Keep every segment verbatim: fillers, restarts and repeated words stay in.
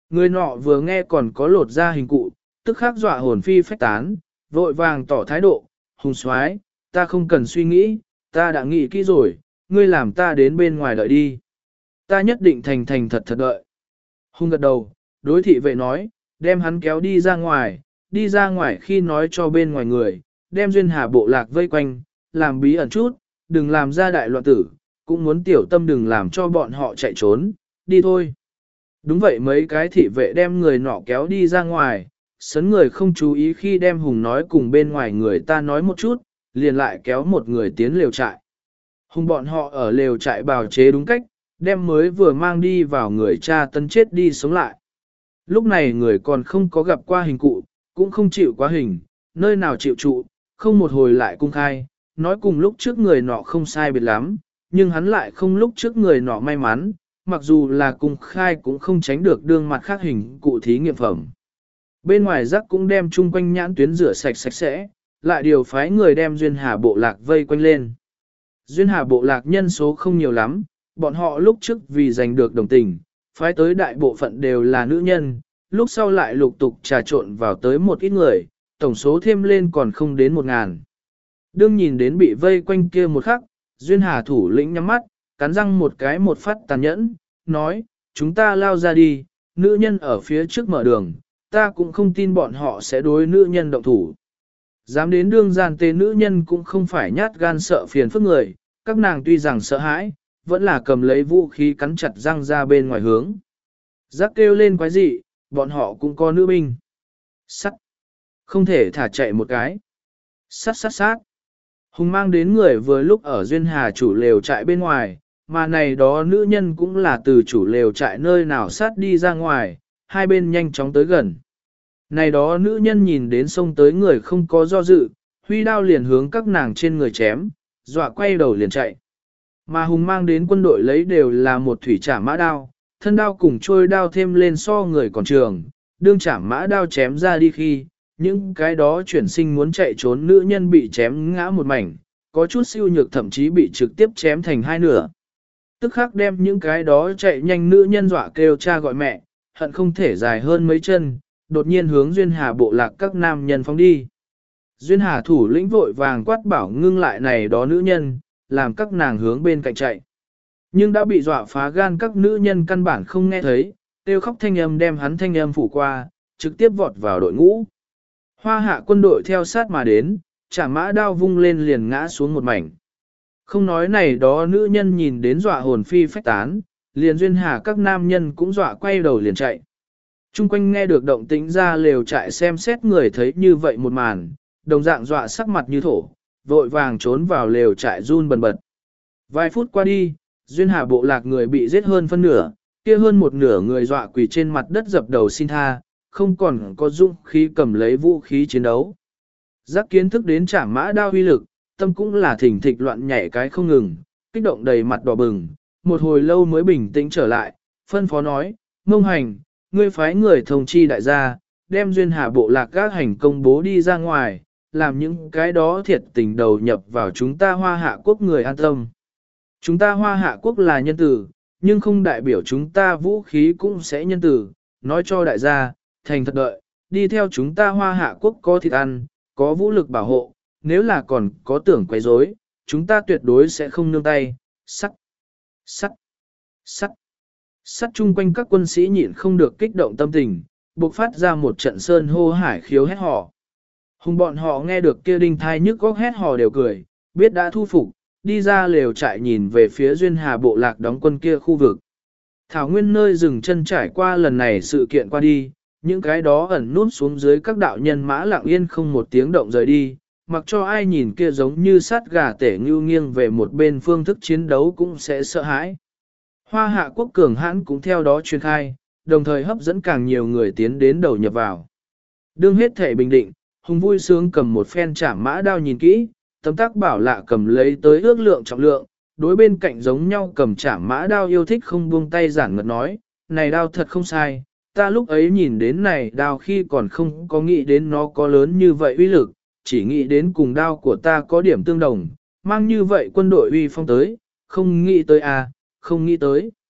Người nọ vừa nghe còn có lột ra hình cụ, tức khắc dọa hồn phi phách tán, vội vàng tỏ thái độ, Hùng soái, ta không cần suy nghĩ, ta đã nghĩ kỹ rồi, ngươi làm ta đến bên ngoài đợi đi. Ta nhất định thành thành thật thật đợi. Hùng gật đầu, đối thị vệ nói, đem hắn kéo đi ra ngoài, đi ra ngoài khi nói cho bên ngoài người, đem duyên hà bộ lạc vây quanh, làm bí ẩn chút, đừng làm ra đại loạn tử, cũng muốn tiểu tâm đừng làm cho bọn họ chạy trốn, đi thôi. Đúng vậy, mấy cái thị vệ đem người nọ kéo đi ra ngoài, sấn người không chú ý khi đem Hùng nói cùng bên ngoài người ta nói một chút, liền lại kéo một người tiến lều trại. Hùng bọn họ ở lều trại bào chế đúng cách, đem mới vừa mang đi vào người cha tấn chết đi sống lại. Lúc này người còn không có gặp qua hình cụ, cũng không chịu quá hình, nơi nào chịu trụ, không một hồi lại cung khai, nói cùng lúc trước người nọ không sai biệt lắm, nhưng hắn lại không lúc trước người nọ may mắn, mặc dù là cung khai cũng không tránh được đương mặt khác hình cụ thí nghiệm phẩm. Bên ngoài rắc cũng đem chung quanh nhãn tuyến rửa sạch sạch sẽ, lại điều phái người đem Duyên Hà bộ lạc vây quanh lên. Duyên Hà bộ lạc nhân số không nhiều lắm, bọn họ lúc trước vì giành được đồng tình, phái tới đại bộ phận đều là nữ nhân, lúc sau lại lục tục trà trộn vào tới một ít người, tổng số thêm lên còn không đến một ngàn. Đương nhìn đến bị vây quanh kia một khắc, Duyên Hà thủ lĩnh nhắm mắt, cắn răng một cái một phát tàn nhẫn, nói, chúng ta lao ra đi, nữ nhân ở phía trước mở đường, ta cũng không tin bọn họ sẽ đối nữ nhân động thủ. Dám đến đương gian tê nữ nhân cũng không phải nhát gan sợ phiền phức người, các nàng tuy rằng sợ hãi, vẫn là cầm lấy vũ khí cắn chặt răng ra bên ngoài hướng. Giác kêu lên quái dị, bọn họ cũng có nữ binh. Sắt. Không thể thả chạy một cái. Sát sát sát. Hùng mang đến người vừa lúc ở Duyên Hà chủ lều trại bên ngoài, mà này đó nữ nhân cũng là từ chủ lều trại nơi nào sát đi ra ngoài, hai bên nhanh chóng tới gần. Này đó nữ nhân nhìn đến sông tới người không có do dự, huy đao liền hướng các nàng trên người chém, dọa quay đầu liền chạy. Mà Hùng mang đến quân đội lấy đều là một thủy trả mã đao, thân đao cùng trôi đao thêm lên so người còn trường, đương trả mã đao chém ra đi khi, những cái đó chuyển sinh muốn chạy trốn nữ nhân bị chém ngã một mảnh, có chút siêu nhược thậm chí bị trực tiếp chém thành hai nửa. Tức khắc đem những cái đó chạy nhanh nữ nhân dọa kêu cha gọi mẹ, hận không thể dài hơn mấy chân, đột nhiên hướng Duyên Hà bộ lạc các nam nhân phóng đi. Duyên Hà thủ lĩnh vội vàng quát bảo ngưng lại này đó nữ nhân, làm các nàng hướng bên cạnh chạy. Nhưng đã bị dọa phá gan các nữ nhân căn bản không nghe thấy, kêu khóc thanh âm đem hắn thanh âm phủ qua, trực tiếp vọt vào đội ngũ. Hoa hạ quân đội theo sát mà đến, chả mã đao vung lên liền ngã xuống một mảnh. Không nói này đó nữ nhân nhìn đến dọa hồn phi phách tán, liền Duyên Hà các nam nhân cũng dọa quay đầu liền chạy. Trung quanh nghe được động tĩnh ra lều trại xem xét người thấy như vậy một màn, đồng dạng dọa sắc mặt như thổ, vội vàng trốn vào lều trại run bần bật. Vài phút qua đi, Duyên Hà bộ lạc người bị giết hơn phân nửa, kia hơn một nửa người dọa quỳ trên mặt đất dập đầu xin tha, không còn có dũng khí cầm lấy vũ khí chiến đấu. Giác kiến thức đến trả mã đao uy lực, tâm cũng là thỉnh thịch loạn nhảy cái không ngừng, kích động đầy mặt đỏ bừng, một hồi lâu mới bình tĩnh trở lại, phân phó nói, Mông Hành, ngươi phái người thông chi đại gia, đem Duyên Hà bộ lạc các hành công bố đi ra ngoài, làm những cái đó thiệt tình đầu nhập vào chúng ta Hoa Hạ quốc người an tâm. Chúng ta Hoa Hạ quốc là nhân tử, nhưng không đại biểu chúng ta vũ khí cũng sẽ nhân tử, nói cho đại gia, thành thật đợi, đi theo chúng ta Hoa Hạ quốc có thịt ăn, có vũ lực bảo hộ, nếu là còn có tưởng quấy rối, chúng ta tuyệt đối sẽ không nương tay, sắt, sắt, sắt. Sắt chung quanh các quân sĩ nhịn không được kích động tâm tình, bộc phát ra một trận sơn hô hải khiếu hét hò. Hùng bọn họ nghe được kia đinh thai nhức góc hét hò đều cười, biết đã thu phục, đi ra lều trại nhìn về phía Duyên Hà bộ lạc đóng quân kia khu vực. Thảo nguyên nơi dừng chân trải qua lần này sự kiện qua đi, những cái đó ẩn nút xuống dưới các đạo nhân mã lặng yên không một tiếng động rời đi, mặc cho ai nhìn kia giống như sát gà tể ngưu nghiêng về một bên phương thức chiến đấu cũng sẽ sợ hãi. Hoa hạ quốc cường hãn cũng theo đó truyền khai, đồng thời hấp dẫn càng nhiều người tiến đến đầu nhập vào. Đương hết thể bình định, Hùng vui sướng cầm một phen chảm mã đao nhìn kỹ, tấm tác bảo lạ cầm lấy tới ước lượng trọng lượng, đối bên cạnh giống nhau cầm chảm mã đao yêu thích không buông tay giản ngật nói, này đao thật không sai, ta lúc ấy nhìn đến này đao khi còn không có nghĩ đến nó có lớn như vậy uy lực, chỉ nghĩ đến cùng đao của ta có điểm tương đồng, mang như vậy quân đội uy phong tới, không nghĩ tới à, không nghĩ tới.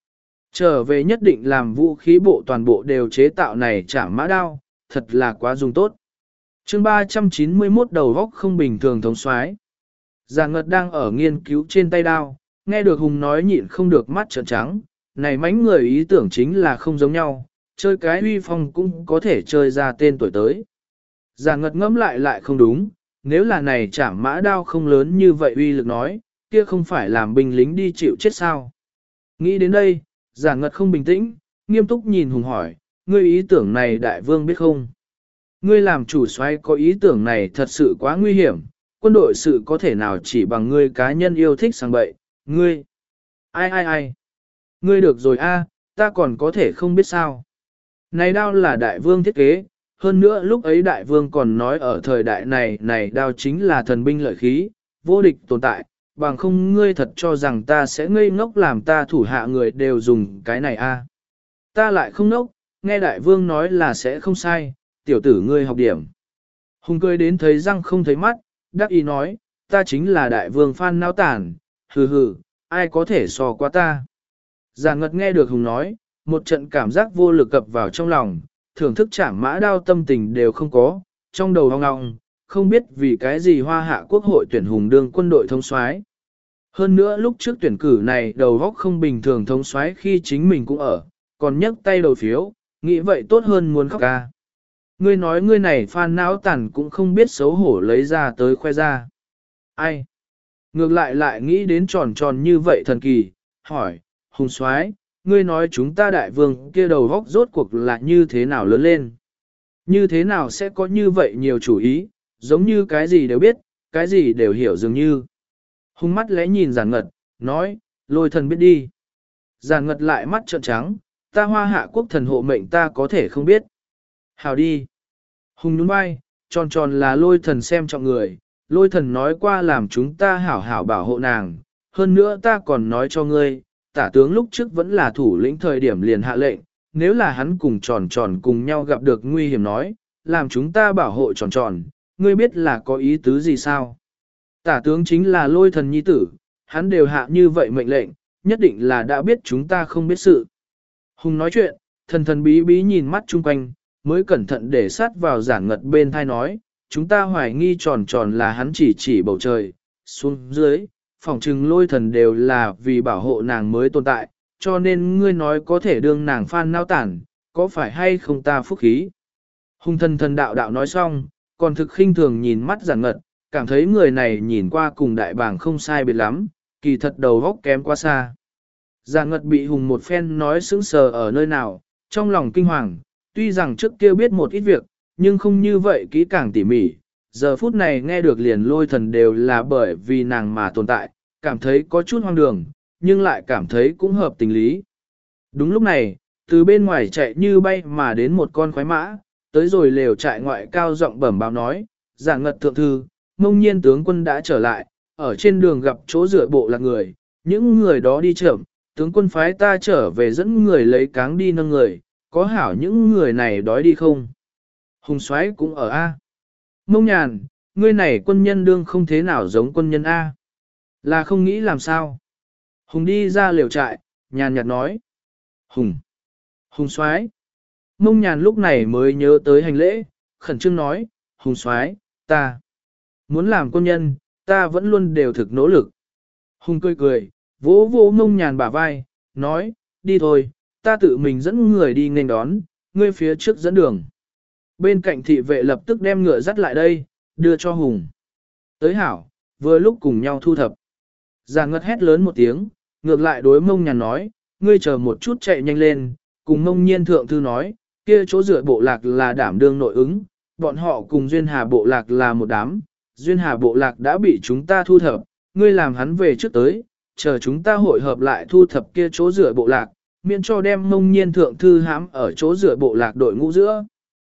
Trở về nhất định làm vũ khí bộ toàn bộ đều chế tạo này chảm mã đao, thật là quá dùng tốt. chương ba trăm chín mươi mốt đầu góc không bình thường thống soái. Giản Ngật đang ở nghiên cứu trên tay đao, nghe được Hùng nói nhịn không được mắt trợn trắng, này mánh người ý tưởng chính là không giống nhau, chơi cái uy phong cũng có thể chơi ra tên tuổi tới. Giản Ngật ngẫm lại lại không đúng, nếu là này chảm mã đao không lớn như vậy uy lực nói, kia không phải làm binh lính đi chịu chết sao. Nghĩ đến đây, Giản Ngật không bình tĩnh, nghiêm túc nhìn Hùng hỏi, ngươi ý tưởng này đại vương biết không? Ngươi làm chủ soái có ý tưởng này thật sự quá nguy hiểm, quân đội sự có thể nào chỉ bằng ngươi cá nhân yêu thích sang bậy, ngươi. Ai ai ai. Ngươi được rồi a, ta còn có thể không biết sao. Này đao là đại vương thiết kế, hơn nữa lúc ấy đại vương còn nói ở thời đại này này đao chính là thần binh lợi khí, vô địch tồn tại, bằng không ngươi thật cho rằng ta sẽ ngây ngốc làm ta thủ hạ người đều dùng cái này a. Ta lại không ngốc, nghe đại vương nói là sẽ không sai, tiểu tử ngươi học điểm. Hùng cười đến thấy răng không thấy mắt, đắc ý nói, ta chính là đại vương Phan Náo Tản, hừ hừ, ai có thể so qua ta. Giản Ngật nghe được Hùng nói, một trận cảm giác vô lực cập vào trong lòng, thưởng thức chảm mã đao tâm tình đều không có, trong đầu hoang ngọng, không biết vì cái gì Hoa Hạ Quốc hội tuyển Hùng đương quân đội thống soái. Hơn nữa lúc trước tuyển cử này đầu góc không bình thường thống soái khi chính mình cũng ở, còn nhấc tay đầu phiếu, nghĩ vậy tốt hơn muốn khóc ca. Ngươi nói ngươi này Phan Náo Tản cũng không biết xấu hổ lấy ra tới khoe ra. Ai? Ngược lại lại nghĩ đến tròn tròn như vậy thần kỳ, hỏi, Hùng soái, ngươi nói chúng ta đại vương kia đầu góc rốt cuộc là như thế nào lớn lên? Như thế nào sẽ có như vậy nhiều chủ ý, giống như cái gì đều biết, cái gì đều hiểu dường như. Hùng mắt lẽ nhìn Giản Ngật, nói, lôi thần biết đi. Giản Ngật lại mắt trợn trắng, ta Hoa Hạ Quốc thần hộ mệnh ta có thể không biết. Hào đi. Hùng nhún vai, tròn tròn là lôi thần xem trọng người, lôi thần nói qua làm chúng ta hảo hảo bảo hộ nàng. Hơn nữa ta còn nói cho ngươi, tả tướng lúc trước vẫn là thủ lĩnh thời điểm liền hạ lệnh, nếu là hắn cùng tròn tròn cùng nhau gặp được nguy hiểm nói, làm chúng ta bảo hộ tròn tròn, ngươi biết là có ý tứ gì sao? Tả tướng chính là lôi thần nhi tử, hắn đều hạ như vậy mệnh lệnh, nhất định là đã biết chúng ta không biết sự. Hùng nói chuyện, thần thần bí bí nhìn mắt chung quanh, mới cẩn thận để sát vào Giản Ngật bên thai nói, chúng ta hoài nghi tròn tròn là hắn chỉ chỉ bầu trời, xuống dưới, phỏng chừng lôi thần đều là vì bảo hộ nàng mới tồn tại, cho nên ngươi nói có thể đương nàng Phan Náo Tản, có phải hay không ta phúc khí. Hùng thần thần đạo đạo nói xong, còn thực khinh thường nhìn mắt Giản Ngật, cảm thấy người này nhìn qua cùng đại bàng không sai biệt lắm, kỳ thật đầu góc kém quá xa. Giản Ngật bị Hùng một phen nói sững sờ ở nơi nào, trong lòng kinh hoàng, tuy rằng trước kia biết một ít việc, nhưng không như vậy kỹ càng tỉ mỉ. Giờ phút này nghe được liền lôi thần đều là bởi vì nàng mà tồn tại, cảm thấy có chút hoang đường, nhưng lại cảm thấy cũng hợp tình lý. Đúng lúc này, từ bên ngoài chạy như bay mà đến một con khoái mã, tới rồi lều trại ngoại cao giọng bẩm báo nói, Giản Ngật thượng thư, Mông Nhiên tướng quân đã trở lại, ở trên đường gặp chỗ dựa bộ là người, những người đó đi chậm, tướng quân phái ta trở về dẫn người lấy cáng đi nâng người, có hảo những người này đói đi không? Hùng soái cũng ở A. Mông Nhàn, ngươi này quân nhân đương không thế nào giống quân nhân A. Là không nghĩ làm sao? Hùng đi ra liều trại, nhàn nhạt nói. Hùng. Hùng soái. Mông Nhàn lúc này mới nhớ tới hành lễ, khẩn trương nói, Hùng soái, ta muốn làm quân nhân, ta vẫn luôn đều thực nỗ lực. Hùng cười cười, vỗ vỗ Mông Nhàn bả vai, nói, đi thôi, ta tự mình dẫn người đi nghênh đón, ngươi phía trước dẫn đường. Bên cạnh thị vệ lập tức đem ngựa dắt lại đây, đưa cho Hùng. Tới hảo, vừa lúc cùng nhau thu thập. Giản Ngật hét lớn một tiếng, ngược lại đối Mông Nhàn nói, ngươi chờ một chút chạy nhanh lên, cùng Mông Nhiên thượng thư nói, kia chỗ dựa bộ lạc là đảm đương nội ứng, bọn họ cùng Duyên Hà bộ lạc là một đám, Duyên Hà bộ lạc đã bị chúng ta thu thập, ngươi làm hắn về trước tới, chờ chúng ta hội hợp lại thu thập kia chỗ dựa bộ lạc, miễn cho đem Mông Nhiên thượng thư hãm ở chỗ dựa bộ lạc đội ngũ giữa.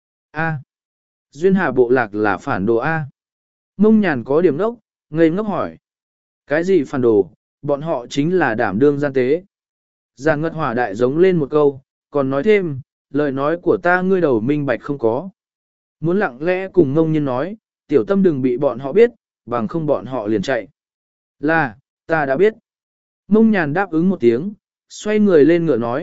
A. Duyên Hà bộ lạc là phản đồ A. Mông Nhàn có điểm ngốc, ngây ngốc hỏi. Cái gì phản đồ, bọn họ chính là đảm đương gian tế. Giản Ngật hỏa đại giống lên một câu, còn nói thêm, lời nói của ta ngươi đầu minh bạch không có. Muốn lặng lẽ cùng Mông Nhiên nói, tiểu tâm đừng bị bọn họ biết, bằng không bọn họ liền chạy. Là, ta đã biết. Mông Nhàn đáp ứng một tiếng, xoay người lên ngựa nói,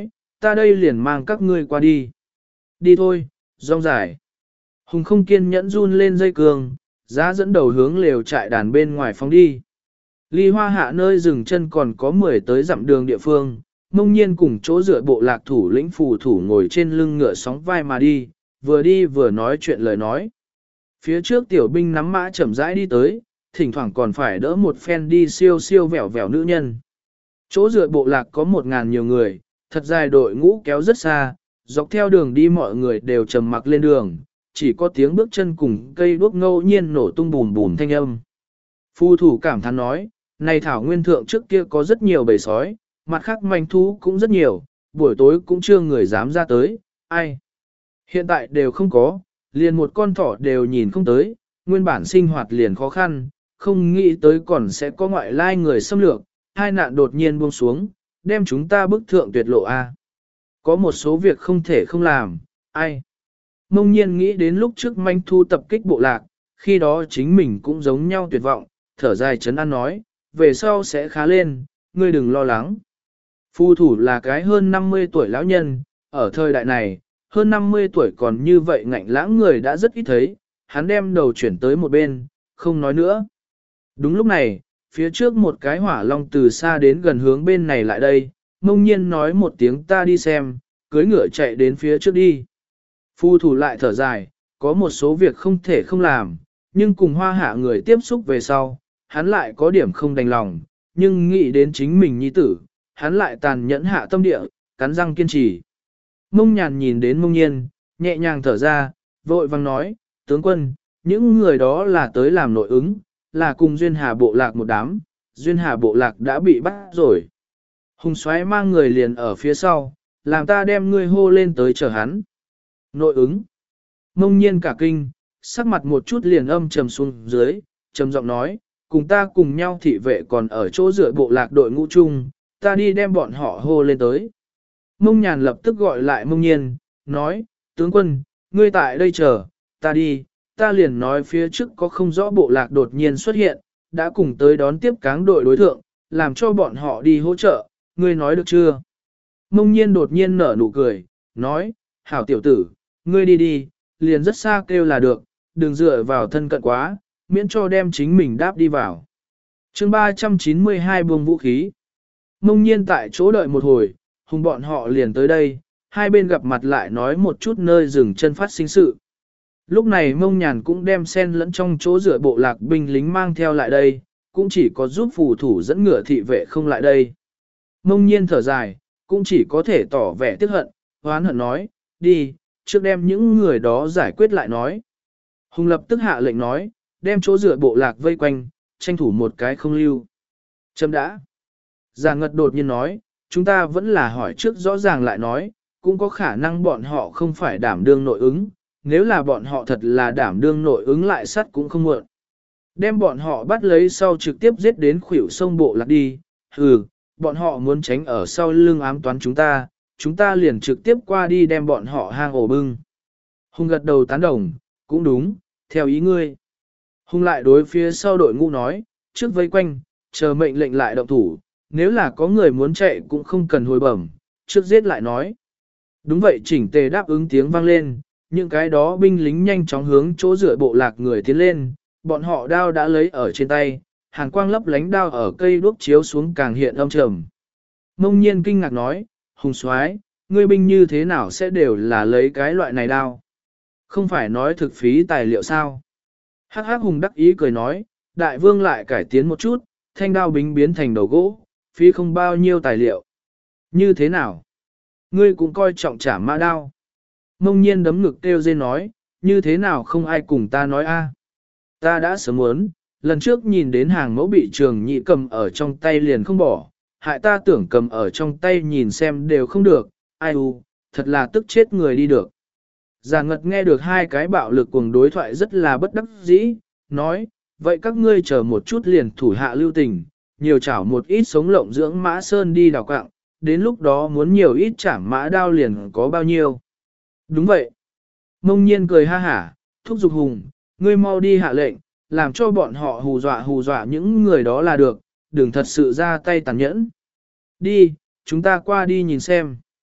ta đây liền mang các ngươi qua đi. Đi thôi, rong dài. Hùng không kiên nhẫn run lên dây cương, giá dẫn đầu hướng lều trại đàn bên ngoài phóng đi. Ly Hoa Hạ nơi dừng chân còn có mười tới dặm đường địa phương, Mông Nhiên cùng chỗ dựa bộ lạc thủ lĩnh phù thủ ngồi trên lưng ngựa sóng vai mà đi, vừa đi vừa nói chuyện lời nói. Phía trước tiểu binh nắm mã chậm rãi đi tới, thỉnh thoảng còn phải đỡ một phen đi siêu siêu vẻo vẻo nữ nhân. Chỗ dựa bộ lạc có một ngàn nhiều người, thật dài đội ngũ kéo rất xa, dọc theo đường đi mọi người đều trầm mặc lên đường, chỉ có tiếng bước chân cùng cây đuốc ngẫu nhiên nổ tung bùm bùm thanh âm. Phu thủ cảm thán nói, này thảo nguyên thượng trước kia có rất nhiều bầy sói, mặt khác manh thú cũng rất nhiều, buổi tối cũng chưa người dám ra tới, ai. Hiện tại đều không có, liền một con thỏ đều nhìn không tới, nguyên bản sinh hoạt liền khó khăn, không nghĩ tới còn sẽ có ngoại lai người xâm lược, hai nạn đột nhiên buông xuống, đem chúng ta bức thượng tuyệt lộ A. Có một số việc không thể không làm, ai. Mông Nhiên nghĩ đến lúc trước manh thu tập kích bộ lạc, khi đó chính mình cũng giống nhau tuyệt vọng, thở dài chấn an nói, về sau sẽ khá lên, ngươi đừng lo lắng. Phu thủ là cái hơn năm mươi tuổi lão nhân, ở thời đại này, hơn năm mươi tuổi còn như vậy ngạnh lãng người đã rất ít thấy, hắn đem đầu chuyển tới một bên, không nói nữa. Đúng lúc này, phía trước một cái hỏa long từ xa đến gần hướng bên này lại đây, Mông Nhiên nói một tiếng ta đi xem, cưới ngựa chạy đến phía trước đi. Phu thủ lại thở dài, có một số việc không thể không làm, nhưng cùng Hoa Hạ người tiếp xúc về sau, hắn lại có điểm không đành lòng, nhưng nghĩ đến chính mình nhi tử, hắn lại tàn nhẫn hạ tâm địa, cắn răng kiên trì. Mông Nhàn nhìn đến Mông Nhiên, nhẹ nhàng thở ra, vội vang nói, tướng quân, những người đó là tới làm nội ứng, là cùng Duyên Hà bộ lạc một đám, Duyên Hà bộ lạc đã bị bắt rồi. Hùng xoáy mang người liền ở phía sau, làm ta đem ngươi hô lên tới chờ hắn. Nội ứng. Mông Nhiên cả kinh, sắc mặt một chút liền âm trầm xuống dưới, trầm giọng nói, cùng ta cùng nhau thị vệ còn ở chỗ dựa bộ lạc đội ngũ chung, ta đi đem bọn họ hô lên tới. Mông Nhàn lập tức gọi lại Mông Nhiên, nói, tướng quân, ngươi tại đây chờ, ta đi, ta liền nói phía trước có không rõ bộ lạc đột nhiên xuất hiện, đã cùng tới đón tiếp cáng đội đối thượng, làm cho bọn họ đi hỗ trợ, ngươi nói được chưa? Mông Nhiên đột nhiên nở nụ cười, nói, hảo tiểu tử, ngươi đi đi, liền rất xa kêu là được, đừng dựa vào thân cận quá, miễn cho đem chính mình đáp đi vào. chương ba trăm chín mươi hai buông vũ khí. Mông Nhiên tại chỗ đợi một hồi, hùng bọn họ liền tới đây, hai bên gặp mặt lại nói một chút nơi dừng chân phát sinh sự. Lúc này Mông Nhàn cũng đem sen lẫn trong chỗ dựa bộ lạc binh lính mang theo lại đây, cũng chỉ có giúp phù thủ dẫn ngựa thị vệ không lại đây. Mông Nhiên thở dài, cũng chỉ có thể tỏ vẻ tiếc hận, hoán hận nói, đi, trước đem những người đó giải quyết lại nói. Hùng lập tức hạ lệnh nói, đem chỗ dựa bộ lạc vây quanh, tranh thủ một cái không lưu. Chấm đã. Già Ngật đột nhiên nói, chúng ta vẫn là hỏi trước rõ ràng lại nói, cũng có khả năng bọn họ không phải đảm đương nội ứng, nếu là bọn họ thật là đảm đương nội ứng lại sắt cũng không muộn. Đem bọn họ bắt lấy sau trực tiếp giết đến khuỷu sông bộ lạc đi, hừ, bọn họ muốn tránh ở sau lưng ám toán chúng ta, chúng ta liền trực tiếp qua đi đem bọn họ hang ổ bưng. Hùng gật đầu tán đồng, cũng đúng, theo ý ngươi. Hùng lại đối phía sau đội ngũ nói, trước vây quanh, chờ mệnh lệnh lại động thủ, nếu là có người muốn chạy cũng không cần hồi bẩm, trước giết lại nói. Đúng vậy chỉnh tề đáp ứng tiếng vang lên, những cái đó binh lính nhanh chóng hướng chỗ dựa bộ lạc người tiến lên, bọn họ đao đã lấy ở trên tay, hàn quang lấp lánh đao ở cây đuốc chiếu xuống càng hiện âm trầm. Mông Nhiên kinh ngạc nói, Hùng soái, ngươi binh như thế nào sẽ đều là lấy cái loại này đao? Không phải nói thực phí tài liệu sao? Hắc hắc Hùng đắc ý cười nói, đại vương lại cải tiến một chút, thanh đao bính biến thành đầu gỗ, phí không bao nhiêu tài liệu. Như thế nào? Ngươi cũng coi trọng trả mã đao. Mông Nhiên đấm ngực kêu dên nói, như thế nào không ai cùng ta nói a? Ta đã sớm muốn, lần trước nhìn đến hàng mẫu bị trường nhị cầm ở trong tay liền không bỏ, hại ta tưởng cầm ở trong tay nhìn xem đều không được, ai u, thật là tức chết người đi được. Già Ngật nghe được hai cái bạo lực cuồng đối thoại rất là bất đắc dĩ, nói, vậy các ngươi chờ một chút liền thủ hạ lưu tình, nhiều chảo một ít sống lộng dưỡng mã sơn đi đào quạng, đến lúc đó muốn nhiều ít chảm mã đao liền có bao nhiêu. Đúng vậy. Mông Nhiên cười ha hả, thúc giục Hùng, ngươi mau đi hạ lệnh, làm cho bọn họ hù dọa hù dọa những người đó là được, đừng thật sự ra tay tàn nhẫn. Đi, chúng ta qua đi nhìn xem.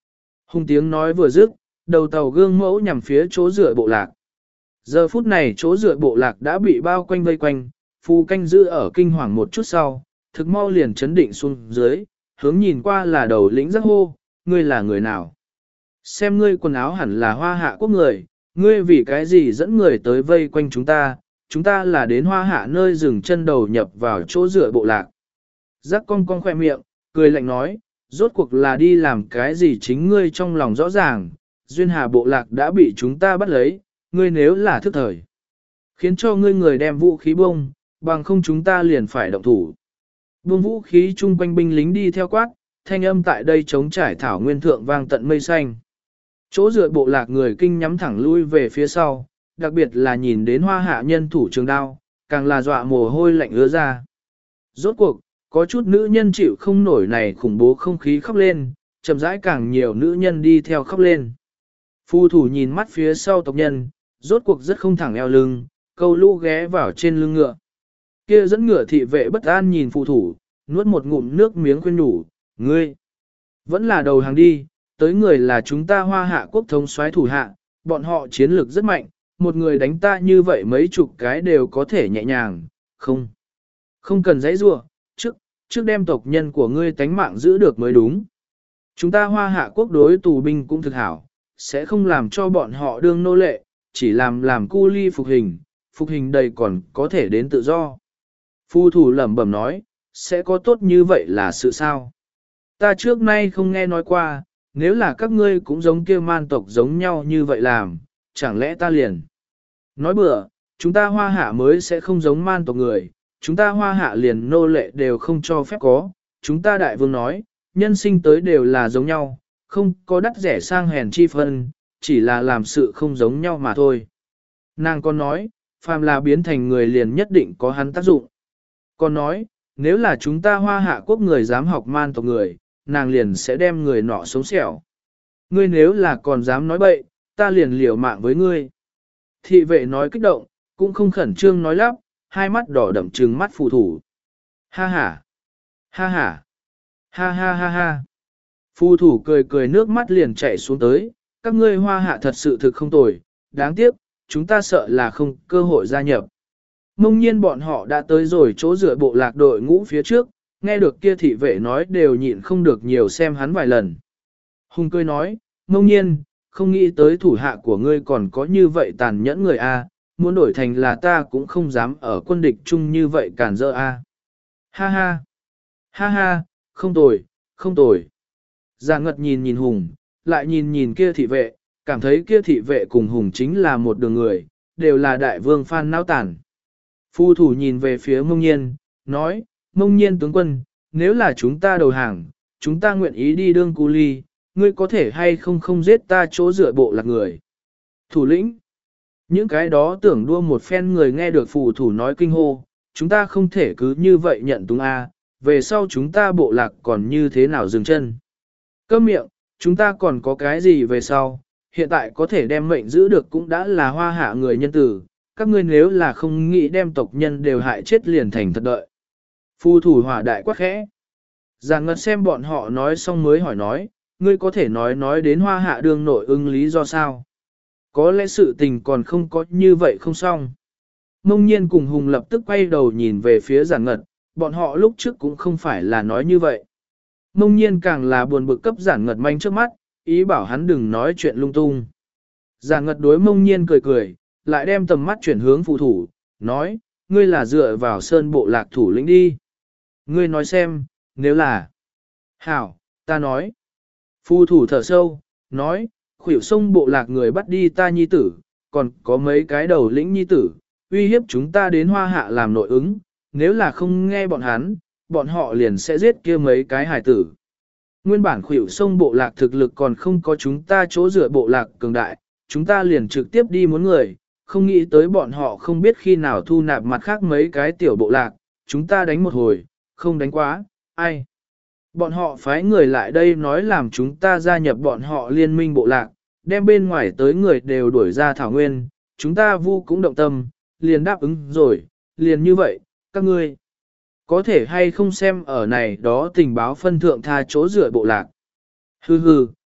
Hùng tiếng nói vừa dứt, đầu tàu gương mẫu nhằm phía chỗ dựa bộ lạc. Giờ phút này chỗ dựa bộ lạc đã bị bao quanh vây quanh, phù canh giữ ở kinh hoàng một chút sau, thực mau liền chấn định xuống dưới, hướng nhìn qua là đầu lĩnh giác hô, ngươi là người nào? Xem ngươi quần áo hẳn là hoa hạ quốc người, ngươi vì cái gì dẫn người tới vây quanh chúng ta, chúng ta là đến hoa hạ nơi dừng chân đầu nhập vào chỗ dựa bộ lạc. Giác cong cong khoe miệng, cười lạnh nói, rốt cuộc là đi làm cái gì chính ngươi trong lòng rõ ràng, duyên hà bộ lạc đã bị chúng ta bắt lấy, ngươi nếu là thức thời. Khiến cho ngươi người đem vũ khí bông, bằng không chúng ta liền phải động thủ. Buông vũ khí chung quanh binh lính đi theo quát, thanh âm tại đây chống trải thảo nguyên thượng vang tận mây xanh. Chỗ dựa bộ lạc người kinh nhắm thẳng lui về phía sau, đặc biệt là nhìn đến hoa hạ nhân thủ trường đao, càng là dọa mồ hôi lạnh ứa ra. Rốt cuộc, có chút nữ nhân chịu không nổi này khủng bố không khí khóc lên, chậm rãi càng nhiều nữ nhân đi theo khóc lên. Phu thủ nhìn mắt phía sau tộc nhân, rốt cuộc rất không thẳng eo lưng, câu lũ ghé vào trên lưng ngựa. Kia dẫn ngựa thị vệ bất an nhìn phù thủ, nuốt một ngụm nước miếng khuyên nhủ, ngươi, vẫn là đầu hàng đi, tới người là chúng ta hoa hạ quốc thống soái thủ hạ, bọn họ chiến lược rất mạnh, một người đánh ta như vậy mấy chục cái đều có thể nhẹ nhàng, không, không cần dãy rua, trước, trước đem tộc nhân của ngươi tánh mạng giữ được mới đúng. Chúng ta hoa hạ quốc đối tù binh cũng thực hảo, sẽ không làm cho bọn họ đương nô lệ, chỉ làm làm cu ly phục hình, phục hình đầy còn có thể đến tự do. Phu thủ lẩm bẩm nói, sẽ có tốt như vậy là sự sao? Ta trước nay không nghe nói qua, nếu là các ngươi cũng giống kia man tộc giống nhau như vậy làm, chẳng lẽ ta liền? Nói bừa, chúng ta hoa hạ mới sẽ không giống man tộc người, chúng ta hoa hạ liền nô lệ đều không cho phép có, chúng ta đại vương nói, nhân sinh tới đều là giống nhau, không có đắt rẻ sang hèn chi phân, chỉ là làm sự không giống nhau mà thôi. Nàng còn nói, phàm là biến thành người liền nhất định có hắn tác dụng. Còn nói, nếu là chúng ta hoa hạ quốc người dám học man tộc người, nàng liền sẽ đem người nọ sống xẻo. Ngươi nếu là còn dám nói bậy, ta liền liều mạng với ngươi. Thị vệ nói kích động, cũng không khẩn trương nói lắp, hai mắt đỏ đậm trừng mắt phù thủ. Ha ha! Ha ha! Ha ha ha ha! Phù thủ cười cười nước mắt liền chảy xuống tới, các ngươi hoa hạ thật sự thực không tồi, đáng tiếc, chúng ta sợ là không cơ hội gia nhập. Mông nhiên bọn họ đã tới rồi chỗ dựa bộ lạc đội ngũ phía trước, nghe được kia thị vệ nói đều nhịn không được nhiều xem hắn vài lần. Hùng cười nói, mông nhiên, không nghĩ tới thủ hạ của ngươi còn có như vậy tàn nhẫn người a, muốn đổi thành là ta cũng không dám ở quân địch chung như vậy cản rỡ a. Ha ha, ha ha, không tồi, không tồi. Già ngật nhìn nhìn Hùng, lại nhìn nhìn kia thị vệ, cảm thấy kia thị vệ cùng Hùng chính là một đường người, đều là đại vương phan náo tản. Phu thủ nhìn về phía mông nhiên, nói, mông nhiên tướng quân, nếu là chúng ta đầu hàng, chúng ta nguyện ý đi đương cu ly, ngươi có thể hay không không giết ta chỗ dựa bộ lạc người. Thủ lĩnh, những cái đó tưởng đua một phen người nghe được phù thủ nói kinh hô, chúng ta không thể cứ như vậy nhận túng A, về sau chúng ta bộ lạc còn như thế nào dừng chân. Câm miệng, chúng ta còn có cái gì về sau, hiện tại có thể đem mệnh giữ được cũng đã là hoa hạ người nhân tử, các ngươi nếu là không nghĩ đem tộc nhân đều hại chết liền thành thật đợi. Phu thủ hỏa đại quát khẽ. Giang ngật xem bọn họ nói xong mới hỏi nói, ngươi có thể nói nói đến hoa hạ đương nội ưng lý do sao? Có lẽ sự tình còn không có như vậy không xong. Mông nhiên cùng Hùng lập tức quay đầu nhìn về phía Giang ngật, bọn họ lúc trước cũng không phải là nói như vậy. Mông nhiên càng là buồn bực cấp Giang ngật manh trước mắt, ý bảo hắn đừng nói chuyện lung tung. Giang ngật đối mông nhiên cười cười, lại đem tầm mắt chuyển hướng phù thủ, nói, ngươi là dựa vào sơn bộ lạc thủ lĩnh đi. Ngươi nói xem, nếu là... Hảo, ta nói. Phù thủ thở sâu, nói, khuỷu sông bộ lạc người bắt đi ta nhi tử, còn có mấy cái đầu lĩnh nhi tử, uy hiếp chúng ta đến hoa hạ làm nội ứng, nếu là không nghe bọn hắn, bọn họ liền sẽ giết kia mấy cái hài tử. Nguyên bản khuỷu sông bộ lạc thực lực còn không có chúng ta chỗ dựa bộ lạc cường đại, chúng ta liền trực tiếp đi muốn người, không nghĩ tới bọn họ không biết khi nào thu nạp mặt khác mấy cái tiểu bộ lạc, chúng ta đánh một hồi, không đánh quá, ai. Bọn họ phái người lại đây nói làm chúng ta gia nhập bọn họ liên minh bộ lạc, đem bên ngoài tới người đều đuổi ra thảo nguyên, chúng ta vu cũng động tâm, liền đáp ứng rồi, liền như vậy, các ngươi có thể hay không xem ở này đó tình báo phân thượng tha chỗ dựa bộ lạc. Hừ hừ,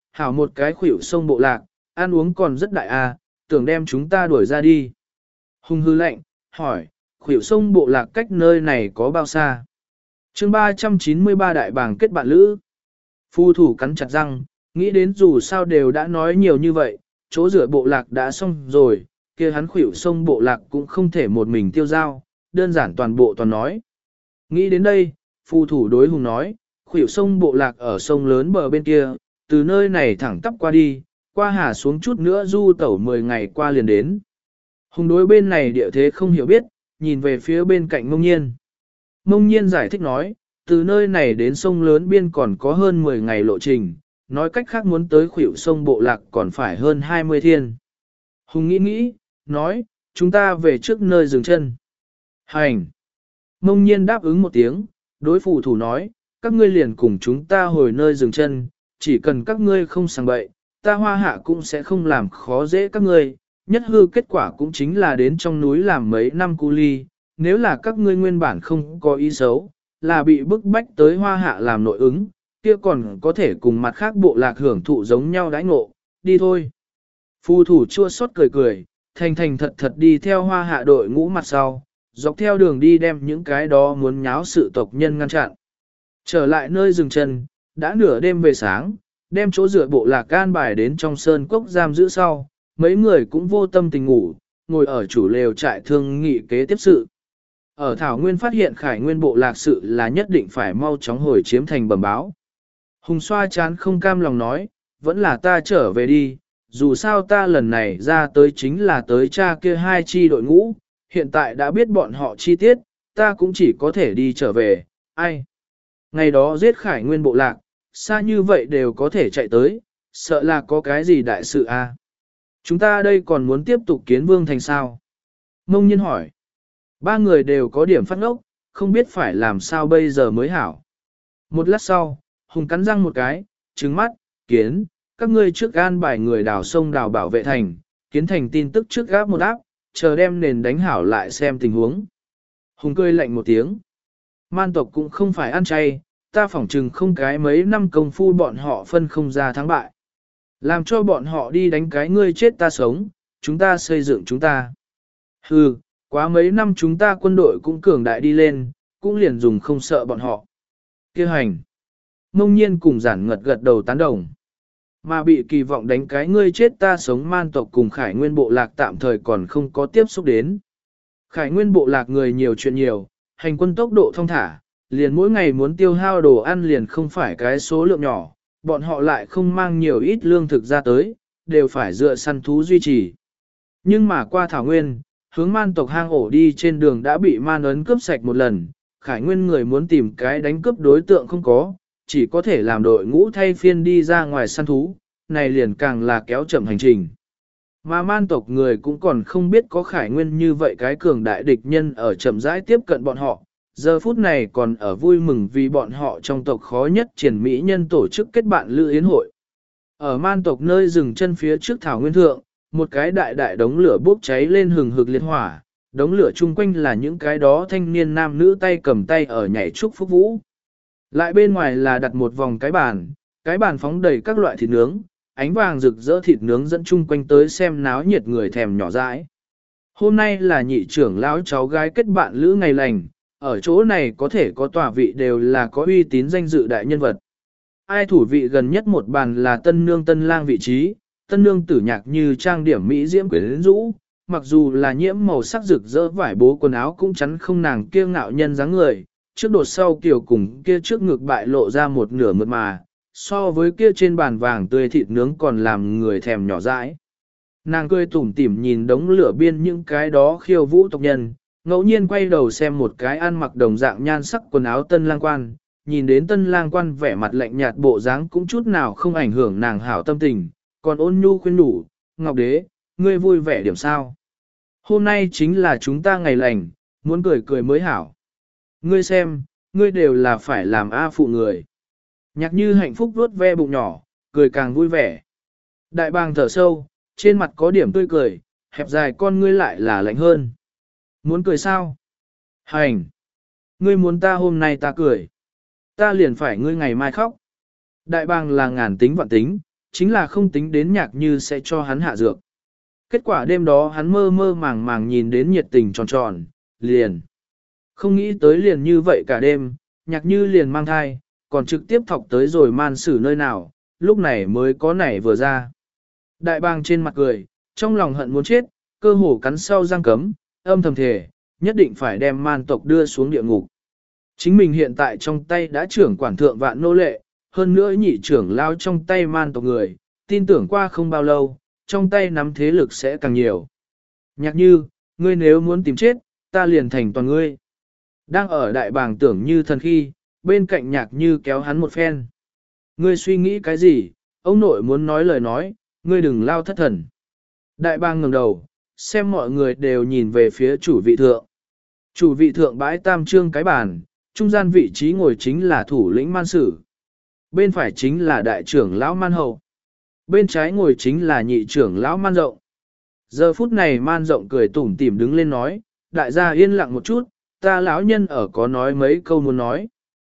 hảo một cái khuỷu sông bộ lạc, ăn uống còn rất đại à, tưởng đem chúng ta đuổi ra đi. Hùng hư lạnh, hỏi, khuỷu sông bộ lạc cách nơi này có bao xa? chương ba trăm chín mươi ba đại bàng kết bạn lữ. Phu thủ cắn chặt răng, nghĩ đến dù sao đều đã nói nhiều như vậy, chỗ rửa bộ lạc đã xong rồi, kia hắn khuỷu sông bộ lạc cũng không thể một mình tiêu giao, đơn giản toàn bộ toàn nói. Nghĩ đến đây, phu thủ đối Hùng nói, khuỷu sông bộ lạc ở sông lớn bờ bên kia, từ nơi này thẳng tắp qua đi, qua hà xuống chút nữa du tẩu mười ngày qua liền đến. Hùng đối bên này địa thế không hiểu biết, nhìn về phía bên cạnh Mông Nhiên. Mông Nhiên giải thích nói, từ nơi này đến sông lớn biên còn có hơn mười ngày lộ trình, nói cách khác muốn tới khuỷu sông bộ lạc còn phải hơn hai mươi thiên. Hùng nghĩ nghĩ, nói, chúng ta về trước nơi dừng chân. Hành! Mông Nhiên đáp ứng một tiếng, đối phù thủ nói, các ngươi liền cùng chúng ta hồi nơi dừng chân, chỉ cần các ngươi không sang bậy, ta Hoa Hạ cũng sẽ không làm khó dễ các ngươi, nhất hư kết quả cũng chính là đến trong núi làm mấy năm cu ly, nếu là các ngươi nguyên bản không có ý xấu, là bị bức bách tới Hoa Hạ làm nội ứng, kia còn có thể cùng mặt khác bộ lạc hưởng thụ giống nhau đãi ngộ, đi thôi. Phù thủ chua xót cười cười, thành thành thật thật đi theo Hoa Hạ đội ngũ mặt sau, dọc theo đường đi đem những cái đó muốn nháo sự tộc nhân ngăn chặn. Trở lại nơi dừng chân, đã nửa đêm về sáng, đem chỗ dựa bộ lạc can bài đến trong sơn cốc giam giữ sau, mấy người cũng vô tâm tình ngủ, ngồi ở chủ lều trại thương nghị kế tiếp sự. Ở Thảo Nguyên phát hiện Khải Nguyên bộ lạc sự là nhất định phải mau chóng hồi chiếm thành bẩm báo. Hùng xoa chán không cam lòng nói, vẫn là ta trở về đi, dù sao ta lần này ra tới chính là tới cha kia hai chi đội ngũ, hiện tại đã biết bọn họ chi tiết, ta cũng chỉ có thể đi trở về, ai. Ngày đó giết Khải Nguyên bộ lạc, xa như vậy đều có thể chạy tới, sợ là có cái gì đại sự à. Chúng ta đây còn muốn tiếp tục kiến vương thành sao? Mông Nhiên hỏi. Ba người đều có điểm phát ngốc, không biết phải làm sao bây giờ mới hảo. Một lát sau, Hùng cắn răng một cái, trừng mắt, kiến, các ngươi trước gan bài người đào sông đào bảo vệ thành, kiến thành tin tức trước gáp một áp, chờ đem nền đánh hảo lại xem tình huống. Hùng cười lạnh một tiếng. Man tộc cũng không phải ăn chay, ta phỏng chừng không cái mấy năm công phu bọn họ phân không ra thắng bại. Làm cho bọn họ đi đánh cái ngươi chết ta sống, chúng ta xây dựng chúng ta. Hừ, quá mấy năm chúng ta quân đội cũng cường đại đi lên, cũng liền dùng không sợ bọn họ. Kêu hành. Mông Nhiên cùng giản ngật gật đầu tán đồng. Mà bị kỳ vọng đánh cái ngươi chết ta sống man tộc cùng Khải Nguyên bộ lạc tạm thời còn không có tiếp xúc đến. Khải Nguyên bộ lạc người nhiều chuyện nhiều, hành quân tốc độ thông thả, liền mỗi ngày muốn tiêu hao đồ ăn liền không phải cái số lượng nhỏ, bọn họ lại không mang nhiều ít lương thực ra tới, đều phải dựa săn thú duy trì. Nhưng mà qua Thảo Nguyên, hướng man tộc hang ổ đi trên đường đã bị man ấn cướp sạch một lần, Khải Nguyên người muốn tìm cái đánh cướp đối tượng không có, chỉ có thể làm đội ngũ thay phiên đi ra ngoài săn thú, này liền càng là kéo chậm hành trình. Mà man tộc người cũng còn không biết có Khải Nguyên như vậy cái cường đại địch nhân ở chậm rãi tiếp cận bọn họ, giờ phút này còn ở vui mừng vì bọn họ trong tộc khó nhất triển mỹ nhân tổ chức kết bạn lữ yến hội. Ở man tộc nơi dừng chân phía trước Thảo Nguyên Thượng, một cái đại đại đống lửa bốc cháy lên hừng hực liệt hỏa, đống lửa chung quanh là những cái đó thanh niên nam nữ tay cầm tay ở nhảy trúc phúc vũ. Lại bên ngoài là đặt một vòng cái bàn, cái bàn phóng đầy các loại thịt nướng, ánh vàng rực rỡ thịt nướng dẫn chung quanh tới xem náo nhiệt người thèm nhỏ dãi. Hôm nay là nhị trưởng lão cháu gái kết bạn lữ ngày lành, ở chỗ này có thể có tòa vị đều là có uy tín danh dự đại nhân vật. Ai thủ vị gần nhất một bàn là tân nương tân lang vị trí, tân nương tử nhạc như trang điểm mỹ diễm quyến rũ, mặc dù là nhiễm màu sắc rực rỡ vải bố quần áo cũng chắn không nàng kia ngạo nhân dáng người, trước đột sau kiểu cùng kia trước ngực bại lộ ra một nửa mượt mà, so với kia trên bàn vàng tươi thịt nướng còn làm người thèm nhỏ dãi. Nàng cười tủm tỉm nhìn đống lửa biên những cái đó khiêu vũ tộc nhân, ngẫu nhiên quay đầu xem một cái ăn mặc đồng dạng nhan sắc quần áo tân lang quan, nhìn đến tân lang quan vẻ mặt lạnh nhạt bộ dáng cũng chút nào không ảnh hưởng nàng hảo tâm tình, còn ôn nhu khuyên nhủ, Ngọc Đế, ngươi vui vẻ điểm sao? Hôm nay chính là chúng ta ngày lành, muốn cười cười mới hảo. Ngươi xem, ngươi đều là phải làm A phụ người. Nhạc như hạnh phúc vuốt ve bụng nhỏ, cười càng vui vẻ. Đại bàng thở sâu, trên mặt có điểm tươi cười, hẹp dài con ngươi lại là lạnh hơn. Muốn cười sao? Hành! Ngươi muốn ta hôm nay ta cười. Ta liền phải ngươi ngày mai khóc. Đại bàng là ngàn tính vạn tính, chính là không tính đến Nhạc Như sẽ cho hắn hạ dược. Kết quả đêm đó hắn mơ mơ màng màng nhìn đến nhiệt tình tròn tròn, liền. Không nghĩ tới liền như vậy cả đêm, Nhạc Như liền mang thai, còn trực tiếp thọc tới rồi man xử nơi nào, lúc này mới có nảy vừa ra. Đại bàng trên mặt cười, trong lòng hận muốn chết, cơ hồ cắn sau răng cấm, âm thầm thề, nhất định phải đem man tộc đưa xuống địa ngục. Chính mình hiện tại trong tay đã trưởng quản thượng vạn nô lệ, hơn nữa nhị trưởng lao trong tay man tộc người, tin tưởng qua không bao lâu, trong tay nắm thế lực sẽ càng nhiều. Nhạc Như, ngươi nếu muốn tìm chết, ta liền thành toàn ngươi. Đang ở đại bàng tưởng như thần khi, bên cạnh Nhạc Như kéo hắn một phen. Ngươi suy nghĩ cái gì, ông nội muốn nói lời nói, ngươi đừng lao thất thần. Đại bàng ngẩng đầu, xem mọi người đều nhìn về phía chủ vị thượng. Chủ vị thượng bãi tam trương cái bàn, trung gian vị trí ngồi chính là thủ lĩnh man sử. Bên phải chính là đại trưởng lão man hậu. Bên trái ngồi chính là nhị trưởng lão man rộng. Giờ phút này man rộng cười tủm tỉm đứng lên nói, đại gia yên lặng một chút, ta lão nhân ở có nói mấy câu muốn nói.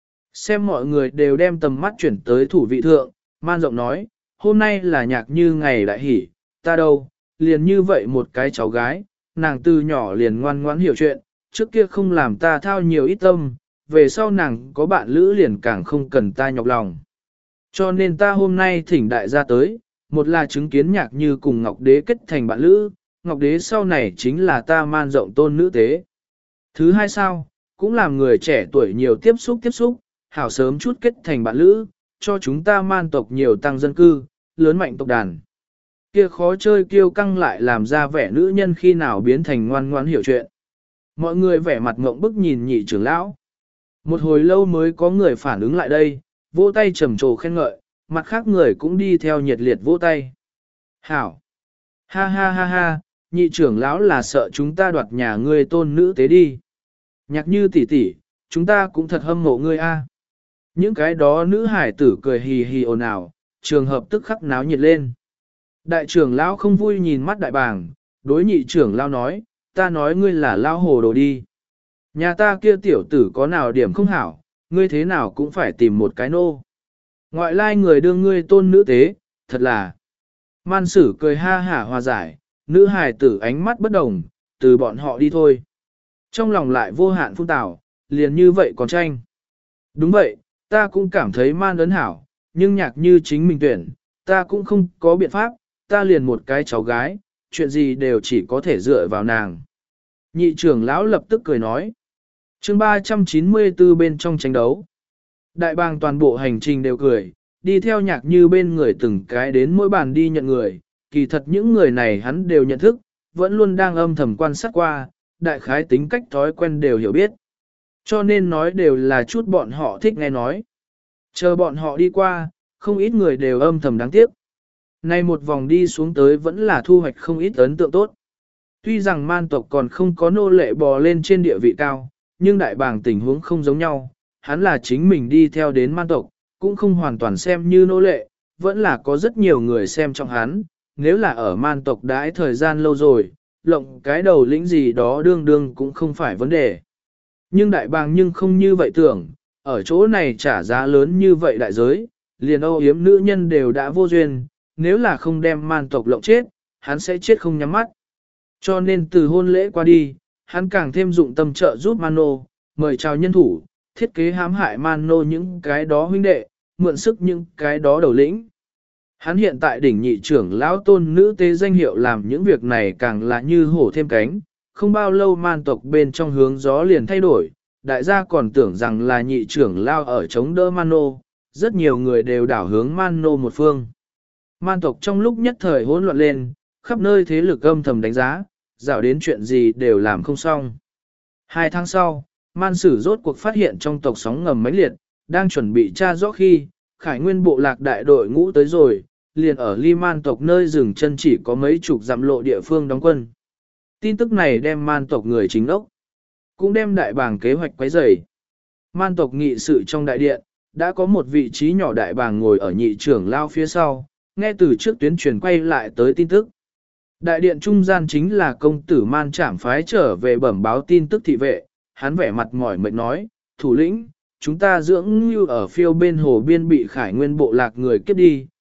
Xem mọi người đều đem tầm mắt chuyển tới thủ vị thượng, man rộng nói, hôm nay là Nhạc Như ngày đại hỷ, ta đâu, liền như vậy một cái cháu gái, nàng từ nhỏ liền ngoan ngoãn hiểu chuyện, trước kia không làm ta thao nhiều ít tâm, về sau nàng có bạn lữ liền càng không cần ta nhọc lòng. Cho nên ta hôm nay thỉnh đại gia tới, một là chứng kiến Nhạc Như cùng Ngọc Đế kết thành bạn lữ, Ngọc Đế sau này chính là ta man rộng tôn nữ tế. Thứ hai sao, cũng làm người trẻ tuổi nhiều tiếp xúc tiếp xúc, hảo sớm chút kết thành bạn lữ, cho chúng ta man tộc nhiều tăng dân cư, lớn mạnh tộc đàn. Kia khó chơi kiêu căng lại làm ra vẻ nữ nhân khi nào biến thành ngoan ngoãn hiểu chuyện. Mọi người vẻ mặt ngộng bức nhìn nhị trưởng lão. Một hồi lâu mới có người phản ứng lại đây, vỗ tay trầm trồ khen ngợi, mặt khác người cũng đi theo nhiệt liệt vỗ tay. Hảo! Ha ha ha ha, nhị trưởng lão là sợ chúng ta đoạt nhà ngươi tôn nữ tế đi. Nhạc Như tỷ tỷ, chúng ta cũng thật hâm mộ ngươi a. Những cái đó nữ hải tử cười hì hì ồn ào, trường hợp tức khắc náo nhiệt lên. Đại trưởng lão không vui nhìn mắt đại bàng, đối nhị trưởng lão nói, ta nói ngươi là lão hồ đồ đi. Nhà ta kia tiểu tử có nào điểm không hảo, ngươi thế nào cũng phải tìm một cái nô. Ngoại lai người đưa ngươi tôn nữ tế, thật là. Man sử cười ha hả hòa giải, nữ hài tử ánh mắt bất đồng, từ bọn họ đi thôi. Trong lòng lại vô hạn phung tảo, liền như vậy còn tranh. Đúng vậy, ta cũng cảm thấy man ấn hảo, nhưng Nhạc Như chính mình tuyển, ta cũng không có biện pháp, ta liền một cái cháu gái, chuyện gì đều chỉ có thể dựa vào nàng. Nhị trưởng lão lập tức cười nói. chương ba trăm chín mươi tư bên trong tranh đấu. Đại bàng toàn bộ hành trình đều cười, đi theo Nhạc Như bên người từng cái đến mỗi bàn đi nhận người, kỳ thật những người này hắn đều nhận thức, vẫn luôn đang âm thầm quan sát qua, đại khái tính cách thói quen đều hiểu biết. Cho nên nói đều là chút bọn họ thích nghe nói. Chờ bọn họ đi qua, không ít người đều âm thầm đáng tiếc. Nay một vòng đi xuống tới vẫn là thu hoạch không ít ấn tượng tốt. Tuy rằng man tộc còn không có nô lệ bò lên trên địa vị cao, nhưng đại bàng tình huống không giống nhau, hắn là chính mình đi theo đến man tộc, cũng không hoàn toàn xem như nô lệ, vẫn là có rất nhiều người xem trong hắn, nếu là ở man tộc đãi thời gian lâu rồi, lộng cái đầu lĩnh gì đó đương đương cũng không phải vấn đề. Nhưng đại bàng nhưng không như vậy tưởng, ở chỗ này trả giá lớn như vậy đại giới, liền âu yếm nữ nhân đều đã vô duyên, nếu là không đem man tộc lộng chết, hắn sẽ chết không nhắm mắt. Cho nên từ hôn lễ qua đi, hắn càng thêm dụng tâm trợ giúp Mano, mời chào nhân thủ, thiết kế hãm hại Mano những cái đó huynh đệ, mượn sức những cái đó đầu lĩnh. Hắn hiện tại đỉnh nhị trưởng lão tôn nữ tế danh hiệu làm những việc này càng là như hổ thêm cánh, không bao lâu man tộc bên trong hướng gió liền thay đổi, đại gia còn tưởng rằng là nhị trưởng lão ở chống đỡ Mano, rất nhiều người đều đảo hướng Mano một phương. Man tộc trong lúc nhất thời hỗn loạn lên, khắp nơi thế lực âm thầm đánh giá, dạo đến chuyện gì đều làm không xong. Hai tháng sau, man sử rốt cuộc phát hiện trong tộc sóng ngầm mãnh liệt, đang chuẩn bị tra rõ khi, khải nguyên bộ lạc đại đội ngũ tới rồi, liền ở ly man tộc nơi dừng chân chỉ có mấy chục dặm lộ địa phương đóng quân. Tin tức này đem man tộc người chính ốc, cũng đem đại bàng kế hoạch quấy rầy. Man tộc nghị sự trong đại điện, đã có một vị trí nhỏ đại bàng ngồi ở nhị trưởng lao phía sau, nghe từ trước tuyến truyền quay lại tới tin tức. Đại điện trung gian chính là công tử man trảm phái trở về bẩm báo tin tức thị vệ, hắn vẻ mặt mỏi mệt nói, thủ lĩnh, chúng ta dưỡng như ở phiêu bên hồ biên bị khải nguyên bộ lạc người kiếp đi,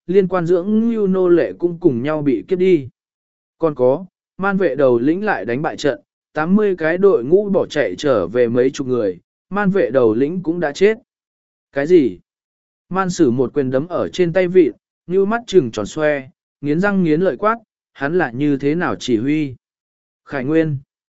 liên quan dưỡng như nô lệ cũng cùng nhau bị kiếp đi. Còn có, man vệ đầu lĩnh lại đánh bại trận, tám mươi cái đội ngũ bỏ chạy trở về mấy chục người, man vệ đầu lĩnh cũng đã chết. Cái gì? Man sử một quyền đấm ở trên tay vịt, như mắt trừng tròn xoe, nghiến răng nghiến lợi quát, hắn là như thế nào chỉ huy? Khải Nguyên.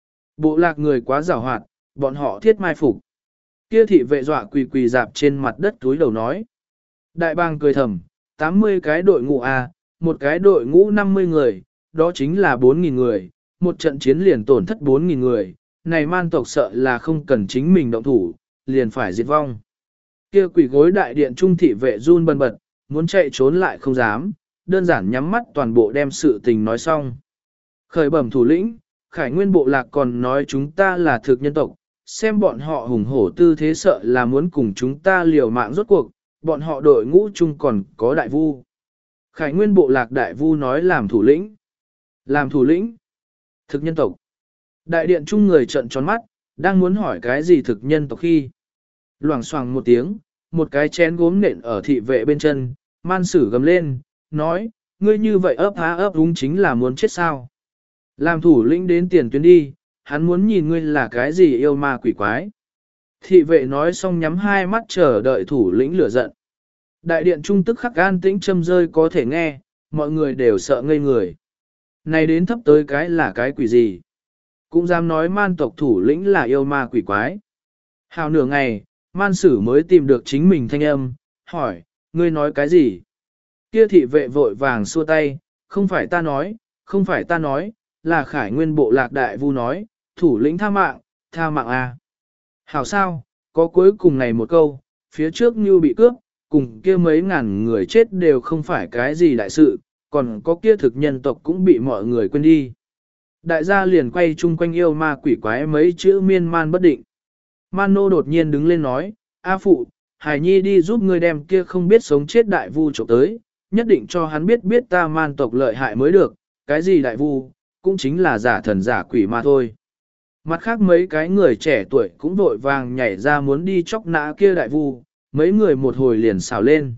Bộ lạc người quá giàu hoạt, bọn họ thiết mai phục. Kia thị vệ dọa quỳ quỳ dạp trên mặt đất túi đầu nói. Đại bang cười thầm, tám mươi cái đội ngũ A, một cái đội ngũ năm mươi người, đó chính là bốn nghìn người, một trận chiến liền tổn thất bốn nghìn người, này man tộc sợ là không cần chính mình động thủ, liền phải diệt vong. Kia quỷ gối đại điện trung thị vệ run bần bật, muốn chạy trốn lại không dám, đơn giản nhắm mắt toàn bộ đem sự tình nói xong. Khởi bẩm thủ lĩnh, Khải Nguyên bộ lạc còn nói chúng ta là thực nhân tộc, xem bọn họ hùng hổ tư thế sợ là muốn cùng chúng ta liều mạng rốt cuộc, bọn họ đội ngũ chung còn có đại vu. Khải Nguyên bộ lạc đại vu nói làm thủ lĩnh. Làm thủ lĩnh. Thực nhân tộc. Đại điện chung người trợn tròn mắt, đang muốn hỏi cái gì thực nhân tộc khi. Loảng xoảng một tiếng, một cái chén gốm nện ở thị vệ bên chân, man sử gầm lên, nói, ngươi như vậy ấp há ấp đúng chính là muốn chết sao. Làm thủ lĩnh đến tiền tuyến đi, hắn muốn nhìn ngươi là cái gì yêu ma quỷ quái. Thị vệ nói xong nhắm hai mắt chờ đợi thủ lĩnh lửa giận. Đại điện trung tức khắc an tĩnh châm rơi có thể nghe, mọi người đều sợ ngây người. Này đến thấp tới cái là cái quỷ gì? Cũng dám nói man tộc thủ lĩnh là yêu ma quỷ quái. Hào nửa ngày, man sử mới tìm được chính mình thanh âm, hỏi, ngươi nói cái gì? Kia thị vệ vội vàng xua tay, không phải ta nói, không phải ta nói, là Khải Nguyên bộ lạc đại vu nói, thủ lĩnh tha mạng, tha mạng à. Hảo sao, có cuối cùng này một câu, phía trước như bị cướp, cùng kia mấy ngàn người chết đều không phải cái gì đại sự, còn có kia thực nhân tộc cũng bị mọi người quên đi. Đại gia liền quay chung quanh yêu ma quỷ quái mấy chữ miên man bất định. Man nô đột nhiên đứng lên nói, A phụ, Hải Nhi đi giúp ngươi đem kia không biết sống chết đại vu trộm tới, nhất định cho hắn biết biết ta man tộc lợi hại mới được, cái gì đại vu, cũng chính là giả thần giả quỷ mà thôi. Mặt khác mấy cái người trẻ tuổi cũng vội vàng nhảy ra muốn đi chóc nã kia đại vu, mấy người một hồi liền xào lên.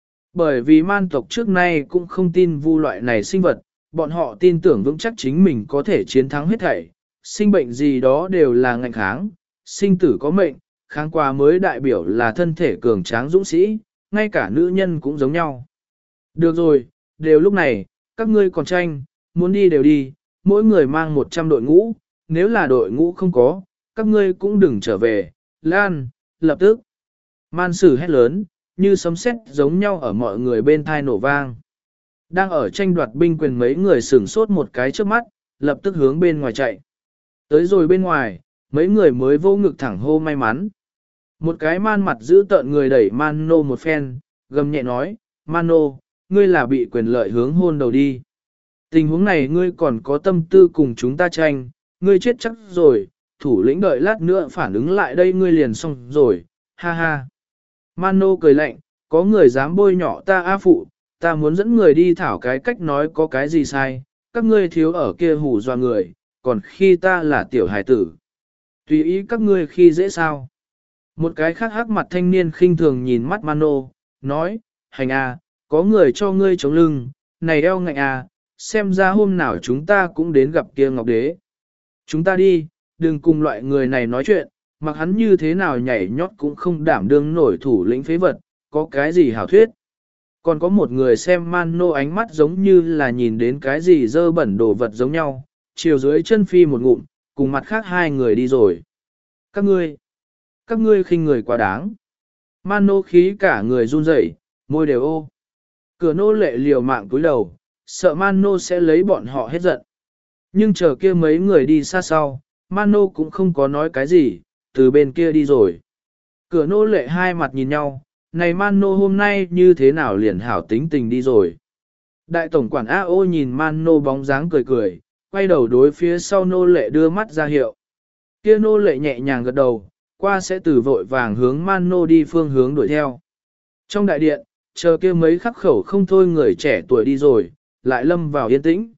Bởi vì man tộc trước nay cũng không tin vu loại này sinh vật, bọn họ tin tưởng vững chắc chính mình có thể chiến thắng hết thảy, sinh bệnh gì đó đều là ngạnh kháng, sinh tử có mệnh, kháng qua mới đại biểu là thân thể cường tráng dũng sĩ, ngay cả nữ nhân cũng giống nhau. Được rồi, đều lúc này, các ngươi còn tranh, muốn đi đều đi, mỗi người mang một trăm đội ngũ, nếu là đội ngũ không có, các ngươi cũng đừng trở về, lan, lập tức. Man sử hét lớn, như sấm sét giống nhau ở mọi người bên thai nổ vang. Đang ở tranh đoạt binh quyền mấy người sửng sốt một cái trước mắt, lập tức hướng bên ngoài chạy. Tới rồi bên ngoài, mấy người mới vô ngực thẳng hô may mắn. Một cái man mặt giữ tợn người đẩy man nô một phen, gầm nhẹ nói, man nô, ngươi là bị quyền lợi hướng hôn đầu đi. Tình huống này ngươi còn có tâm tư cùng chúng ta tranh, ngươi chết chắc rồi, thủ lĩnh đợi lát nữa phản ứng lại đây ngươi liền xong rồi, ha ha. Man nô cười lạnh, có người dám bôi nhọ ta a phụ, ta muốn dẫn người đi thảo cái cách nói có cái gì sai, các ngươi thiếu ở kia hù dọa người, còn khi ta là tiểu hài tử. Tùy ý các ngươi khi dễ sao. Một cái khác hắc mặt thanh niên khinh thường nhìn mắt Man nô, nói, hành a, có người cho ngươi chống lưng, này eo ngạnh a, xem ra hôm nào chúng ta cũng đến gặp kia ngọc đế. Chúng ta đi, đừng cùng loại người này nói chuyện, mặc hắn như thế nào nhảy nhót cũng không đảm đương nổi thủ lĩnh phế vật, có cái gì hảo thuyết. Còn có một người xem Man nô ánh mắt giống như là nhìn đến cái gì dơ bẩn đồ vật giống nhau, chiều dưới chân phi một ngụm, cùng mặt khác hai người đi rồi. Các ngươi, các ngươi khinh người quá đáng. Man nô khí cả người run rẩy, môi đều ô. Cửa nô lệ liều mạng cúi đầu, sợ Man nô sẽ lấy bọn họ hết giận. Nhưng chờ kia mấy người đi xa sau, Man nô cũng không có nói cái gì, từ bên kia đi rồi. Cửa nô lệ hai mặt nhìn nhau, này Man nô hôm nay như thế nào liền hảo tính tình đi rồi. Đại tổng quản A ô nhìn Man nô bóng dáng cười cười, quay đầu đối phía sau nô lệ đưa mắt ra hiệu. Kia nô lệ nhẹ nhàng gật đầu, qua sẽ từ vội vàng hướng Man nô đi phương hướng đuổi theo. Trong đại điện, chờ kia mấy khắc khẩu không thôi người trẻ tuổi đi rồi, lại lâm vào yên tĩnh.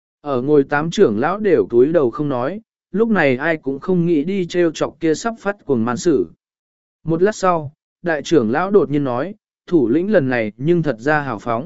Ở ngồi tám trưởng lão đều túi đầu không nói, lúc này ai cũng không nghĩ đi treo chọc kia sắp phát cuồng Man sử. Một lát sau, đại trưởng lão đột nhiên nói, thủ lĩnh lần này nhưng thật ra hào phóng,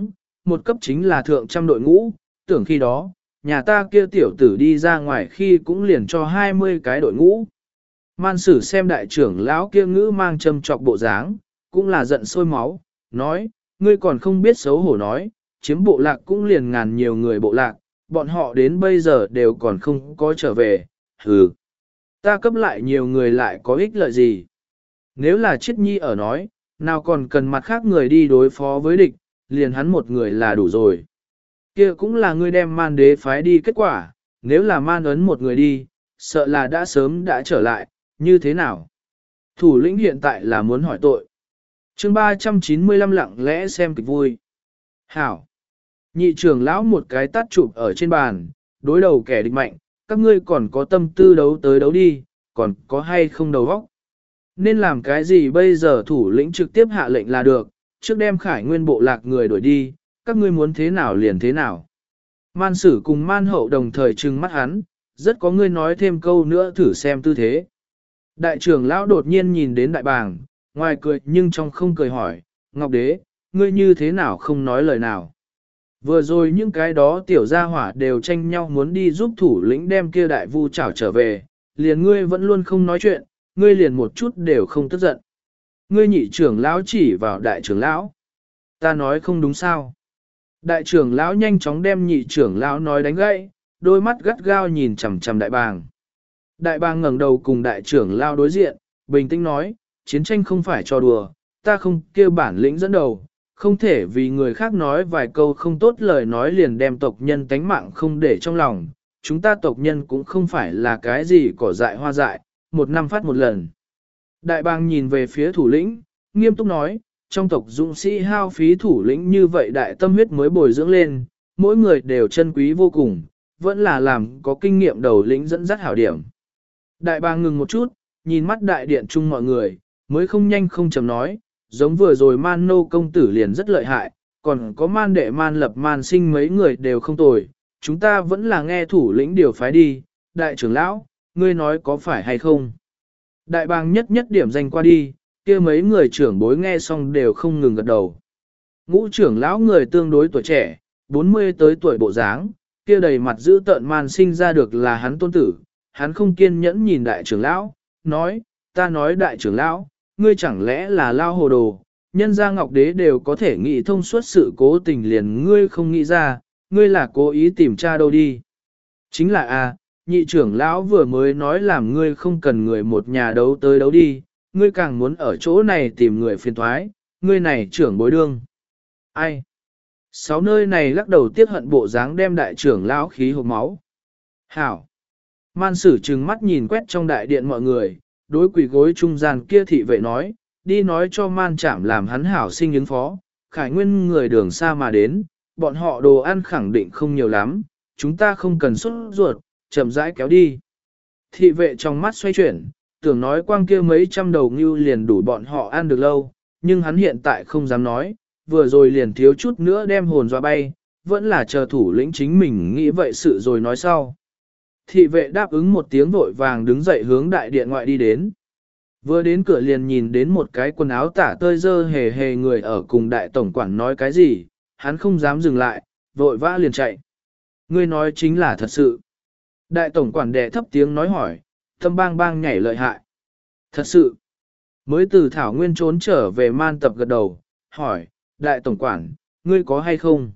một cấp chính là thượng trăm đội ngũ, tưởng khi đó, nhà ta kia tiểu tử đi ra ngoài khi cũng liền cho hai mươi cái đội ngũ. Man sử xem đại trưởng lão kia ngữ mang châm trọc bộ dáng, cũng là giận sôi máu, nói, ngươi còn không biết xấu hổ nói, chiếm bộ lạc cũng liền ngàn nhiều người bộ lạc, bọn họ đến bây giờ đều còn không có trở về, hừ. Ta cấp lại nhiều người lại có ích lợi gì? Nếu là Chiết Nhi ở nói, nào còn cần mặt khác người đi đối phó với địch, liền hắn một người là đủ rồi. Kia cũng là ngươi đem man đế phái đi kết quả, nếu là man ấn một người đi, sợ là đã sớm đã trở lại, như thế nào? Thủ lĩnh hiện tại là muốn hỏi tội. chương ba trăm chín mươi lăm lặng lẽ xem kịch vui. Hảo! Nhị trưởng lão một cái tát chụp ở trên bàn, đối đầu kẻ địch mạnh, các ngươi còn có tâm tư đấu tới đấu đi, còn có hay không đầu óc. Nên làm cái gì bây giờ thủ lĩnh trực tiếp hạ lệnh là được, trước đem khải nguyên bộ lạc người đuổi đi, các ngươi muốn thế nào liền thế nào. Man sử cùng man hậu đồng thời trừng mắt hắn, rất có ngươi nói thêm câu nữa thử xem tư thế. Đại trưởng lão đột nhiên nhìn đến đại bàng, ngoài cười nhưng trong không cười hỏi, Ngọc Đế, ngươi như thế nào không nói lời nào. Vừa rồi những cái đó tiểu gia hỏa đều tranh nhau muốn đi giúp thủ lĩnh đem kia đại vu chảo trở về, liền ngươi vẫn luôn không nói chuyện, ngươi liền một chút đều không tức giận. Ngươi nhị trưởng lão chỉ vào đại trưởng lão. Ta nói không đúng sao. Đại trưởng lão nhanh chóng đem nhị trưởng lão nói đánh gãy, đôi mắt gắt gao nhìn chằm chằm đại bàng. Đại bàng ngẩng đầu cùng đại trưởng lão đối diện, bình tĩnh nói, chiến tranh không phải trò đùa, ta không kêu bản lĩnh dẫn đầu, không thể vì người khác nói vài câu không tốt lời nói liền đem tộc nhân tánh mạng không để trong lòng. Chúng ta tộc nhân cũng không phải là cái gì cỏ dại hoa dại, một năm phát một lần. Đại bàng nhìn về phía thủ lĩnh, nghiêm túc nói, trong tộc dũng sĩ hao phí thủ lĩnh như vậy đại tâm huyết mới bồi dưỡng lên, mỗi người đều chân quý vô cùng, vẫn là làm có kinh nghiệm đầu lĩnh dẫn dắt hảo điểm. Đại bàng ngừng một chút, nhìn mắt đại điện chung mọi người, mới không nhanh không chậm nói, giống vừa rồi man nô công tử liền rất lợi hại, còn có man đệ man lập man sinh mấy người đều không tồi, chúng ta vẫn là nghe thủ lĩnh điều phái đi, đại trưởng lão, ngươi nói có phải hay không? Đại bàng nhất nhất điểm danh qua đi, kia mấy người trưởng bối nghe xong đều không ngừng gật đầu. Ngũ trưởng lão người tương đối tuổi trẻ, bốn mươi tới tuổi bộ dáng, kia đầy mặt giữ tợn man sinh ra được là hắn tôn tử, hắn không kiên nhẫn nhìn đại trưởng lão, nói, ta nói đại trưởng lão, ngươi chẳng lẽ là lao hồ đồ, nhân gia ngọc đế đều có thể nghĩ thông suốt sự cố tình liền ngươi không nghĩ ra, ngươi là cố ý tìm tra đâu đi. Chính là a, nhị trưởng lão vừa mới nói làm ngươi không cần người một nhà đấu tới đấu đi, ngươi càng muốn ở chỗ này tìm người phiền thoái, ngươi này trưởng bối đương. Ai? Sáu nơi này lắc đầu tiếc hận bộ dáng đem đại trưởng lão khí hộp máu. Hảo! Man sử trừng mắt nhìn quét trong đại điện mọi người, đối quỷ gối trung gian kia thị vệ nói, đi nói cho man chạm làm hắn hảo sinh ứng phó, khải nguyên người đường xa mà đến, bọn họ đồ ăn khẳng định không nhiều lắm, chúng ta không cần xuất ruột, chậm rãi kéo đi. Thị vệ trong mắt xoay chuyển, tưởng nói quang kia mấy trăm đầu ngưu liền đủ bọn họ ăn được lâu, nhưng hắn hiện tại không dám nói, vừa rồi liền thiếu chút nữa đem hồn dọa bay, vẫn là chờ thủ lĩnh chính mình nghĩ vậy sự rồi nói sau. Thị vệ đáp ứng một tiếng vội vàng đứng dậy hướng đại điện ngoại đi đến. Vừa đến cửa liền nhìn đến một cái quần áo tả tơi dơ hề hề người ở cùng đại tổng quản nói cái gì, hắn không dám dừng lại, vội vã liền chạy. Ngươi nói chính là thật sự. Đại tổng quản đè thấp tiếng nói hỏi, tâm bang bang nhảy lợi hại. Thật sự. Mới từ Thảo Nguyên trốn trở về man tập gật đầu, hỏi, đại tổng quản, ngươi có hay không?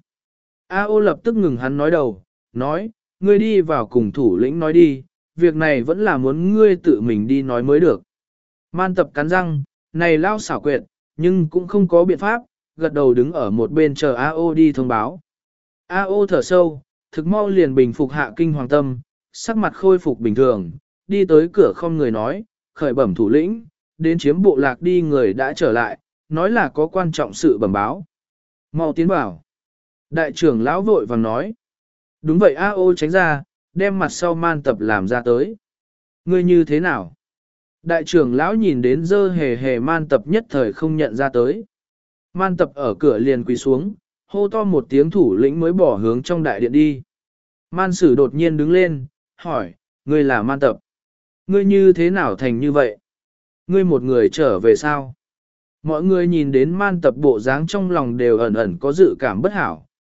A ô lập tức ngừng hắn nói đầu, nói, ngươi đi vào cùng thủ lĩnh nói đi, việc này vẫn là muốn ngươi tự mình đi nói mới được. Man tập cắn răng, này lao xảo quyệt, nhưng cũng không có biện pháp, gật đầu đứng ở một bên chờ A ô đi thông báo. A ô thở sâu, thực mau liền bình phục hạ kinh hoàng tâm, sắc mặt khôi phục bình thường, đi tới cửa không người nói, khởi bẩm thủ lĩnh, đến chiếm bộ lạc đi người đã trở lại, nói là có quan trọng sự bẩm báo. Mau tiến bảo. Đại trưởng lão vội vàng nói. Đúng vậy A ô tránh ra, đem mặt sau man tập làm ra tới. Ngươi như thế nào? Đại trưởng lão nhìn đến dơ hề hề man tập nhất thời không nhận ra tới. Man tập ở cửa liền quỳ xuống, hô to một tiếng thủ lĩnh mới bỏ hướng trong đại điện đi. Man sử đột nhiên đứng lên, hỏi, ngươi là man tập. Ngươi như thế nào thành như vậy? Ngươi một người trở về sao? Mọi người nhìn đến man tập bộ dáng trong lòng đều ẩn ẩn có dự cảm bất hảo,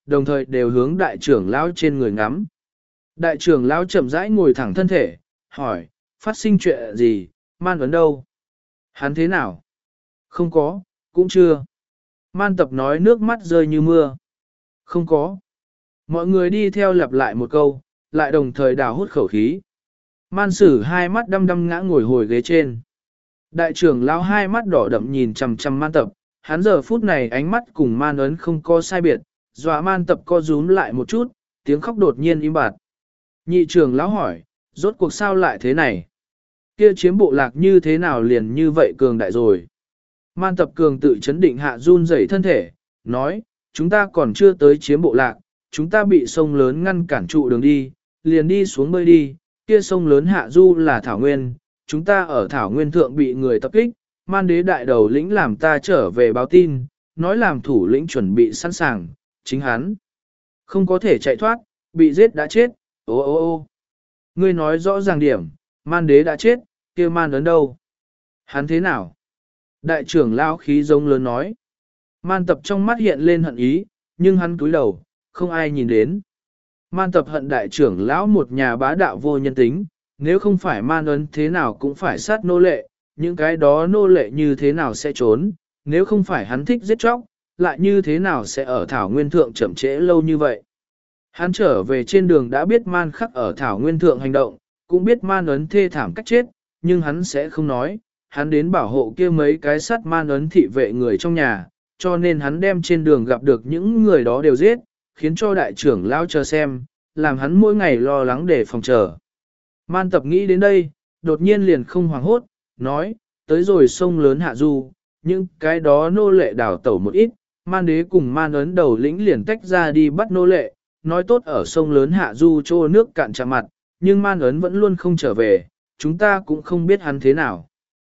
đồng thời đều hướng đại trưởng lão trên người ngắm. Đại trưởng lão chậm rãi ngồi thẳng thân thể, hỏi, phát sinh chuyện gì, Man Ấn đâu? Hắn thế nào? Không có, cũng chưa. Man Tập nói nước mắt rơi như mưa. Không có. Mọi người đi theo lặp lại một câu, lại đồng thời đào hút khẩu khí. Man Sử hai mắt đăm đăm ngã ngồi hồi ghế trên. Đại trưởng lão hai mắt đỏ đậm nhìn chằm chằm Man Tập, hắn giờ phút này ánh mắt cùng Man Ấn không có sai biệt, dọa Man Tập co rúm lại một chút, tiếng khóc đột nhiên im bặt. Nhị trưởng lão hỏi, rốt cuộc sao lại thế này? Kia chiếm bộ lạc như thế nào liền như vậy cường đại rồi? Man Tập cường tự chấn định hạ run rẩy thân thể, nói, chúng ta còn chưa tới chiếm bộ lạc, chúng ta bị sông lớn ngăn cản trụ đường đi, liền đi xuống bơi đi, kia sông lớn hạ du là Thảo Nguyên, chúng ta ở Thảo Nguyên thượng bị người tập kích, Man đế đại đầu lĩnh làm ta trở về báo tin, nói làm thủ lĩnh chuẩn bị sẵn sàng, chính hắn không có thể chạy thoát, bị giết đã chết, ô ô ô. Ngươi nói rõ ràng điểm, Man đế đã chết, kia Man Ấn đâu? Hắn thế nào? Đại trưởng lão khí giống lớn nói. Man Tập trong mắt hiện lên hận ý, nhưng hắn cúi đầu, không ai nhìn đến. Man Tập hận đại trưởng lão một nhà bá đạo vô nhân tính, nếu không phải Man Ấn thế nào cũng phải sát nô lệ, những cái đó nô lệ như thế nào sẽ trốn, nếu không phải hắn thích giết chóc, lại như thế nào sẽ ở Thảo Nguyên Thượng chậm trễ lâu như vậy. Hắn trở về trên đường đã biết Man Khắc ở Thảo Nguyên Thượng hành động, cũng biết Man Ấn thê thảm cách chết, nhưng hắn sẽ không nói, hắn đến bảo hộ kia mấy cái sát Man Ấn thị vệ người trong nhà, cho nên hắn đem trên đường gặp được những người đó đều giết, khiến cho đại trưởng lão chờ xem, làm hắn mỗi ngày lo lắng để phòng chờ. Man Tập nghĩ đến đây, đột nhiên liền không hoảng hốt, nói, tới rồi sông lớn hạ du, những cái đó nô lệ đảo tẩu một ít, Man đế cùng Man Ấn đầu lĩnh liền tách ra đi bắt nô lệ, nói tốt ở sông lớn hạ du trô nước cạn chạm mặt, nhưng Man Ấn vẫn luôn không trở về, chúng ta cũng không biết hắn thế nào.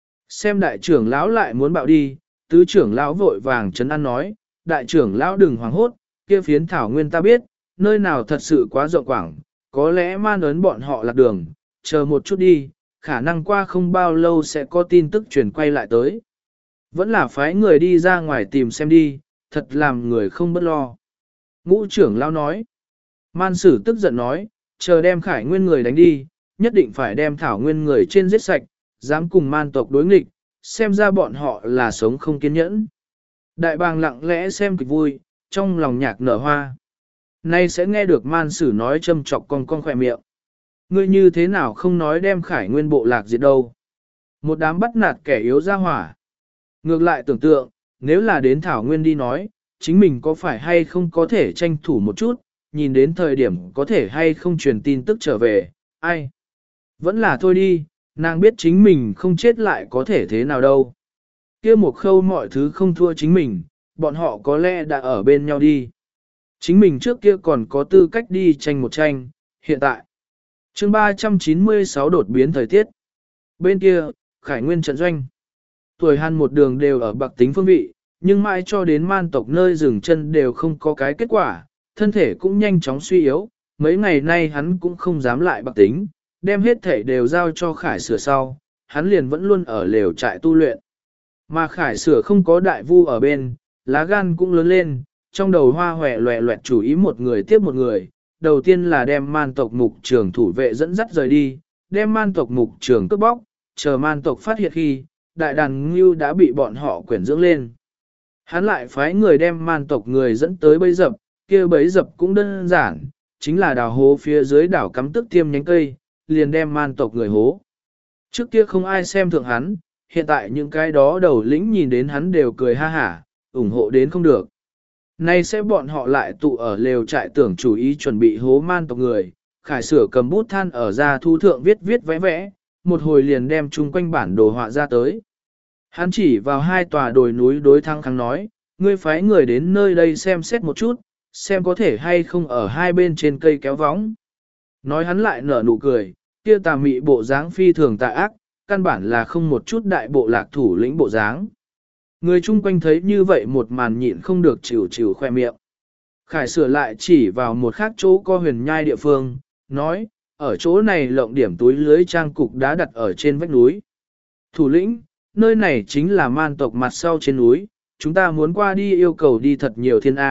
Xem đại trưởng lão lại muốn bạo đi, tứ trưởng lão vội vàng trấn an nói, đại trưởng lão đừng hoảng hốt, kia phiến Thảo Nguyên ta biết, nơi nào thật sự quá rộng quảng, có lẽ Man Ấn bọn họ lạc đường, chờ một chút đi, khả năng qua không bao lâu sẽ có tin tức truyền quay lại tới. Vẫn là phái người đi ra ngoài tìm xem đi, thật làm người không bất lo. Ngũ trưởng lão nói, Man Sử tức giận nói, chờ đem Khải Nguyên người đánh đi, nhất định phải đem Thảo Nguyên người trên giết sạch, dám cùng Man tộc đối nghịch, xem ra bọn họ là sống không kiên nhẫn. Đại bàng lặng lẽ xem kịch vui, trong lòng nhạc nở hoa. Nay sẽ nghe được Man Sử nói châm chọc con con khỏe miệng. Ngươi như thế nào không nói đem Khải Nguyên bộ lạc diệt đâu. Một đám bắt nạt kẻ yếu ra hỏa. Ngược lại tưởng tượng, nếu là đến Thảo Nguyên đi nói, chính mình có phải hay không có thể tranh thủ một chút, nhìn đến thời điểm có thể hay không truyền tin tức trở về, ai. Vẫn là thôi đi, nàng biết chính mình không chết lại có thể thế nào đâu. Kia một khâu mọi thứ không thua chính mình, bọn họ có lẽ đã ở bên nhau đi. Chính mình trước kia còn có tư cách đi tranh một tranh, hiện tại. chương ba trăm chín mươi sáu đột biến thời tiết. Bên kia, Khải Nguyên trận doanh. Tuổi Hàn một đường đều ở bạc tính phương vị, nhưng mãi cho đến Man tộc nơi dừng chân đều không có cái kết quả, thân thể cũng nhanh chóng suy yếu, mấy ngày nay hắn cũng không dám lại bạc tính, đem hết thể đều giao cho Khải Sửa sau, hắn liền vẫn luôn ở lều trại tu luyện. Mà Khải Sửa không có đại vu ở bên, lá gan cũng lớn lên, trong đầu hoa hòe loẹ loẹt chủ ý một người tiếp một người, đầu tiên là đem Man tộc mục trưởng thủ vệ dẫn dắt rời đi, đem Man tộc mục trưởng cướp bóc, chờ Man tộc phát hiện khi, đại đàn ngưu đã bị bọn họ quyển dưỡng lên. Hắn lại phái người đem Man tộc người dẫn tới bẫy dập, kia bẫy dập cũng đơn giản, chính là đào hố phía dưới đảo cắm tức tiêm nhánh cây, liền đem Man tộc người hố. Trước kia không ai xem thượng hắn, hiện tại những cái đó đầu lĩnh nhìn đến hắn đều cười ha hả, ủng hộ đến không được. Nay sẽ bọn họ lại tụ ở lều trại tưởng chủ ý chuẩn bị hố Man tộc người, Khải Sửa cầm bút than ở ra thu thượng viết viết vẽ vẽ, một hồi liền đem chung quanh bản đồ họa ra tới. Hắn chỉ vào hai tòa đồi núi đối thăng kháng nói, ngươi phái người đến nơi đây xem xét một chút, xem có thể hay không ở hai bên trên cây kéo võng. Nói hắn lại nở nụ cười, kia tà mị bộ dáng phi thường tà ác, căn bản là không một chút đại bộ lạc thủ lĩnh bộ dáng. Người chung quanh thấy như vậy một màn nhịn không được chịu chịu khoe miệng. Khải Sửa lại chỉ vào một khác chỗ co huyền nhai địa phương, nói, ở chỗ này lộng điểm túi lưới trang cục đá đặt ở trên vách núi. Thủ lĩnh, nơi này chính là Man tộc mặt sau trên núi, chúng ta muốn qua đi yêu cầu đi thật nhiều thiên A,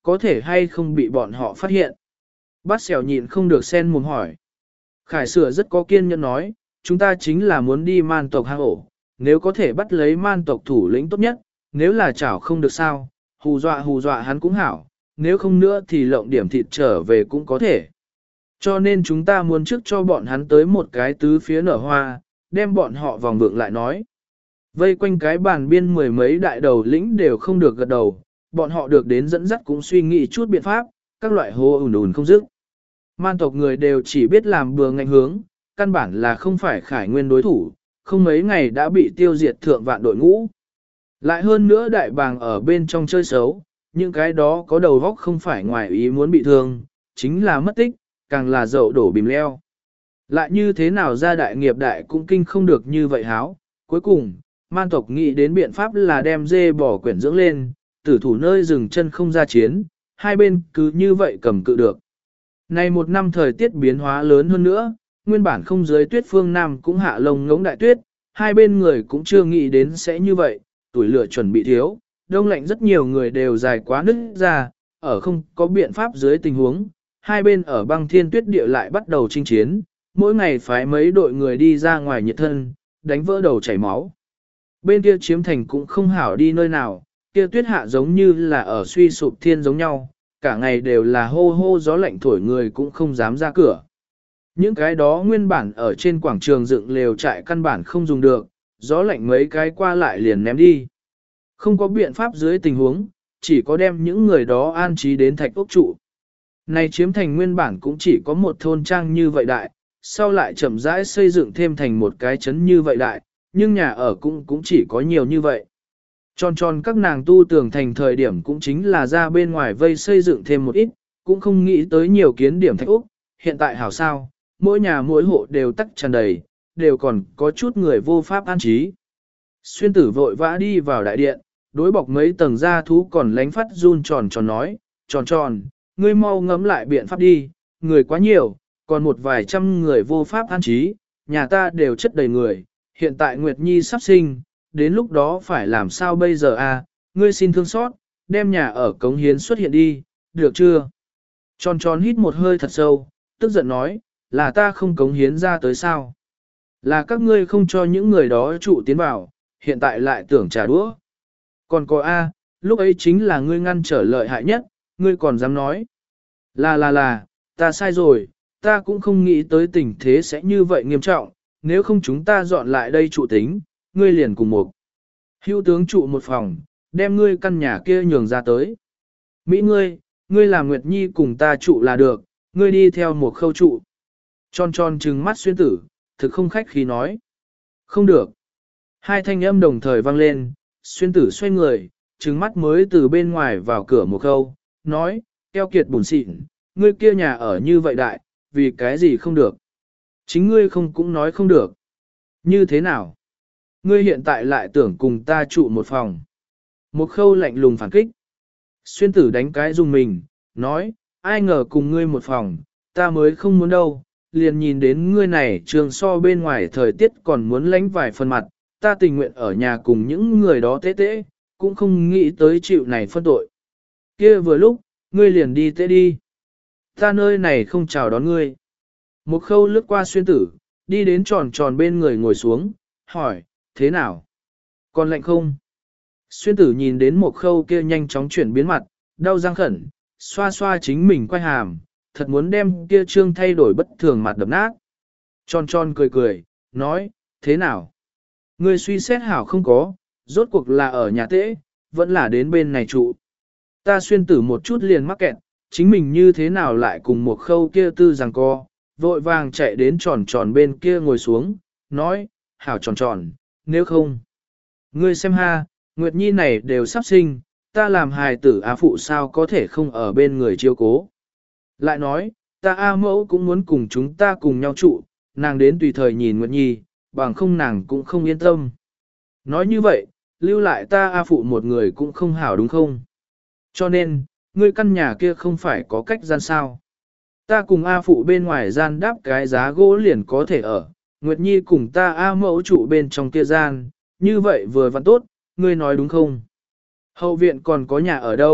có thể hay không bị bọn họ phát hiện. Bát xẻo nhịn không được sen mồm hỏi. Khải sửa rất có kiên nhẫn nói, chúng ta chính là muốn đi man tộc hang ổ, nếu có thể bắt lấy man tộc thủ lĩnh tốt nhất, nếu là chảo không được sao, hù dọa hù dọa hắn cũng hảo, nếu không nữa thì lộng điểm thịt trở về cũng có thể. Cho nên chúng ta muốn trước cho bọn hắn tới một cái tứ phía nở hoa, đem bọn họ vòng vượng lại nói. Vây quanh cái bàn biên mười mấy đại đầu lĩnh đều không được gật đầu, bọn họ được đến dẫn dắt cũng suy nghĩ chút biện pháp, các loại hô ùn ùn không dứt. Man tộc người đều chỉ biết làm bừa ngạnh hướng, căn bản là không phải Khải Nguyên đối thủ, không mấy ngày đã bị tiêu diệt thượng vạn đội ngũ. Lại hơn nữa đại bàng ở bên trong chơi xấu, những cái đó có đầu góc không phải ngoài ý muốn bị thương, chính là mất tích, càng là dậu đổ bìm leo. Lại như thế nào ra đại nghiệp đại cũng kinh không được như vậy háo. Cuối cùng, man tộc nghĩ đến biện pháp là đem dê bỏ quyển dưỡng lên, tử thủ nơi dừng chân không ra chiến, hai bên cứ như vậy cầm cự được. Này một năm thời tiết biến hóa lớn hơn nữa, nguyên bản không dưới tuyết phương Nam cũng hạ lồng ngống đại tuyết, hai bên người cũng chưa nghĩ đến sẽ như vậy, tuổi lửa chuẩn bị thiếu, đông lạnh rất nhiều người đều dài quá nứt ra, ở không có biện pháp dưới tình huống, hai bên ở băng thiên tuyết địa lại bắt đầu chinh chiến, mỗi ngày phái mấy đội người đi ra ngoài nhiệt thân, đánh vỡ đầu chảy máu. Bên kia chiếm thành cũng không hảo đi nơi nào, kia tuyết hạ giống như là ở suy sụp thiên giống nhau, cả ngày đều là hô hô gió lạnh thổi người cũng không dám ra cửa. Những cái đó nguyên bản ở trên quảng trường dựng lều trại căn bản không dùng được, gió lạnh mấy cái qua lại liền ném đi. Không có biện pháp dưới tình huống, chỉ có đem những người đó an trí đến thạch ốc trụ. Này chiếm thành nguyên bản cũng chỉ có một thôn trang như vậy đại, sau lại chậm rãi xây dựng thêm thành một cái trấn như vậy đại, nhưng nhà ở cũng cũng chỉ có nhiều như vậy. Tròn tròn các nàng tu tường thành thời điểm cũng chính là ra bên ngoài vây xây dựng thêm một ít, cũng không nghĩ tới nhiều kiến điểm thạch úc, hiện tại hảo sao, mỗi nhà mỗi hộ đều tắc tràn đầy, đều còn có chút người vô pháp an trí. Xuyên tử vội vã đi vào đại điện, đối bọc mấy tầng da thú còn lánh phát run tròn tròn nói, tròn tròn, ngươi mau ngẫm lại biện pháp đi, người quá nhiều, còn một vài trăm người vô pháp an trí, nhà ta đều chất đầy người, hiện tại Nguyệt Nhi sắp sinh, đến lúc đó phải làm sao bây giờ à, ngươi xin thương xót, đem nhà ở cống hiến xuất hiện đi, được chưa? Tròn tròn hít một hơi thật sâu, tức giận nói, là ta không cống hiến ra tới sao? Là các ngươi không cho những người đó trụ tiến vào, hiện tại lại tưởng trả đũa. Còn có A, lúc ấy chính là ngươi ngăn trở lợi hại nhất, ngươi còn dám nói. Là là là, ta sai rồi, ta cũng không nghĩ tới tình thế sẽ như vậy nghiêm trọng, nếu không chúng ta dọn lại đây trụ tính, ngươi liền cùng một. Hữu tướng trụ một phòng, đem ngươi căn nhà kia nhường ra tới. Mỹ ngươi, ngươi làm Nguyệt Nhi cùng ta trụ là được, ngươi đi theo một khâu trụ. Tròn tròn trừng mắt xuyên tử, thực không khách khí nói. Không được. Hai thanh âm đồng thời vang lên, xuyên tử xoay người, trừng mắt mới từ bên ngoài vào cửa một khâu, nói, keo kiệt bùn xịn, ngươi kia nhà ở như vậy đại, vì cái gì không được. Chính ngươi không cũng nói không được. Như thế nào? Ngươi hiện tại lại tưởng cùng ta trụ một phòng. Một khâu lạnh lùng phản kích. Xuyên tử đánh cái dùng mình, nói, ai ngờ cùng ngươi một phòng, ta mới không muốn đâu, liền nhìn đến ngươi này trường so bên ngoài thời tiết còn muốn lánh vài phần mặt, ta tình nguyện ở nhà cùng những người đó tế tế, cũng không nghĩ tới chịu này phân tội. Kia vừa lúc, ngươi liền đi tế đi. Ta nơi này không chào đón ngươi. Một khâu lướt qua xuyên tử, đi đến tròn tròn bên người ngồi xuống, hỏi, thế nào? Còn lạnh không? Xuyên tử nhìn đến một khâu kia nhanh chóng chuyển biến mặt, đau răng khẩn, xoa xoa chính mình quay hàm, thật muốn đem kia trương thay đổi bất thường mặt đập nát. Tròn tròn cười cười, nói, thế nào? Ngươi suy xét hảo không có, rốt cuộc là ở nhà tễ, vẫn là đến bên này trụ. Ta xuyên tử một chút liền mắc kẹt, chính mình như thế nào lại cùng một khâu kia tư rằng co, vội vàng chạy đến tròn tròn bên kia ngồi xuống, nói, hảo tròn tròn, nếu không. Ngươi xem ha, Nguyệt Nhi này đều sắp sinh, ta làm hài tử á phụ sao có thể không ở bên người chiêu cố. Lại nói, ta A mẫu cũng muốn cùng chúng ta cùng nhau trụ, nàng đến tùy thời nhìn Nguyệt Nhi, bằng không nàng cũng không yên tâm. Nói như vậy, lưu lại ta A phụ một người cũng không hảo đúng không? Cho nên, ngươi căn nhà kia không phải có cách gian sao. Ta cùng A phụ bên ngoài gian đáp cái giá gỗ liền có thể ở, Nguyệt Nhi cùng ta A mẫu trụ bên trong kia gian, như vậy vừa văn tốt, ngươi nói đúng không? Hậu viện còn có nhà ở đâu,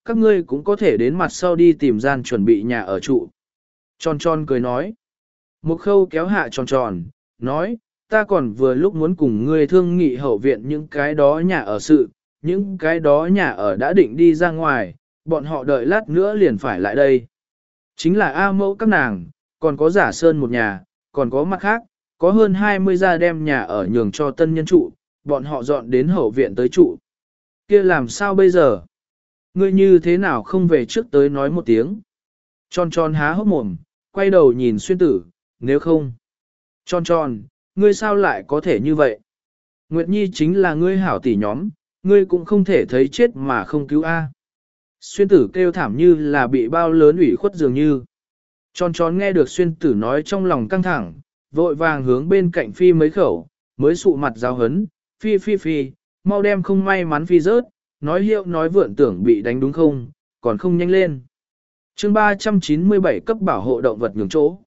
các ngươi cũng có thể đến mặt sau đi tìm gian chuẩn bị nhà ở trụ. Tròn tròn cười nói. Mục khâu kéo hạ tròn tròn, nói, ta còn vừa lúc muốn cùng ngươi thương nghị hậu viện những cái đó nhà ở sự, những cái đó nhà ở đã định đi ra ngoài, bọn họ đợi lát nữa liền phải lại đây. Chính là A mẫu các nàng, còn có giả sơn một nhà, còn có mặt khác, có hơn hai mươi gia đem nhà ở nhường cho tân nhân trụ, bọn họ dọn đến hậu viện tới trụ. Kia làm sao bây giờ? Ngươi như thế nào không về trước tới nói một tiếng? Tròn tròn há hốc mồm, quay đầu nhìn xuyên tử, nếu không. Tròn tròn, ngươi sao lại có thể như vậy? Nguyệt Nhi chính là ngươi hảo tỷ nhóm, ngươi cũng không thể thấy chết mà không cứu A. Xuyên tử kêu thảm như là bị bao lớn ủy khuất dường như. Tròn tròn nghe được xuyên tử nói trong lòng căng thẳng, vội vàng hướng bên cạnh phi mấy khẩu, mới sụ mặt giáo hấn, phi phi phi, mau đem không may mắn phi rớt, nói hiệu nói vượn tưởng bị đánh đúng không, còn không nhanh lên. chương ba trăm chín mươi bảy cấp bảo hộ động vật nhường chỗ.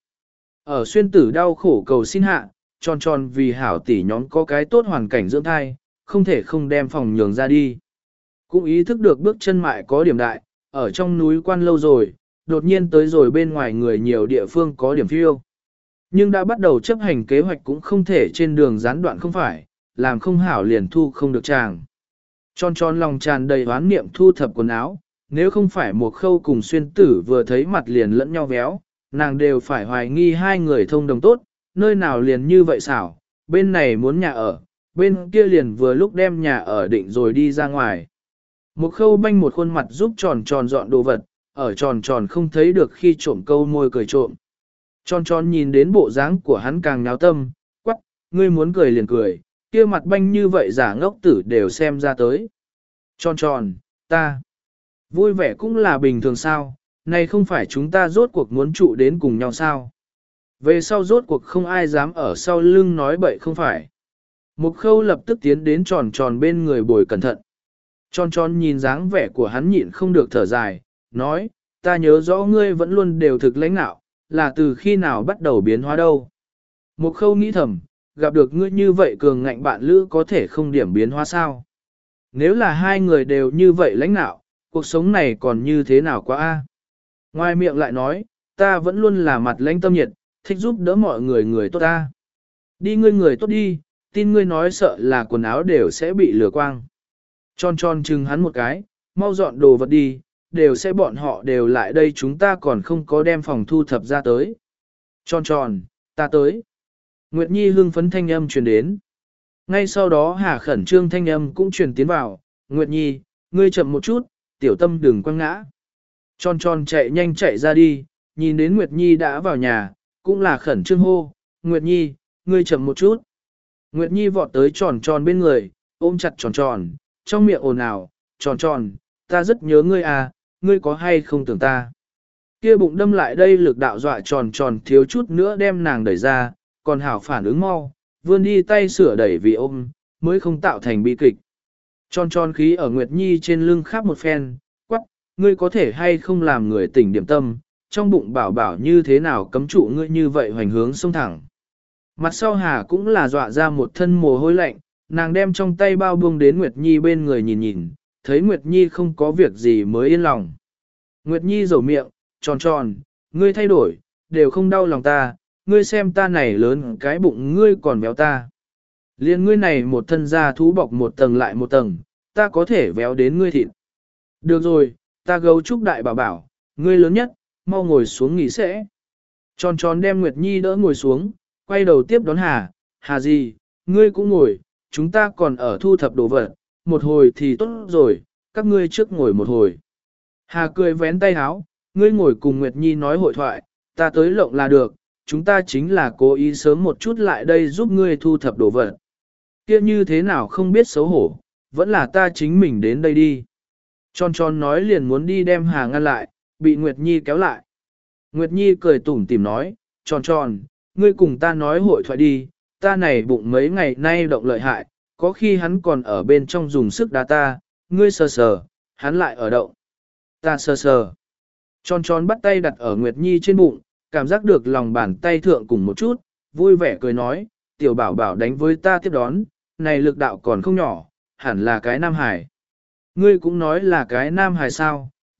Ở xuyên tử đau khổ cầu xin hạ, tròn tròn vì hảo tỷ nhóm có cái tốt hoàn cảnh dưỡng thai, không thể không đem phòng nhường ra đi. Cũng ý thức được bước chân mại có điểm đại, ở trong núi quan lâu rồi, đột nhiên tới rồi bên ngoài người nhiều địa phương có điểm phiêu. Nhưng đã bắt đầu chấp hành kế hoạch cũng không thể trên đường gián đoạn không phải, làm không hảo liền thu không được chàng. Tròn tròn lòng tràn đầy oán niệm thu thập quần áo, nếu không phải một khâu cùng xuyên tử vừa thấy mặt liền lẫn nhau véo, nàng đều phải hoài nghi hai người thông đồng tốt, nơi nào liền như vậy xảo, bên này muốn nhà ở, bên kia liền vừa lúc đem nhà ở định rồi đi ra ngoài. Một khâu banh một khuôn mặt giúp tròn tròn dọn đồ vật, ở tròn tròn không thấy được khi trộm câu môi cười trộm. Tròn tròn nhìn đến bộ dáng của hắn càng nháo tâm, quắc, ngươi muốn cười liền cười, kia mặt banh như vậy giả ngốc tử đều xem ra tới. Tròn tròn, ta, vui vẻ cũng là bình thường sao, này không phải chúng ta rốt cuộc muốn trụ đến cùng nhau sao. Về sau rốt cuộc không ai dám ở sau lưng nói bậy không phải. Mục khâu lập tức tiến đến tròn tròn bên người bồi cẩn thận. Tròn tròn nhìn dáng vẻ của hắn nhịn không được thở dài, nói, ta nhớ rõ ngươi vẫn luôn đều thực lãnh nạo, là từ khi nào bắt đầu biến hóa đâu. Mục khâu nghĩ thầm, gặp được ngươi như vậy cường ngạnh bạn lữ có thể không điểm biến hóa sao. Nếu là hai người đều như vậy lãnh nạo, cuộc sống này còn như thế nào quá a? Ngoài miệng lại nói, ta vẫn luôn là mặt lãnh tâm nhiệt, thích giúp đỡ mọi người người tốt ta. Đi ngươi người tốt đi, tin ngươi nói sợ là quần áo đều sẽ bị lửa quang. Tròn tròn chừng hắn một cái, mau dọn đồ vật đi, đều sẽ bọn họ đều lại đây chúng ta còn không có đem phòng thu thập ra tới. Tròn tròn, ta tới. Nguyệt Nhi hưng phấn thanh âm truyền đến. Ngay sau đó Hà khẩn trương thanh âm cũng truyền tiến vào, Nguyệt Nhi, ngươi chậm một chút, tiểu tâm đừng quăng ngã. Tròn tròn chạy nhanh chạy ra đi, nhìn đến Nguyệt Nhi đã vào nhà, cũng là khẩn trương hô, Nguyệt Nhi, ngươi chậm một chút. Nguyệt Nhi vọt tới tròn tròn bên người, ôm chặt tròn tròn, trong miệng ồn ào, tròn tròn, ta rất nhớ ngươi à, ngươi có hay không tưởng ta. Kia bụng đâm lại đây lực đạo dọa tròn tròn thiếu chút nữa đem nàng đẩy ra, còn hảo phản ứng mau, vươn đi tay sửa đẩy vì ôm, mới không tạo thành bi kịch. Tròn tròn khí ở Nguyệt Nhi trên lưng khắp một phen, quắc, ngươi có thể hay không làm người tỉnh điểm tâm, trong bụng bảo bảo như thế nào cấm trụ ngươi như vậy hoành hướng sông thẳng. Mặt sau Hà cũng là dọa ra một thân mồ hôi lạnh, nàng đem trong tay bao buông đến Nguyệt Nhi bên người nhìn nhìn, thấy Nguyệt Nhi không có việc gì mới yên lòng. Nguyệt Nhi rầu miệng, tròn tròn, ngươi thay đổi, đều không đau lòng ta, ngươi xem ta này lớn cái bụng ngươi còn béo ta. Liên ngươi này một thân da thú bọc một tầng lại một tầng, ta có thể véo đến ngươi thịt. Được rồi, ta gấu trúc đại bảo bảo, ngươi lớn nhất, mau ngồi xuống nghỉ sẽ. Tròn tròn đem Nguyệt Nhi đỡ ngồi xuống, quay đầu tiếp đón Hà, Hà gì, ngươi cũng ngồi, chúng ta còn ở thu thập đồ vật, một hồi thì tốt rồi, các ngươi trước ngồi một hồi. Hà cười vén tay háo, ngươi ngồi cùng Nguyệt Nhi nói hội thoại, ta tới lộng là được, chúng ta chính là cố ý sớm một chút lại đây giúp ngươi thu thập đồ vật. Kia như thế nào không biết xấu hổ, vẫn là ta chính mình đến đây đi. Tròn tròn nói liền muốn đi đem Hà ngăn lại, bị Nguyệt Nhi kéo lại. Nguyệt Nhi cười tủm tỉm nói, tròn tròn, ngươi cùng ta nói hội thoại đi, ta này bụng mấy ngày nay động lợi hại, có khi hắn còn ở bên trong dùng sức đá ta, ngươi sờ sờ, hắn lại ở động. Ta sờ sờ. Tròn tròn bắt tay đặt ở Nguyệt Nhi trên bụng, cảm giác được lòng bàn tay thượng cùng một chút, vui vẻ cười nói, tiểu bảo bảo đánh với ta tiếp đón, này lực đạo còn không nhỏ, hẳn là cái nam hải. Ngươi cũng nói là cái nam hải sao,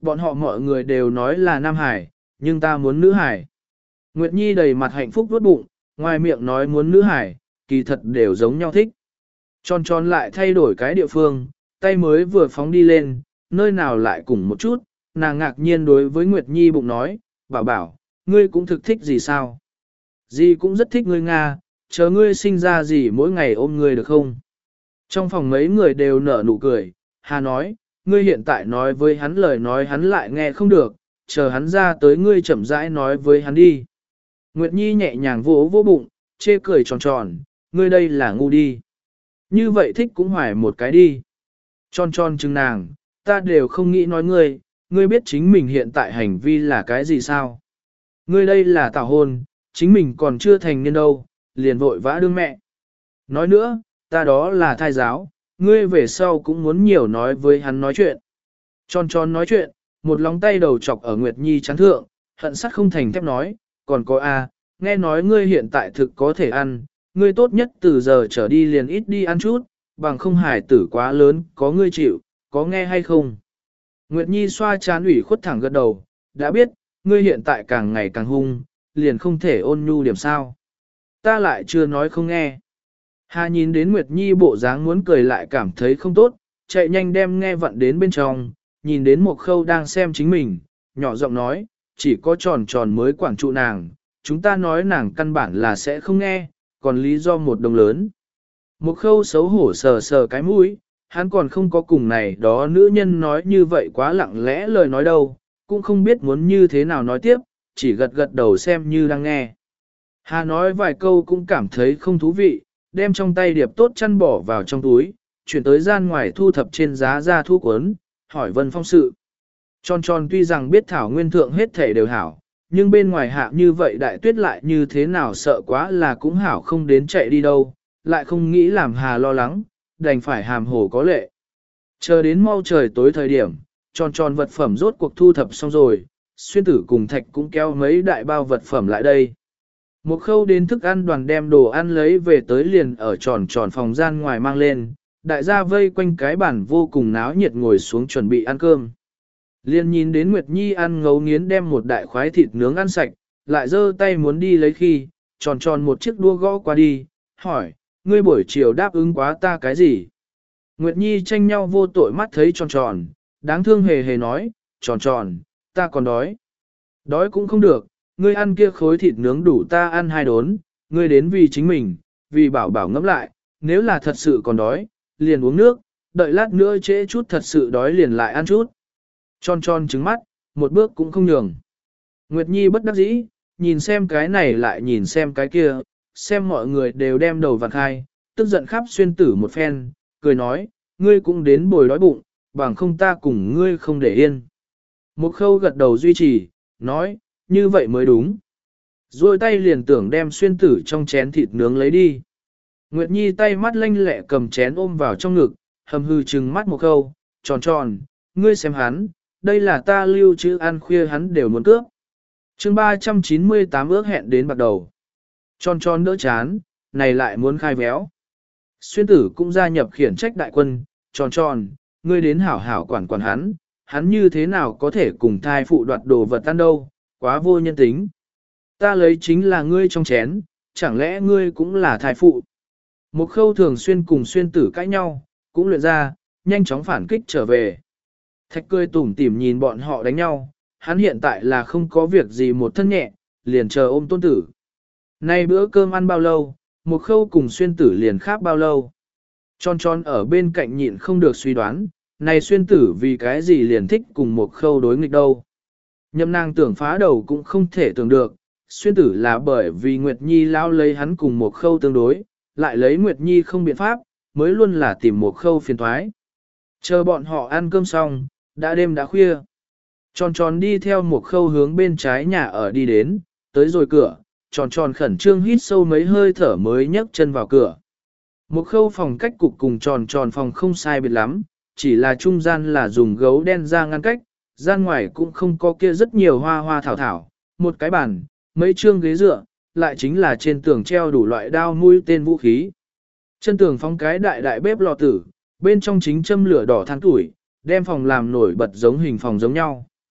Bọn họ mọi người đều nói là nam hải, nhưng ta muốn nữ hải. Nguyệt Nhi đầy mặt hạnh phúc vuốt bụng, ngoài miệng nói muốn nữ hải, kỳ thật đều giống nhau thích. Tròn tròn lại thay đổi cái địa phương, tay mới vừa phóng đi lên, nơi nào lại cùng một chút, nàng ngạc nhiên đối với Nguyệt Nhi bụng nói, bảo bảo, ngươi cũng thực thích gì sao? Dì cũng rất thích ngươi Nga, chờ ngươi sinh ra gì mỗi ngày ôm ngươi được không? Trong phòng mấy người đều nở nụ cười, Hà nói, ngươi hiện tại nói với hắn lời nói hắn lại nghe không được, chờ hắn ra tới ngươi chậm rãi nói với hắn đi. Nguyệt Nhi nhẹ nhàng vỗ vỗ bụng, chê cười tròn tròn, ngươi đây là ngu đi. Như vậy thích cũng hoài một cái đi. Tròn tròn chừng nàng, ta đều không nghĩ nói ngươi, ngươi biết chính mình hiện tại hành vi là cái gì sao? Ngươi đây là tảo hôn, chính mình còn chưa thành niên đâu, liền vội vã đương mẹ. Nói nữa, ta đó là thai giáo, ngươi về sau cũng muốn nhiều nói với hắn nói chuyện. Tròn tròn nói chuyện, một lòng tay đầu chọc ở Nguyệt Nhi chán thượng, hận sắt không thành thép nói, còn có a, nghe nói ngươi hiện tại thực có thể ăn, ngươi tốt nhất từ giờ trở đi liền ít đi ăn chút, bằng không hải tử quá lớn, có ngươi chịu, có nghe hay không. Nguyệt Nhi xoa chán ủy khuất thẳng gật đầu, đã biết, ngươi hiện tại càng ngày càng hung, liền không thể ôn nhu điểm sao. Ta lại chưa nói không nghe. Hà nhìn đến Nguyệt Nhi bộ dáng muốn cười lại cảm thấy không tốt, chạy nhanh đem nghe vặn đến bên trong, nhìn đến một khâu đang xem chính mình, nhỏ giọng nói, chỉ có tròn tròn mới quản trụ nàng, chúng ta nói nàng căn bản là sẽ không nghe, còn lý do một đồng lớn. Một khâu xấu hổ sờ sờ cái mũi, hắn còn không có cùng này đó nữ nhân nói như vậy quá lặng lẽ lời nói đâu, cũng không biết muốn như thế nào nói tiếp, chỉ gật gật đầu xem như đang nghe. Hà nói vài câu cũng cảm thấy không thú vị, đem trong tay điệp tốt chăn bỏ vào trong túi, chuyển tới gian ngoài thu thập trên giá ra thu cuốn, hỏi Vân Phong sự. Tròn tròn tuy rằng biết thảo nguyên thượng hết thể đều hảo, nhưng bên ngoài hạ như vậy đại tuyết lại như thế nào sợ quá là cũng hảo không đến chạy đi đâu, lại không nghĩ làm Hà lo lắng, đành phải hàm hồ có lệ. Chờ đến mau trời tối thời điểm, tròn tròn vật phẩm rốt cuộc thu thập xong rồi, xuyên tử cùng thạch cũng kéo mấy đại bao vật phẩm lại đây. Một khâu đến thức ăn đoàn đem đồ ăn lấy về tới liền ở tròn tròn phòng gian ngoài mang lên, đại gia vây quanh cái bàn vô cùng náo nhiệt ngồi xuống chuẩn bị ăn cơm. Liền nhìn đến Nguyệt Nhi ăn ngấu nghiến đem một đại khoái thịt nướng ăn sạch, lại giơ tay muốn đi lấy khi, tròn tròn một chiếc đua gõ qua đi, hỏi, ngươi buổi chiều đáp ứng quá ta cái gì? Nguyệt Nhi tranh nhau vô tội mắt thấy tròn tròn, đáng thương hề hề nói, tròn tròn, ta còn đói. Đói cũng không được, ngươi ăn kia khối thịt nướng đủ ta ăn hai đốn, ngươi đến vì chính mình, vì bảo bảo ngẫm lại, nếu là thật sự còn đói, liền uống nước, đợi lát nữa trễ chút thật sự đói liền lại ăn chút. Tròn tròn trứng mắt, một bước cũng không nhường. Nguyệt Nhi bất đắc dĩ, nhìn xem cái này lại nhìn xem cái kia, xem mọi người đều đem đầu vặn khai, tức giận khắp xuyên tử một phen, cười nói, ngươi cũng đến bồi đói bụng, bằng không ta cùng ngươi không để yên. Một khâu gật đầu duy trì, nói, như vậy mới đúng. Rồi tay liền tưởng đem xuyên tử trong chén thịt nướng lấy đi. Nguyệt Nhi tay mắt lanh lẹ cầm chén ôm vào trong ngực, hầm hư trừng mắt một khâu, tròn tròn, ngươi xem hắn, đây là ta lưu trữ ăn khuya hắn đều muốn cướp. chương ba trăm chín mươi tám ước hẹn đến bắt đầu. Tròn tròn đỡ chán, này lại muốn khai véo. Xuyên tử cũng gia nhập khiển trách đại quân, tròn tròn, ngươi đến hảo hảo quản quản hắn, hắn như thế nào có thể cùng thai phụ đoạt đồ vật ăn đâu, quá vô nhân tính. Ta lấy chính là ngươi trong chén, chẳng lẽ ngươi cũng là thai phụ. Một khâu thường xuyên cùng xuyên tử cãi nhau, cũng luyện ra, nhanh chóng phản kích trở về. Thạch cười tủm tỉm nhìn bọn họ đánh nhau, hắn hiện tại là không có việc gì một thân nhẹ, liền chờ ôm tôn tử. Nay bữa cơm ăn bao lâu, một khâu cùng xuyên tử liền khác bao lâu. Tròn tròn ở bên cạnh nhịn không được suy đoán, này xuyên tử vì cái gì liền thích cùng một khâu đối nghịch đâu. Nhậm nàng tưởng phá đầu cũng không thể tưởng được, xuyên tử là bởi vì Nguyệt Nhi lao lấy hắn cùng một khâu tương đối, lại lấy Nguyệt Nhi không biện pháp, mới luôn là tìm một khâu phiền thoái. Chờ bọn họ ăn cơm xong, đã đêm đã khuya. Tròn tròn đi theo một khâu hướng bên trái nhà ở đi đến, tới rồi cửa, tròn tròn khẩn trương hít sâu mấy hơi thở mới nhấc chân vào cửa. Một khâu phòng cách cục cùng tròn tròn phòng không sai biệt lắm, chỉ là trung gian là dùng gấu đen ra ngăn cách, gian ngoài cũng không có kia rất nhiều hoa hoa thảo thảo, một cái bàn, mấy chương ghế dựa, lại chính là trên tường treo đủ loại đao mũi tên vũ khí. Chân tường phóng cái đại đại bếp lò tử, bên trong chính châm lửa đỏ than tuổi, đem phòng làm nổi bật giống hình phòng giống nhau.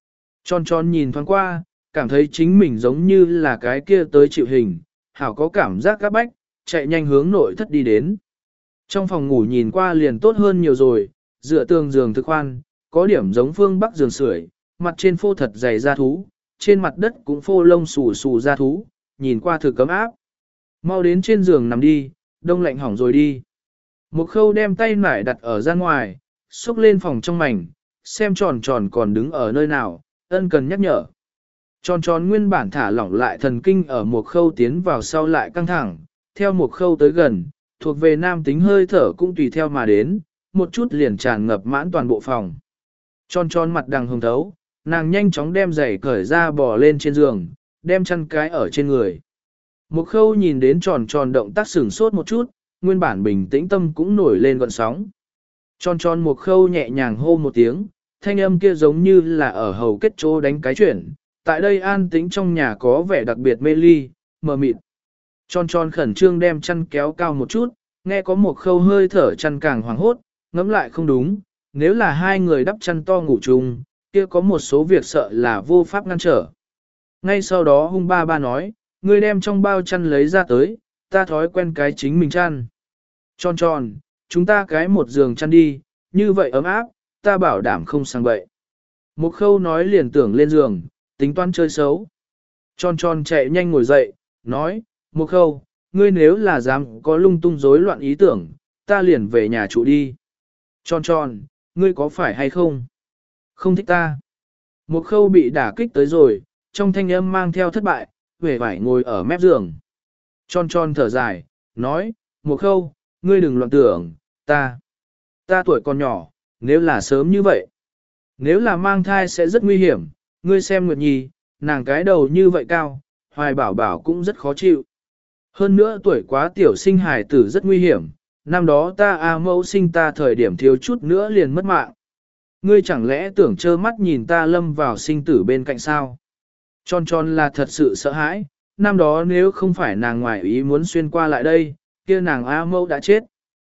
Tròn tròn nhìn thoáng qua, cảm thấy chính mình giống như là cái kia tới chịu hình, hảo có cảm giác các bách, chạy nhanh hướng nội thất đi đến. Trong phòng ngủ nhìn qua liền tốt hơn nhiều rồi, dựa tường giường thực khoan, có điểm giống phương bắc giường sưởi, mặt trên phô thật dày da thú, trên mặt đất cũng phô lông xù xù da thú, nhìn qua thực cấm áp. Mau đến trên giường nằm đi, đông lạnh hỏng rồi đi. Một khâu đem tay nải đặt ở ra ngoài, xúc lên phòng trong mảnh, xem tròn tròn còn đứng ở nơi nào, ân cần nhắc nhở. Tròn tròn nguyên bản thả lỏng lại thần kinh ở một khâu tiến vào sau lại căng thẳng, theo một khâu tới gần, thuộc về nam tính hơi thở cũng tùy theo mà đến, một chút liền tràn ngập mãn toàn bộ phòng. Tròn tròn mặt đằng hồng thấu, nàng nhanh chóng đem giày cởi ra bò lên trên giường, đem chăn cái ở trên người. Một khâu nhìn đến tròn tròn động tác sửng sốt một chút, nguyên bản bình tĩnh tâm cũng nổi lên gọn sóng. Tròn tròn một khâu nhẹ nhàng hô một tiếng, thanh âm kia giống như là ở hầu kết chỗ đánh cái chuyển, tại đây an tĩnh trong nhà có vẻ đặc biệt mê ly, mờ mịt. Tròn tròn khẩn trương đem chăn kéo cao một chút, nghe có một khâu hơi thở chăn càng hoảng hốt, ngẫm lại không đúng, nếu là hai người đắp chăn to ngủ chung, kia có một số việc sợ là vô pháp ngăn trở. Ngay sau đó hung ba ba nói, ngươi đem trong bao chăn lấy ra tới, ta thói quen cái chính mình chăn. Tròn tròn, chúng ta cái một giường chăn đi, như vậy ấm áp, ta bảo đảm không sang bậy. Một khâu nói liền tưởng lên giường, tính toán chơi xấu. Tròn tròn chạy nhanh ngồi dậy, nói, một khâu, ngươi nếu là dám có lung tung rối loạn ý tưởng, ta liền về nhà trụ đi. Tròn tròn, ngươi có phải hay không? Không thích ta. Một khâu bị đả kích tới rồi, trong thanh âm mang theo thất bại, vẻ vải ngồi ở mép giường. Tròn tròn thở dài, nói, một khâu, ngươi đừng loạn tưởng, ta. Ta tuổi còn nhỏ, nếu là sớm như vậy. Nếu là mang thai sẽ rất nguy hiểm, ngươi xem Nguyệt Nhi, nàng cái đầu như vậy cao, hoài bảo bảo cũng rất khó chịu. Hơn nữa tuổi quá tiểu sinh hài tử rất nguy hiểm, năm đó ta A mẫu sinh ta thời điểm thiếu chút nữa liền mất mạng. Ngươi chẳng lẽ tưởng trơ mắt nhìn ta lâm vào sinh tử bên cạnh sao? Tròn tròn là thật sự sợ hãi, năm đó nếu không phải nàng ngoài ý muốn xuyên qua lại đây, kia nàng A mẫu đã chết.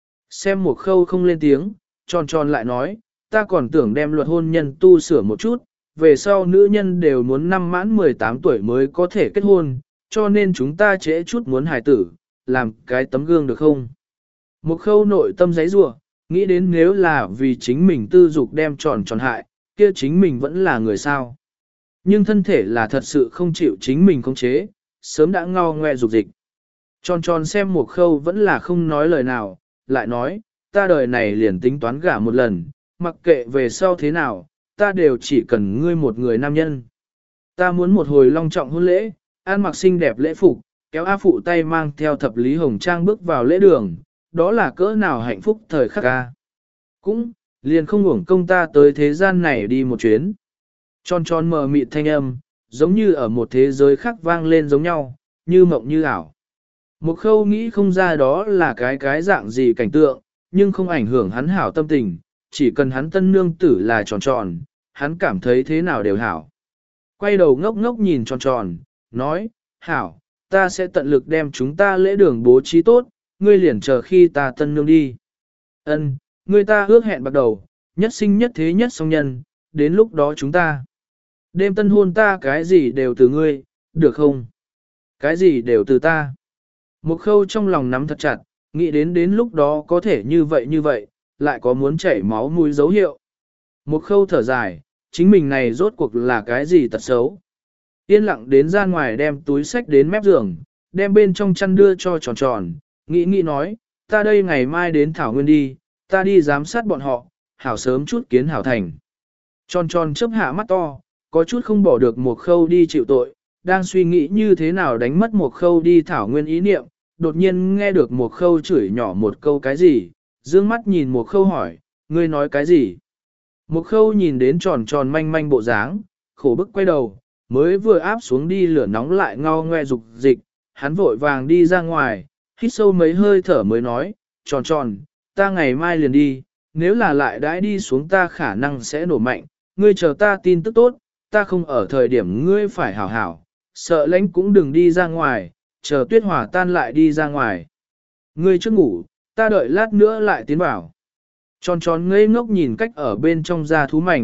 Xem một khâu không lên tiếng, tròn tròn lại nói, ta còn tưởng đem luật hôn nhân tu sửa một chút, về sau nữ nhân đều muốn năm mãn mười tám tuổi mới có thể kết hôn, cho nên chúng ta trễ chút muốn hài tử, làm cái tấm gương được không? Một khâu nội tâm giấy rủa, nghĩ đến nếu là vì chính mình tư dục đem tròn tròn hại, kia chính mình vẫn là người sao. Nhưng thân thể là thật sự không chịu chính mình khống chế, sớm đã ngao ngoe dục dịch. Tròn tròn xem một khâu vẫn là không nói lời nào, lại nói, ta đời này liền tính toán gả một lần, mặc kệ về sau thế nào, ta đều chỉ cần ngươi một người nam nhân. Ta muốn một hồi long trọng hôn lễ, ăn mặc xinh đẹp lễ phục, kéo A phụ tay mang theo thập lý hồng trang bước vào lễ đường, đó là cỡ nào hạnh phúc thời khắc ca. Cũng, liền không uổng công ta tới thế gian này đi một chuyến. Tròn tròn mờ mịt thanh âm, giống như ở một thế giới khác vang lên giống nhau, như mộng như ảo. Một khâu nghĩ không ra đó là cái cái dạng gì cảnh tượng, nhưng không ảnh hưởng hắn hảo tâm tình, chỉ cần hắn tân nương tử là tròn tròn, hắn cảm thấy thế nào đều hảo. Quay đầu ngốc ngốc nhìn tròn tròn, nói, hảo, ta sẽ tận lực đem chúng ta lễ đường bố trí tốt, ngươi liền chờ khi ta tân nương đi. Ân, ngươi ta ước hẹn bắt đầu, nhất sinh nhất thế nhất song nhân, đến lúc đó chúng ta. Đêm tân hôn ta cái gì đều từ ngươi, được không? Cái gì đều từ ta. Một khâu trong lòng nắm thật chặt, nghĩ đến đến lúc đó có thể như vậy như vậy, lại có muốn chảy máu mũi dấu hiệu. Một khâu thở dài, chính mình này rốt cuộc là cái gì tật xấu. Yên lặng đến ra ngoài đem túi sách đến mép giường, đem bên trong chăn đưa cho tròn tròn, nghĩ nghĩ nói, ta đây ngày mai đến Thảo Nguyên đi, ta đi giám sát bọn họ, hảo sớm chút kiến hảo thành. Tròn tròn chớp hạ mắt to, có chút không bỏ được một khâu đi chịu tội, đang suy nghĩ như thế nào đánh mất một khâu đi Thảo Nguyên ý niệm, đột nhiên nghe được một khâu chửi nhỏ một câu cái gì, dương mắt nhìn một khâu hỏi, ngươi nói cái gì? Một khâu nhìn đến tròn tròn manh manh bộ dáng, khổ bức quay đầu, mới vừa áp xuống đi lửa nóng lại ngao ngoe dục dịch, hắn vội vàng đi ra ngoài, hít sâu mấy hơi thở mới nói, tròn tròn, ta ngày mai liền đi, nếu là lại đãi đi xuống ta khả năng sẽ nổ mạnh, ngươi chờ ta tin tức tốt, ta không ở thời điểm ngươi phải hảo hảo, sợ lãnh cũng đừng đi ra ngoài, chờ tuyết hỏa tan lại đi ra ngoài. Ngươi trước ngủ, ta đợi lát nữa lại tiến vào. Tròn tròn ngây ngốc nhìn cách ở bên trong da thú mảnh,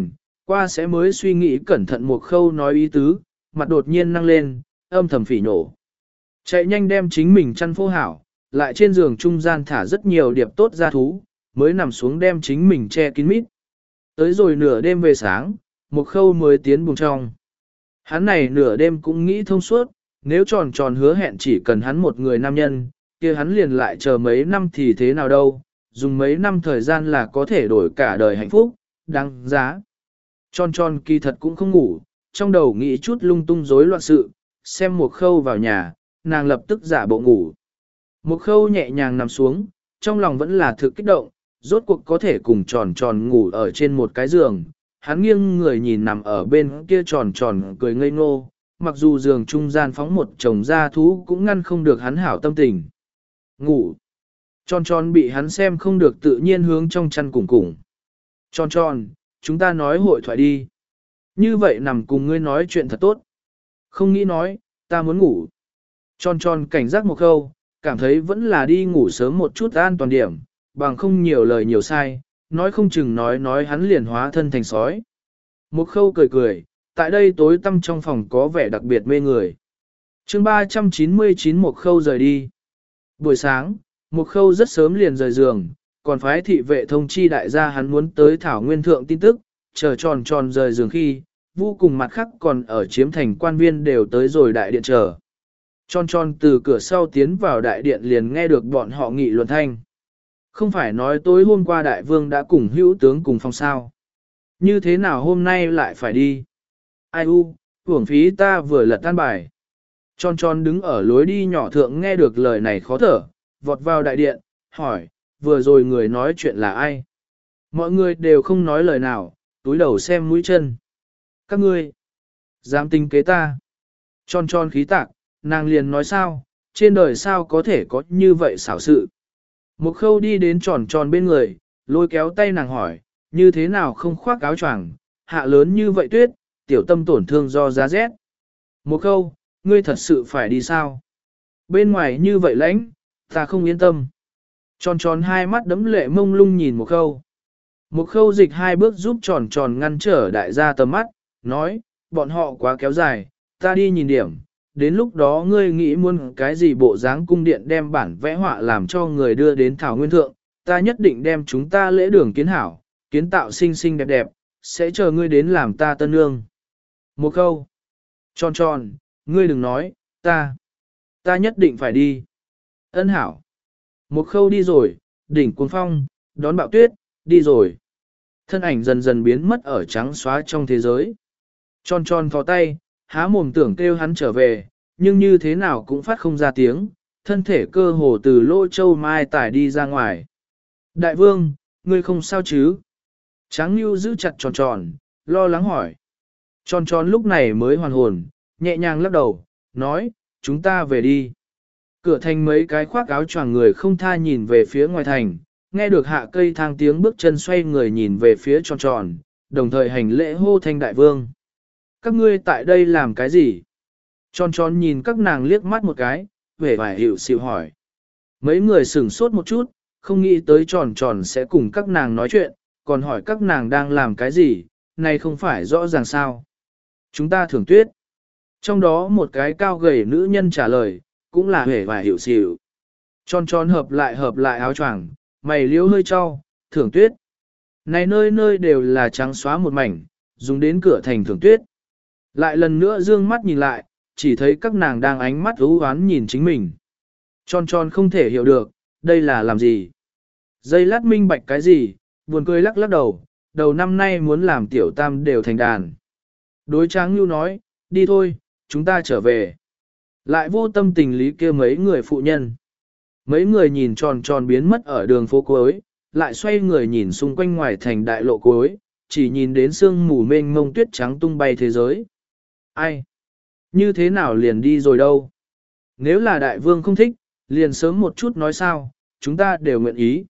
Qua sẽ mới suy nghĩ cẩn thận một khâu nói ý tứ, mặt đột nhiên năng lên, âm thầm phỉ nổ. Chạy nhanh đem chính mình chăn phô hảo, lại trên giường trung gian thả rất nhiều điệp tốt ra thú, mới nằm xuống đem chính mình che kín mít. Tới rồi nửa đêm về sáng, một khâu mới tiến buồng trong. Hắn này nửa đêm cũng nghĩ thông suốt, nếu tròn tròn hứa hẹn chỉ cần hắn một người nam nhân, kia hắn liền lại chờ mấy năm thì thế nào đâu, dùng mấy năm thời gian là có thể đổi cả đời hạnh phúc, đáng giá. Tròn tròn kỳ thật cũng không ngủ, trong đầu nghĩ chút lung tung rối loạn sự, xem một khâu vào nhà, nàng lập tức giả bộ ngủ. Một khâu nhẹ nhàng nằm xuống, trong lòng vẫn là thực kích động, rốt cuộc có thể cùng tròn tròn ngủ ở trên một cái giường. Hắn nghiêng người nhìn nằm ở bên kia tròn tròn cười ngây ngô, mặc dù giường trung gian phóng một chồng da thú cũng ngăn không được hắn hảo tâm tình. Ngủ. Tròn tròn bị hắn xem không được tự nhiên hướng trong chăn cùng cùng. Tròn tròn, chúng ta nói hội thoại đi. Như vậy nằm cùng ngươi nói chuyện thật tốt. Không nghĩ nói, ta muốn ngủ. Tròn tròn cảnh giác một khâu, cảm thấy vẫn là đi ngủ sớm một chút an toàn điểm, bằng không nhiều lời nhiều sai, nói không chừng nói nói hắn liền hóa thân thành sói. Một khâu cười cười, tại đây tối tăm trong phòng có vẻ đặc biệt mê người. chương ba trăm chín mươi chín một khâu rời đi. Buổi sáng, một khâu rất sớm liền rời giường, còn phái thị vệ thông chi đại gia hắn muốn tới Thảo Nguyên Thượng tin tức, chờ tròn tròn rời giường khi, vô cùng mặt khác còn ở chiếm thành quan viên đều tới rồi đại điện chờ. Tròn tròn từ cửa sau tiến vào đại điện liền nghe được bọn họ nghị luận thanh. Không phải nói tối hôm qua đại vương đã cùng hữu tướng cùng phong sao. Như thế nào hôm nay lại phải đi? Ai u, hưởng phí ta vừa lật tan bài. Tròn tròn đứng ở lối đi nhỏ thượng nghe được lời này khó thở, vọt vào đại điện, hỏi, vừa rồi người nói chuyện là ai? Mọi người đều không nói lời nào, túi đầu xem mũi chân. Các ngươi, dám tính kế ta. Tròn tròn khí tạc, nàng liền nói sao, trên đời sao có thể có như vậy xảo sự. Một khâu đi đến tròn tròn bên người, lôi kéo tay nàng hỏi, như thế nào không khoác áo choàng, hạ lớn như vậy tuyết, tiểu tâm tổn thương do giá rét. Một khâu, ngươi thật sự phải đi sao? Bên ngoài như vậy lãnh, ta không yên tâm. Tròn tròn hai mắt đấm lệ mông lung nhìn một khâu. Một khâu dịch hai bước giúp tròn tròn ngăn trở đại gia tầm mắt, nói, bọn họ quá kéo dài, ta đi nhìn điểm. Đến lúc đó ngươi nghĩ muốn cái gì bộ dáng cung điện đem bản vẽ họa làm cho người đưa đến Thảo Nguyên Thượng, ta nhất định đem chúng ta lễ đường kiến hảo, kiến tạo xinh xinh đẹp đẹp, sẽ chờ ngươi đến làm ta tân nương. Một khâu. Tròn tròn, ngươi đừng nói, ta, ta nhất định phải đi. Ân hảo. Một khâu đi rồi, đỉnh cuồng phong, đón bão tuyết, đi rồi. Thân ảnh dần dần biến mất ở trắng xóa trong thế giới. Tròn tròn phó tay, há mồm tưởng kêu hắn trở về, nhưng như thế nào cũng phát không ra tiếng, thân thể cơ hồ từ lỗ châu mai tải đi ra ngoài. Đại vương, ngươi không sao chứ? Tráng Nhu giữ chặt tròn tròn, lo lắng hỏi. Tròn tròn lúc này mới hoàn hồn, nhẹ nhàng lắc đầu, nói, chúng ta về đi. Cửa thành mấy cái khoác áo choàng người không tha nhìn về phía ngoài thành, nghe được hạ cây thang tiếng bước chân xoay người nhìn về phía tròn tròn, đồng thời hành lễ hô thanh đại vương. Các ngươi tại đây làm cái gì? Tròn tròn nhìn các nàng liếc mắt một cái, vẻ vải hiệu xịu hỏi. Mấy người sửng sốt một chút, không nghĩ tới tròn tròn sẽ cùng các nàng nói chuyện, còn hỏi các nàng đang làm cái gì, này không phải rõ ràng sao. Chúng ta thưởng tuyết. Trong đó một cái cao gầy nữ nhân trả lời, cũng là vẻ vải hiệu xịu. Tròn tròn hợp lại hợp lại áo choàng, mày liếu hơi cho, thưởng tuyết. Này nơi nơi đều là trắng xóa một mảnh, dùng đến cửa thành thưởng tuyết. Lại lần nữa dương mắt nhìn lại, chỉ thấy các nàng đang ánh mắt ú oán nhìn chính mình. Tròn tròn không thể hiểu được, đây là làm gì. Dây lát minh bạch cái gì, buồn cười lắc lắc đầu, đầu năm nay muốn làm tiểu tam đều thành đàn. Đối Tráng Nhu nói, đi thôi, chúng ta trở về. Lại vô tâm tình lý kia mấy người phụ nhân. Mấy người nhìn tròn tròn biến mất ở đường phố cuối, lại xoay người nhìn xung quanh ngoài thành đại lộ cuối, chỉ nhìn đến sương mù mênh mông tuyết trắng tung bay thế giới. Ai? Như thế nào liền đi rồi đâu? Nếu là đại vương không thích, liền sớm một chút nói sao, chúng ta đều nguyện ý.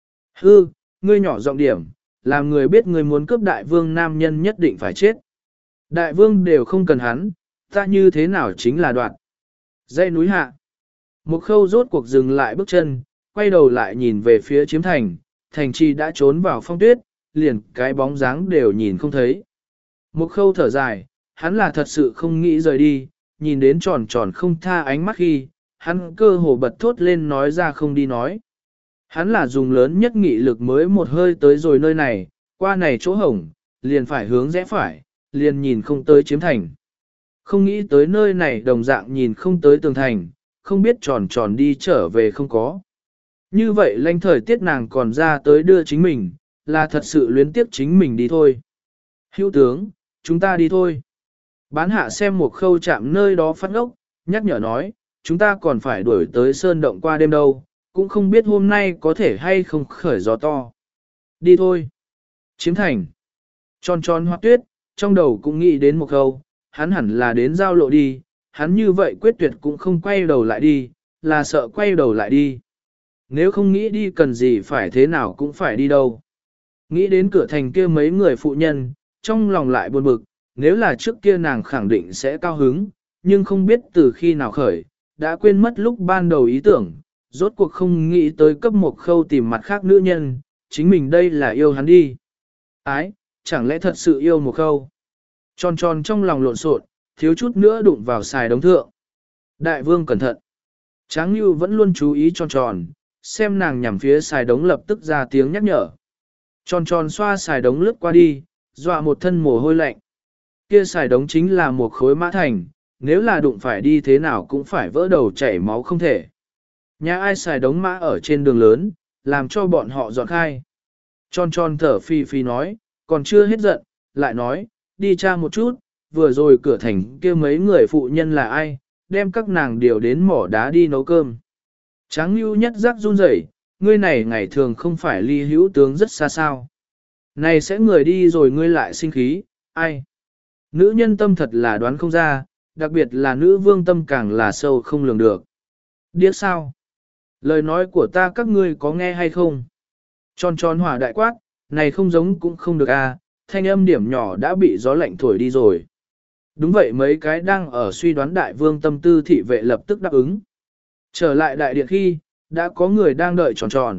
Hư, ngươi nhỏ giọng điểm, làm người biết ngươi muốn cướp đại vương nam nhân nhất định phải chết. Đại vương đều không cần hắn, ta như thế nào chính là đoạn. Dãy núi hạ. Một khâu rốt cuộc dừng lại bước chân, quay đầu lại nhìn về phía chiếm thành, thành trì đã trốn vào phong tuyết, liền cái bóng dáng đều nhìn không thấy. Một khâu thở dài, hắn là thật sự không nghĩ rời đi, nhìn đến tròn tròn không tha ánh mắt khi, hắn cơ hồ bật thốt lên nói ra không đi nói. Hắn là dùng lớn nhất nghị lực mới một hơi tới rồi nơi này, qua này chỗ hổng, liền phải hướng rẽ phải, liền nhìn không tới chiếm thành. Không nghĩ tới nơi này đồng dạng nhìn không tới tường thành, không biết tròn tròn đi trở về không có. Như vậy lanh thời tiết nàng còn ra tới đưa chính mình, là thật sự luyến tiếp chính mình đi thôi. Hữu tướng, chúng ta đi thôi. Bán hạ xem một khâu chạm nơi đó phát ngốc, nhắc nhở nói, chúng ta còn phải đuổi tới sơn động qua đêm đâu, cũng không biết hôm nay có thể hay không khởi gió to. Đi thôi. Chiếm thành. Tròn tròn hoa tuyết, trong đầu cũng nghĩ đến một khâu, hắn hẳn là đến giao lộ đi, hắn như vậy quyết tuyệt cũng không quay đầu lại đi, là sợ quay đầu lại đi. Nếu không nghĩ đi cần gì phải thế nào cũng phải đi đâu. Nghĩ đến cửa thành kia mấy người phụ nhân, trong lòng lại buồn bực, nếu là trước kia nàng khẳng định sẽ cao hứng, nhưng không biết từ khi nào khởi, đã quên mất lúc ban đầu ý tưởng, rốt cuộc không nghĩ tới cấp một khâu tìm mặt khác nữ nhân, chính mình đây là yêu hắn đi. Ái, chẳng lẽ thật sự yêu một khâu? Tròn tròn trong lòng lộn xộn, thiếu chút nữa đụng vào xài đống thượng. Đại vương cẩn thận. Tráng Nhu vẫn luôn chú ý tròn tròn, xem nàng nhằm phía xài đống lập tức ra tiếng nhắc nhở. Tròn tròn xoa xài đống lướt qua đi, dọa một thân mồ hôi lạnh. Kia xài đống chính là một khối mã thành, nếu là đụng phải đi thế nào cũng phải vỡ đầu chảy máu không thể. Nhà ai xài đống mã ở trên đường lớn, làm cho bọn họ dọn khai. Tròn tròn thở phi phi nói, còn chưa hết giận, lại nói, đi tra một chút, vừa rồi cửa thành kia mấy người phụ nhân là ai, đem các nàng điều đến mỏ đá đi nấu cơm. Tráng Nhu nhất giác run rẩy, ngươi này ngày thường không phải ly hữu tướng rất xa sao. Này sẽ người đi rồi ngươi lại sinh khí, ai? Nữ nhân tâm thật là đoán không ra, đặc biệt là nữ vương tâm càng là sâu không lường được. Điếc sao? Lời nói của ta các ngươi có nghe hay không? Tròn tròn hỏa đại quát, này không giống cũng không được à, thanh âm điểm nhỏ đã bị gió lạnh thổi đi rồi. Đúng vậy mấy cái đang ở suy đoán đại vương tâm tư thị vệ lập tức đáp ứng. Trở lại đại điện khi, đã có người đang đợi tròn tròn.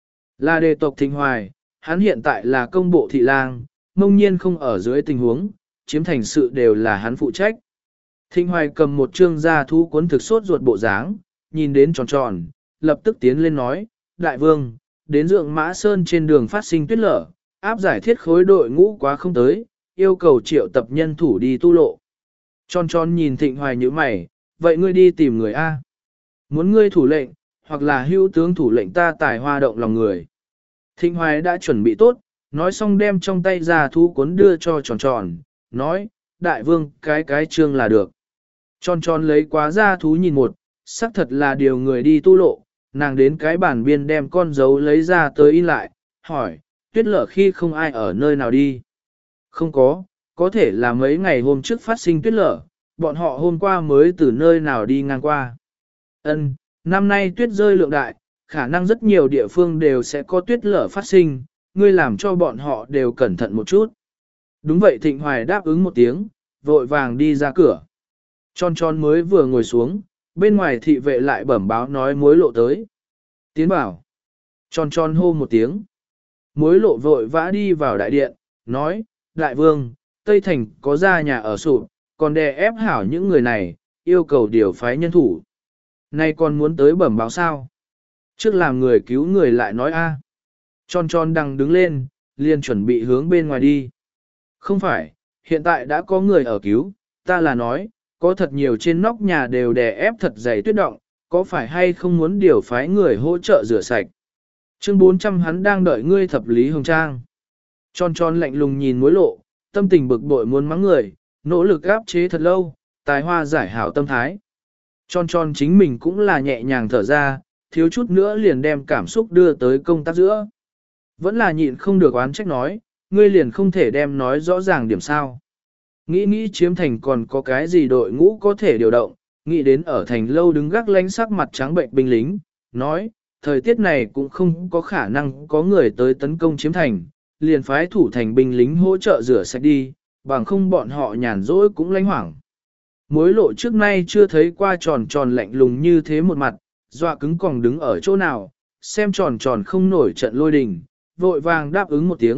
Là đề tộc Thịnh Hoài, hắn hiện tại là công bộ thị lang, mông nhiên không ở dưới tình huống, chiếm thành sự đều là hắn phụ trách. Thịnh Hoài cầm một trương gia thú cuốn thực sốt ruột bộ dáng, nhìn đến tròn tròn, lập tức tiến lên nói, đại vương, đến dượng mã sơn trên đường phát sinh tuyết lở, áp giải thiết khối đội ngũ quá không tới, yêu cầu triệu tập nhân thủ đi tu lộ. Tròn tròn nhìn Thịnh Hoài như mày, vậy ngươi đi tìm người A. Muốn ngươi thủ lệnh, hoặc là hữu tướng thủ lệnh ta tài hoa động lòng người. Thịnh Hoài đã chuẩn bị tốt, nói xong đem trong tay ra thú cuốn đưa cho tròn tròn, nói, đại vương cái cái trương là được. Tròn tròn lấy quá ra thú nhìn một, xác thật là điều người đi tu lộ, nàng đến cái bản biên đem con dấu lấy ra tới in lại, hỏi, tuyết lở khi không ai ở nơi nào đi. Không có, có thể là mấy ngày hôm trước phát sinh tuyết lở, bọn họ hôm qua mới từ nơi nào đi ngang qua. Ân, năm nay tuyết rơi lượng đại, khả năng rất nhiều địa phương đều sẽ có tuyết lở phát sinh, ngươi làm cho bọn họ đều cẩn thận một chút. Đúng vậy Thịnh Hoài đáp ứng một tiếng, vội vàng đi ra cửa. Tròn tròn mới vừa ngồi xuống, bên ngoài thị vệ lại bẩm báo nói mối lộ tới. Tiến bảo. Tròn tròn hô một tiếng. Mối lộ vội vã đi vào đại điện, nói, đại vương, Tây Thành có ra nhà ở sụp, còn đè ép hảo những người này, yêu cầu điều phái nhân thủ. Nay còn muốn tới bẩm báo sao? Trước làm người cứu người lại nói a. Tròn tròn đang đứng lên, liền chuẩn bị hướng bên ngoài đi. Không phải, hiện tại đã có người ở cứu, ta là nói, có thật nhiều trên nóc nhà đều đè ép thật dày tuyết động, có phải hay không muốn điều phái người hỗ trợ rửa sạch. Chương bốn trăm hắn đang đợi ngươi thập lý hồng trang. Tròn tròn lạnh lùng nhìn mối lộ, tâm tình bực bội muốn mắng người, nỗ lực áp chế thật lâu, tài hoa giải hảo tâm thái. Tròn tròn chính mình cũng là nhẹ nhàng thở ra, thiếu chút nữa liền đem cảm xúc đưa tới công tác giữa. Vẫn là nhịn không được oán trách nói, ngươi liền không thể đem nói rõ ràng điểm sao. Nghĩ nghĩ chiếm thành còn có cái gì đội ngũ có thể điều động, nghĩ đến ở thành lâu đứng gác lánh sắc mặt trắng bệnh binh lính, nói, thời tiết này cũng không có khả năng có người tới tấn công chiếm thành, liền phái thủ thành binh lính hỗ trợ rửa sạch đi, bằng không bọn họ nhàn rỗi cũng lánh hoảng. Mối lộ trước nay chưa thấy qua tròn tròn lạnh lùng như thế một mặt, dọa cứng còng đứng ở chỗ nào, xem tròn tròn không nổi trận lôi đình, vội vàng đáp ứng một tiếng,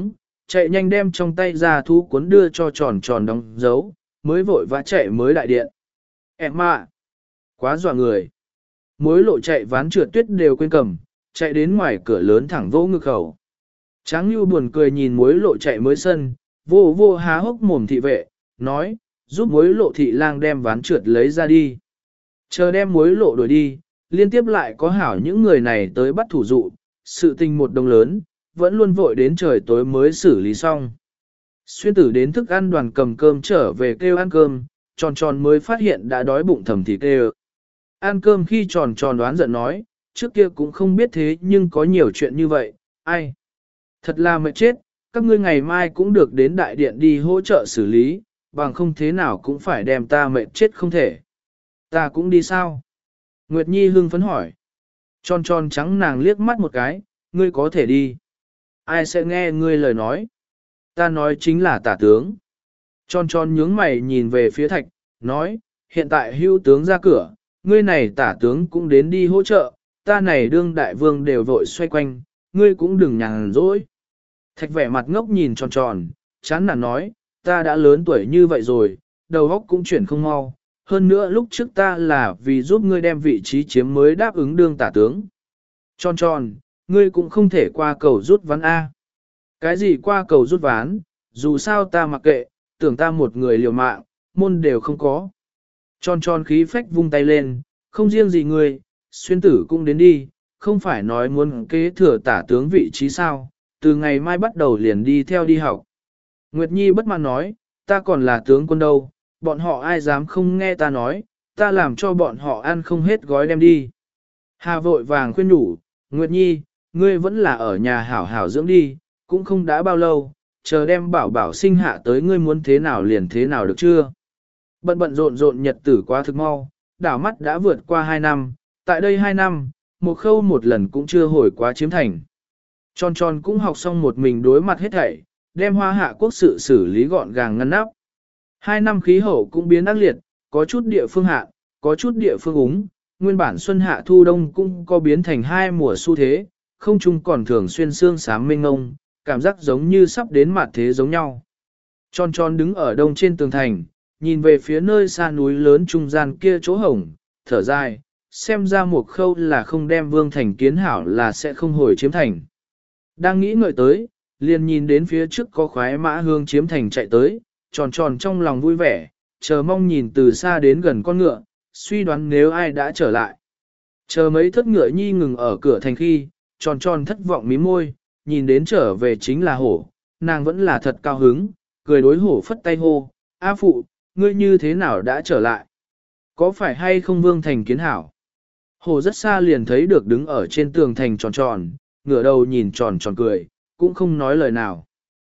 chạy nhanh đem trong tay ra thú cuốn đưa cho tròn tròn đóng dấu, mới vội vã chạy mới đại điện. Em ạ! Quá dọa người! Mối lộ chạy ván trượt tuyết đều quên cầm, chạy đến ngoài cửa lớn thẳng vô ngực khẩu. Tráng Nhu buồn cười nhìn mối lộ chạy mới sân, vô vô há hốc mồm thị vệ, nói, giúp mối lộ thị lang đem ván trượt lấy ra đi. Chờ đem mối lộ đuổi đi, liên tiếp lại có hảo những người này tới bắt thủ dụ, sự tình một đồng lớn, vẫn luôn vội đến trời tối mới xử lý xong. Xuyên tử đến thức ăn đoàn cầm cơm trở về kêu ăn cơm, tròn tròn mới phát hiện đã đói bụng thầm thì kêu. Ăn cơm khi tròn tròn đoán giận nói, trước kia cũng không biết thế nhưng có nhiều chuyện như vậy, ai. Thật là mệt chết, các ngươi ngày mai cũng được đến đại điện đi hỗ trợ xử lý, bằng không thế nào cũng phải đem ta mệt chết không thể. Ta cũng đi sao? Nguyệt Nhi hưng phấn hỏi. Tròn tròn trắng nàng liếc mắt một cái, ngươi có thể đi. Ai sẽ nghe ngươi lời nói? Ta nói chính là tả tướng. Tròn tròn nhướng mày nhìn về phía thạch, nói, hiện tại hưu tướng ra cửa, ngươi này tả tướng cũng đến đi hỗ trợ, ta này đương đại vương đều vội xoay quanh, ngươi cũng đừng nhàn rỗi. Thạch vẻ mặt ngốc nhìn tròn tròn, chán nản nói, ta đã lớn tuổi như vậy rồi, đầu óc cũng chuyển không mau. Hơn nữa lúc trước ta là vì giúp ngươi đem vị trí chiếm mới đáp ứng đương tả tướng. Tròn tròn, ngươi cũng không thể qua cầu rút ván A. Cái gì qua cầu rút ván, dù sao ta mặc kệ, tưởng ta một người liều mạng, môn đều không có. Tròn tròn khí phách vung tay lên, không riêng gì ngươi, xuyên tử cũng đến đi, không phải nói muốn kế thừa tả tướng vị trí sao, từ ngày mai bắt đầu liền đi theo đi học. Nguyệt Nhi bất mãn nói, ta còn là tướng quân đâu, bọn họ ai dám không nghe ta nói, ta làm cho bọn họ ăn không hết gói đem đi. Hà vội vàng khuyên nhủ, Nguyệt Nhi, ngươi vẫn là ở nhà hảo hảo dưỡng đi, cũng không đã bao lâu, chờ đem bảo bảo sinh hạ tới ngươi muốn thế nào liền thế nào được chưa. Bận bận rộn rộn nhật tử quá thực mau, đảo mắt đã vượt qua hai năm, tại đây hai năm, một khâu một lần cũng chưa hồi quá chiếm thành. Tròn tròn cũng học xong một mình đối mặt hết thảy, đem hoa hạ quốc sự xử lý gọn gàng ngăn nắp. Hai năm khí hậu cũng biến ác liệt, có chút địa phương hạ, có chút địa phương úng, nguyên bản xuân hạ thu đông cũng có biến thành hai mùa xu thế, không chung còn thường xuyên sương sám mênh ngông, cảm giác giống như sắp đến mặt thế giống nhau. Tròn tròn đứng ở đông trên tường thành, nhìn về phía nơi xa núi lớn trung gian kia chỗ hổng, thở dài, xem ra một khâu là không đem vương thành kiến hảo là sẽ không hồi chiếm thành. Đang nghĩ ngợi tới, liền nhìn đến phía trước có khoái mã hương chiếm thành chạy tới, tròn tròn trong lòng vui vẻ, chờ mong nhìn từ xa đến gần con ngựa, suy đoán nếu ai đã trở lại. Chờ mấy thất ngựa nhi ngừng ở cửa thành khi, tròn tròn thất vọng mí môi, nhìn đến trở về chính là hổ, nàng vẫn là thật cao hứng, cười đối hổ phất tay hô, A phụ, ngươi như thế nào đã trở lại? Có phải hay không vương thành kiến hảo? Hổ rất xa liền thấy được đứng ở trên tường thành tròn tròn, ngửa đầu nhìn tròn tròn cười, cũng không nói lời nào.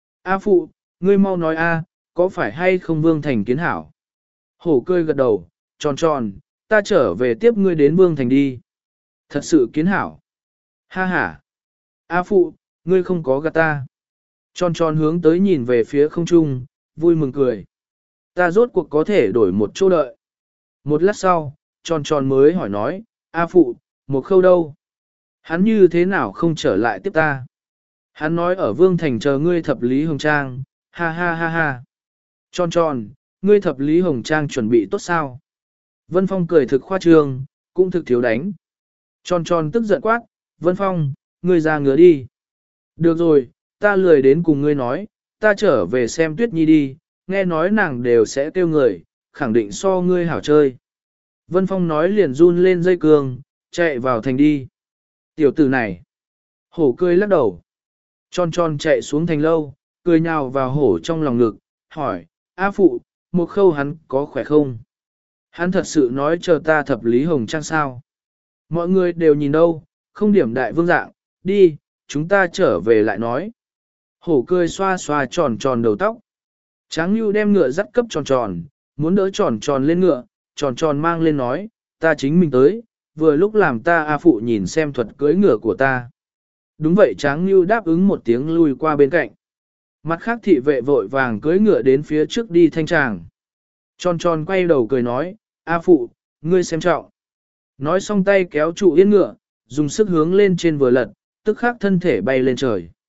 A phụ, ngươi mau nói a, có phải hay không vương thành kiến hảo? Hổ cười gật đầu, tròn tròn, ta trở về tiếp ngươi đến vương thành đi. Thật sự kiến hảo. Ha ha. A phụ, ngươi không có gạt ta. Tròn tròn hướng tới nhìn về phía không trung, vui mừng cười. Ta rốt cuộc có thể đổi một chỗ đợi. Một lát sau, tròn tròn mới hỏi nói, A phụ, một khâu đâu? Hắn như thế nào không trở lại tiếp ta? Hắn nói ở Vương Thành chờ ngươi thập lý hồng trang, ha ha ha ha. Tròn tròn, ngươi thập lý hồng trang chuẩn bị tốt sao? Vân Phong cười thực khoa trương, cũng thực thiếu đánh. Tròn tròn tức giận quát, Vân Phong, ngươi ra ngứa đi. Được rồi, ta lười đến cùng ngươi nói, ta trở về xem Tuyết Nhi đi, nghe nói nàng đều sẽ kêu người, khẳng định so ngươi hảo chơi. Vân Phong nói liền run lên dây cương, chạy vào thành đi. Tiểu tử này. Hổ cười lắc đầu. Tròn tròn chạy xuống thành lâu, cười nhào vào hổ trong lòng ngực, hỏi, A phụ, một khâu hắn có khỏe không? Hắn thật sự nói chờ ta thập lý hồng trang sao? Mọi người đều nhìn đâu, không điểm đại vương dạng, đi, chúng ta trở về lại nói. Hổ cười xoa xoa tròn tròn đầu tóc. Tráng Nhu đem ngựa dắt cấp tròn tròn, muốn đỡ tròn tròn lên ngựa, tròn tròn mang lên nói, ta chính mình tới, vừa lúc làm ta A phụ nhìn xem thuật cưỡi ngựa của ta. Đúng vậy Tráng Nhu đáp ứng một tiếng lui qua bên cạnh. Mặt khác thị vệ vội vàng cưỡi ngựa đến phía trước đi thanh tràng. Tròn tròn quay đầu cười nói, A phụ, ngươi xem trọng. Nói xong tay kéo trụ yên ngựa, dùng sức hướng lên trên vừa lật, tức khắc thân thể bay lên trời.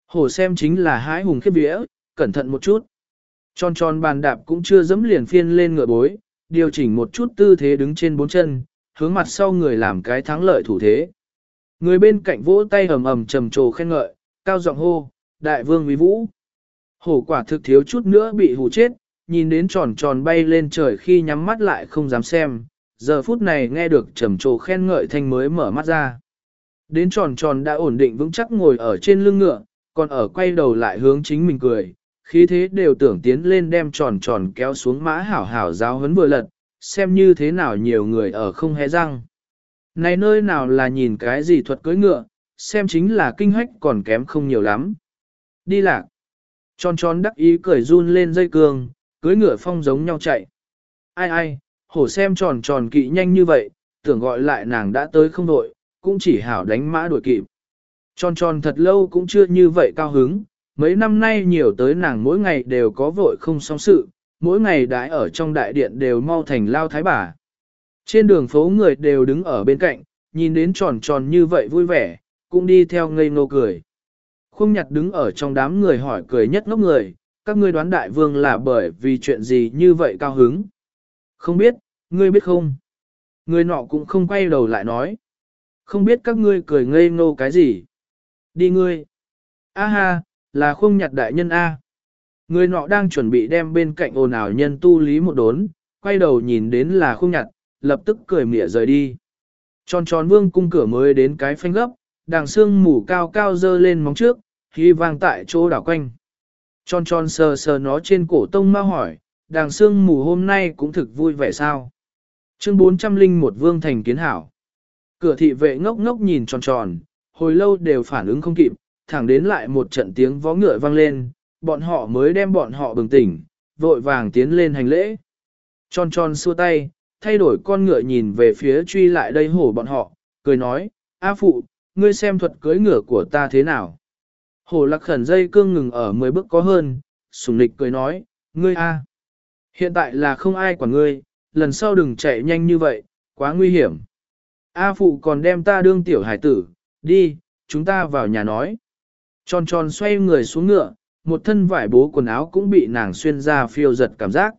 Hổ xem chính là hái hùng khiếp vía, cẩn thận một chút. Tròn tròn bàn đạp cũng chưa dẫm liền phiên lên ngựa bối, điều chỉnh một chút tư thế đứng trên bốn chân, hướng mặt sau người làm cái thắng lợi thủ thế. Người bên cạnh vỗ tay ầm ầm trầm trồ khen ngợi, cao giọng hô, đại vương uy vũ. Hổ quả thực thiếu chút nữa bị hù chết, nhìn đến tròn tròn bay lên trời khi nhắm mắt lại không dám xem, giờ phút này nghe được trầm trồ khen ngợi thanh mới mở mắt ra. Đến tròn tròn đã ổn định vững chắc ngồi ở trên lưng ngựa, còn ở quay đầu lại hướng chính mình cười, khí thế đều tưởng tiến lên đem tròn tròn kéo xuống mã hảo hảo giáo huấn vừa lật, xem như thế nào nhiều người ở không hé răng. Này nơi nào là nhìn cái gì thuật cưỡi ngựa, xem chính là kinh hách còn kém không nhiều lắm. Đi lạc. Tròn tròn đắc ý cười run lên dây cương, cưỡi ngựa phong giống nhau chạy. Ai ai, hổ xem tròn tròn kỵ nhanh như vậy, tưởng gọi lại nàng đã tới không đội, cũng chỉ hảo đánh mã đuổi kịp. Tròn tròn thật lâu cũng chưa như vậy cao hứng, mấy năm nay nhiều tới nàng mỗi ngày đều có vội không xong sự, mỗi ngày đãi ở trong đại điện đều mau thành lao thái bà. Trên đường phố người đều đứng ở bên cạnh, nhìn đến tròn tròn như vậy vui vẻ, cũng đi theo ngây ngô cười. Khung nhặt đứng ở trong đám người hỏi cười nhất ngốc người, các ngươi đoán đại vương là bởi vì chuyện gì như vậy cao hứng. Không biết, ngươi biết không? Người nọ cũng không quay đầu lại nói. Không biết các ngươi cười ngây ngô cái gì. Đi ngươi. A ha, là khung nhặt đại nhân A. Người nọ đang chuẩn bị đem bên cạnh ồn ào nhân tu lý một đốn, quay đầu nhìn đến là khung nhặt, lập tức cười mỉa rời đi. Tròn tròn vương cung cửa mới đến cái phanh gấp, đàng xương mù cao cao dơ lên móng trước, khi vang tại chỗ đảo quanh. Tròn tròn sờ sờ nó trên cổ tông ma hỏi, đàng xương mù hôm nay cũng thực vui vẻ sao. Chương bốn trăm linh một Vương Thành Kiến Hảo. Cửa thị vệ ngốc ngốc nhìn tròn tròn, hồi lâu đều phản ứng không kịp, thẳng đến lại một trận tiếng vó ngựa vang lên, bọn họ mới đem bọn họ bừng tỉnh, vội vàng tiến lên hành lễ. Tròn tròn xua tay, thay đổi con ngựa nhìn về phía truy lại đây hổ bọn họ, cười nói, A phụ, ngươi xem thuật cưỡi ngựa của ta thế nào. Hổ lạc khẩn dây cương ngừng ở mười bước có hơn, sùng nịch cười nói, ngươi A. Hiện tại là không ai quản ngươi, lần sau đừng chạy nhanh như vậy, quá nguy hiểm. A phụ còn đem ta đương tiểu hải tử, đi, chúng ta vào nhà nói. Tròn tròn xoay người xuống ngựa, một thân vải bố quần áo cũng bị nàng xuyên ra phiêu giật cảm giác.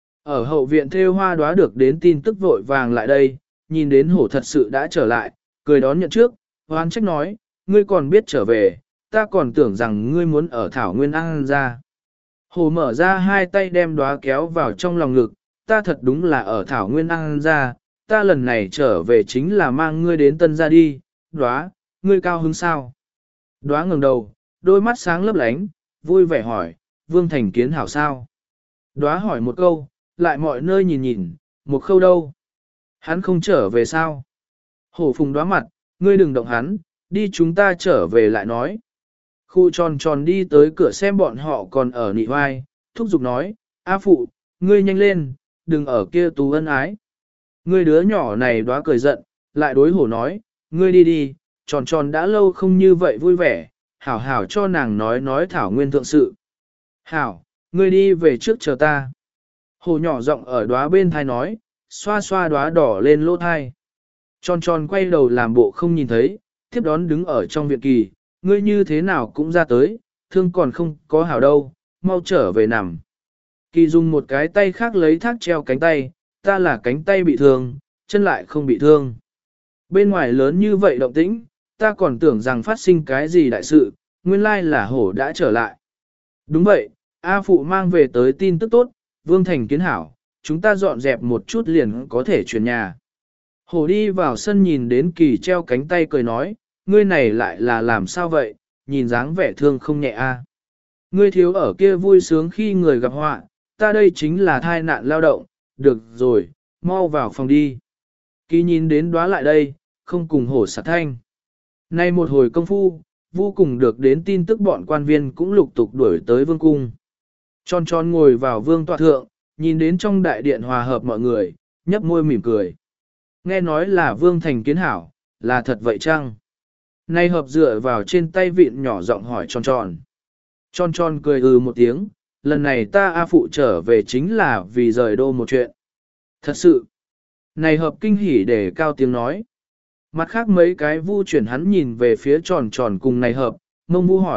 Ở hậu viện thêu hoa đoá được đến tin tức vội vàng lại đây, nhìn đến hổ thật sự đã trở lại, cười đón nhận trước, hoan trách nói, ngươi còn biết trở về, ta còn tưởng rằng ngươi muốn ở Thảo Nguyên An ra. Hổ mở ra hai tay đem đoá kéo vào trong lòng ngực, ta thật đúng là ở Thảo Nguyên An ra, ta lần này trở về chính là mang ngươi đến tân gia đi, đoá, ngươi cao hứng sao? Đoá ngẩng đầu, đôi mắt sáng lấp lánh, vui vẻ hỏi, Vương Thành Kiến hảo sao? Đoá hỏi một câu, lại mọi nơi nhìn nhìn, một khâu đâu? Hắn không trở về sao? Hổ phùng đoá mặt, ngươi đừng động hắn, đi chúng ta trở về lại nói. Khu tròn tròn đi tới cửa xem bọn họ còn ở nị hoai, thúc giục nói, A phụ, ngươi nhanh lên, đừng ở kia tú ân ái. Ngươi đứa nhỏ này đoá cười giận, lại đối hổ nói, ngươi đi đi, tròn tròn đã lâu không như vậy vui vẻ, hảo hảo cho nàng nói nói thảo nguyên thượng sự. Hảo, ngươi đi về trước chờ ta. Hổ nhỏ giọng ở đoá bên thai nói, xoa xoa đoá đỏ lên lỗ thai. Tròn tròn quay đầu làm bộ không nhìn thấy, tiếp đón đứng ở trong viện kỳ, ngươi như thế nào cũng ra tới, thương còn không có hảo đâu, mau trở về nằm. Kỳ dùng một cái tay khác lấy thác treo cánh tay, ta là cánh tay bị thương, chân lại không bị thương. Bên ngoài lớn như vậy động tĩnh, ta còn tưởng rằng phát sinh cái gì đại sự, nguyên lai là hổ đã trở lại. Đúng vậy, A Phụ mang về tới tin tức tốt, Vương Thành Kiến hảo, chúng ta dọn dẹp một chút liền có thể chuyển nhà. Hổ đi vào sân nhìn đến kỳ treo cánh tay cười nói, ngươi này lại là làm sao vậy, nhìn dáng vẻ thương không nhẹ a. Ngươi thiếu ở kia vui sướng khi người gặp họa, ta đây chính là thai nạn lao động, được rồi, mau vào phòng đi. Kỳ nhìn đến đoá lại đây, không cùng hổ sạt thanh. Nay một hồi công phu, vô cùng được đến tin tức bọn quan viên cũng lục tục đuổi tới vương cung. Tròn tròn ngồi vào vương tọa thượng, nhìn đến trong đại điện hòa hợp mọi người, nhấp môi mỉm cười. Nghe nói là Vương Thành Kiến hảo, là thật vậy chăng? Nay hợp dựa vào trên tay vịn nhỏ giọng hỏi tròn tròn. Tròn tròn cười ừ một tiếng, lần này ta A Phụ trở về chính là vì rời đô một chuyện. Thật sự, này hợp kinh hỉ để cao tiếng nói. Mặt khác mấy cái vu chuyển hắn nhìn về phía tròn tròn cùng này hợp, mông vu hỏi,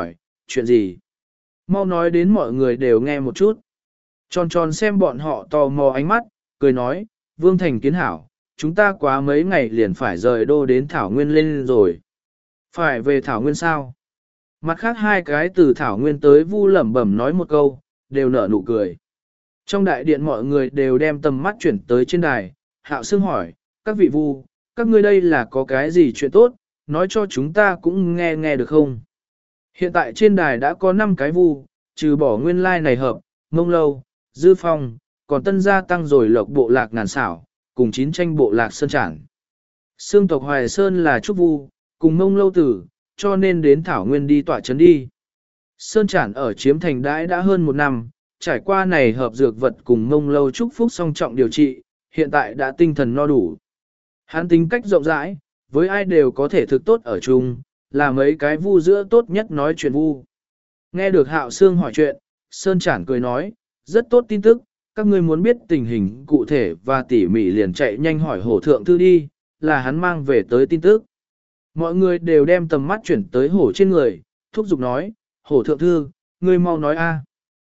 chuyện gì? Mau nói đến mọi người đều nghe một chút. Tròn tròn xem bọn họ tò mò ánh mắt, cười nói, Vương Thành Kiến hảo, chúng ta quá mấy ngày liền phải rời đô đến Thảo Nguyên lên rồi. Phải về Thảo Nguyên sao? Mặt khác hai cái từ Thảo Nguyên tới Vu lẩm bẩm nói một câu, đều nở nụ cười. Trong đại điện mọi người đều đem tầm mắt chuyển tới trên đài, Hạo Sương hỏi, các vị Vu, các ngươi đây là có cái gì chuyện tốt, nói cho chúng ta cũng nghe nghe được không? Hiện tại trên đài đã có năm cái Vu, trừ bỏ nguyên lai này hợp, Mông Lâu, Dư Phong, còn tân gia tăng rồi Lộc bộ lạc ngàn xảo, cùng chín tranh bộ lạc Sơn Trản. Sương tộc Hoài Sơn là trúc Vu, cùng Mông Lâu tử, cho nên đến Thảo Nguyên đi tọa chấn đi. Sơn Trản ở chiếm thành đãi đã hơn một năm, trải qua này hợp dược vật cùng Mông Lâu chúc phúc song trọng điều trị, hiện tại đã tinh thần no đủ. Hắn tính cách rộng rãi, với ai đều có thể thực tốt ở chung, là mấy cái Vu giữa tốt nhất nói chuyện Vu. Nghe được Hạo Sương hỏi chuyện, Sơn Trản cười nói, rất tốt tin tức, các ngươi muốn biết tình hình cụ thể và tỉ mỉ liền chạy nhanh hỏi hổ thượng thư đi, là hắn mang về tới tin tức. Mọi người đều đem tầm mắt chuyển tới hổ trên người, thúc giục nói, hổ thượng thư, ngươi mau nói a.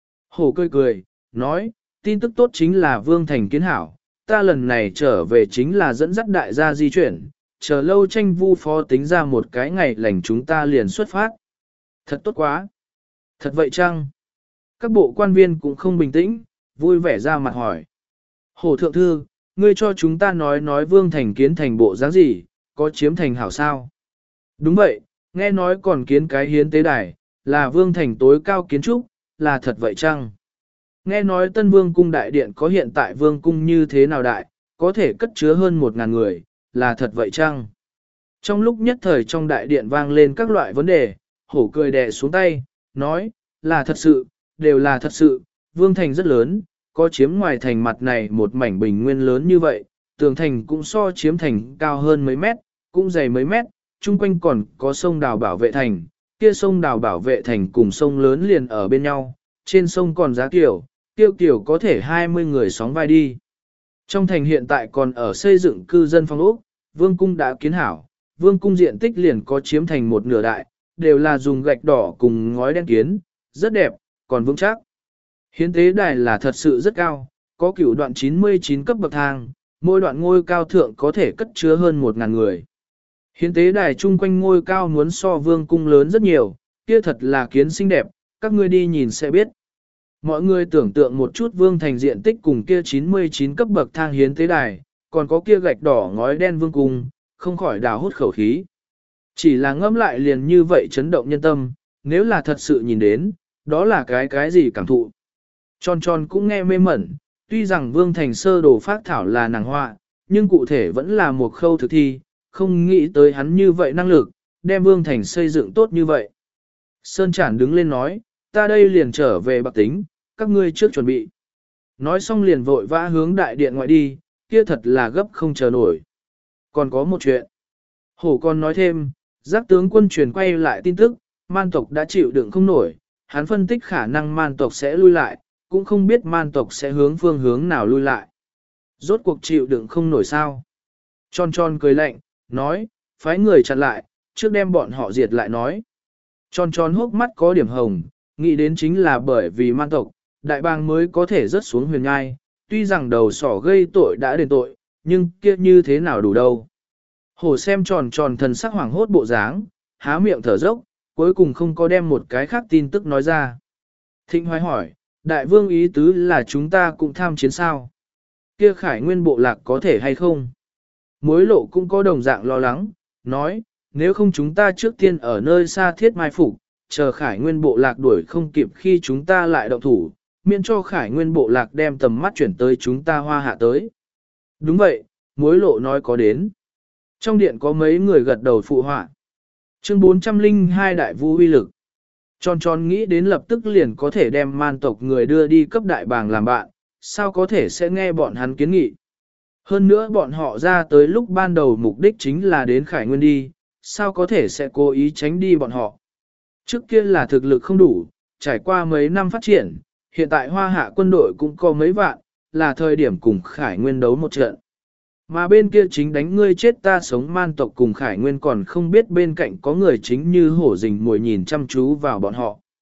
Hổ cười cười, nói, tin tức tốt chính là Vương Thành Kiến hảo, ta lần này trở về chính là dẫn dắt đại gia di chuyển, chờ lâu tranh Vu phó tính ra một cái ngày lành chúng ta liền xuất phát. Thật tốt quá. Thật vậy chăng? Các bộ quan viên cũng không bình tĩnh, vui vẻ ra mặt hỏi. Hổ thượng thư, ngươi cho chúng ta nói nói Vương Thành Kiến thành bộ dáng gì, có chiếm thành hảo sao? Đúng vậy, nghe nói còn kiến cái hiến tế đài, là Vương Thành tối cao kiến trúc, là thật vậy chăng? Nghe nói Tân Vương cung đại điện có hiện tại Vương cung như thế nào đại, có thể cất chứa hơn một ngàn người, là thật vậy chăng? Trong lúc nhất thời trong đại điện vang lên các loại vấn đề, hổ cười đè xuống tay, nói, là thật sự, đều là thật sự, Vương Thành rất lớn, có chiếm ngoài thành mặt này một mảnh bình nguyên lớn như vậy, tường thành cũng so chiếm thành cao hơn mấy mét, cũng dày mấy mét, chung quanh còn có sông đào bảo vệ thành, kia sông đào bảo vệ thành cùng sông lớn liền ở bên nhau, trên sông còn giá kiểu, tiêu kiểu có thể hai mươi người sóng vai đi. Trong thành hiện tại còn ở xây dựng cư dân phong ốc, Vương cung đã kiến hảo, Vương cung diện tích liền có chiếm thành một nửa đại, đều là dùng gạch đỏ cùng ngói đen kiến, rất đẹp, còn vững chắc. Hiến tế đài là thật sự rất cao, có cửu đoạn chín mươi chín cấp bậc thang, mỗi đoạn ngôi cao thượng có thể cất chứa hơn một ngàn người. Hiến tế đài chung quanh ngôi cao muốn so Vương cung lớn rất nhiều, kia thật là kiến xinh đẹp, các ngươi đi nhìn sẽ biết. Mọi người tưởng tượng một chút Vương Thành diện tích cùng kia chín mươi chín cấp bậc thang hiến tế đài, còn có kia gạch đỏ ngói đen Vương cung, không khỏi đào hút khẩu khí. Chỉ là ngẫm lại liền như vậy chấn động nhân tâm, nếu là thật sự nhìn đến, đó là cái cái gì cảm thụ. Tròn tròn cũng nghe mê mẩn, tuy rằng Vương Thành sơ đồ phát thảo là nàng họa, nhưng cụ thể vẫn là một khâu thực thi, không nghĩ tới hắn như vậy năng lực, đem Vương Thành xây dựng tốt như vậy. Sơn Trản đứng lên nói, ta đây liền trở về Bạc Tính, các ngươi trước chuẩn bị. Nói xong liền vội vã hướng đại điện ngoại đi, kia thật là gấp không chờ nổi. Còn có một chuyện. Hổ con nói thêm, giác tướng quân truyền quay lại tin tức, man tộc đã chịu đựng không nổi, hắn phân tích khả năng man tộc sẽ lui lại, cũng không biết man tộc sẽ hướng phương hướng nào lui lại. Rốt cuộc chịu đựng không nổi sao. Tròn tròn cười lạnh, nói, phái người chặn lại, trước đem bọn họ diệt lại nói. Tròn tròn hốc mắt có điểm hồng, nghĩ đến chính là bởi vì man tộc, đại bang mới có thể rớt xuống huyền ngai, tuy rằng đầu sỏ gây tội đã đền tội, nhưng kia như thế nào đủ đâu. Hổ xem tròn tròn thần sắc hoảng hốt bộ dáng, há miệng thở dốc, cuối cùng không có đem một cái khác tin tức nói ra. Thịnh Hoài hỏi, đại vương ý tứ là chúng ta cũng tham chiến sao? Kia khải nguyên bộ lạc có thể hay không? Mối lộ cũng có đồng dạng lo lắng, nói, nếu không chúng ta trước tiên ở nơi xa thiết mai phục, chờ khải nguyên bộ lạc đuổi không kịp khi chúng ta lại động thủ, miễn cho khải nguyên bộ lạc đem tầm mắt chuyển tới chúng ta hoa hạ tới. Đúng vậy, mối lộ nói có đến. Trong điện có mấy người gật đầu phụ họa. Chương bốn trăm lẻ hai đại vũ uy lực. Tròn tròn nghĩ đến lập tức liền có thể đem man tộc người đưa đi cấp đại bàng làm bạn, sao có thể sẽ nghe bọn hắn kiến nghị. Hơn nữa bọn họ ra tới lúc ban đầu mục đích chính là đến Khải Nguyên đi, sao có thể sẽ cố ý tránh đi bọn họ. Trước kia là thực lực không đủ, trải qua mấy năm phát triển, hiện tại hoa hạ quân đội cũng có mấy vạn, là thời điểm cùng Khải Nguyên đấu một trận. Mà bên kia chính đánh ngươi chết ta sống man tộc cùng Khải Nguyên còn không biết bên cạnh có người chính như hổ rình mồi nhìn chăm chú vào bọn họ.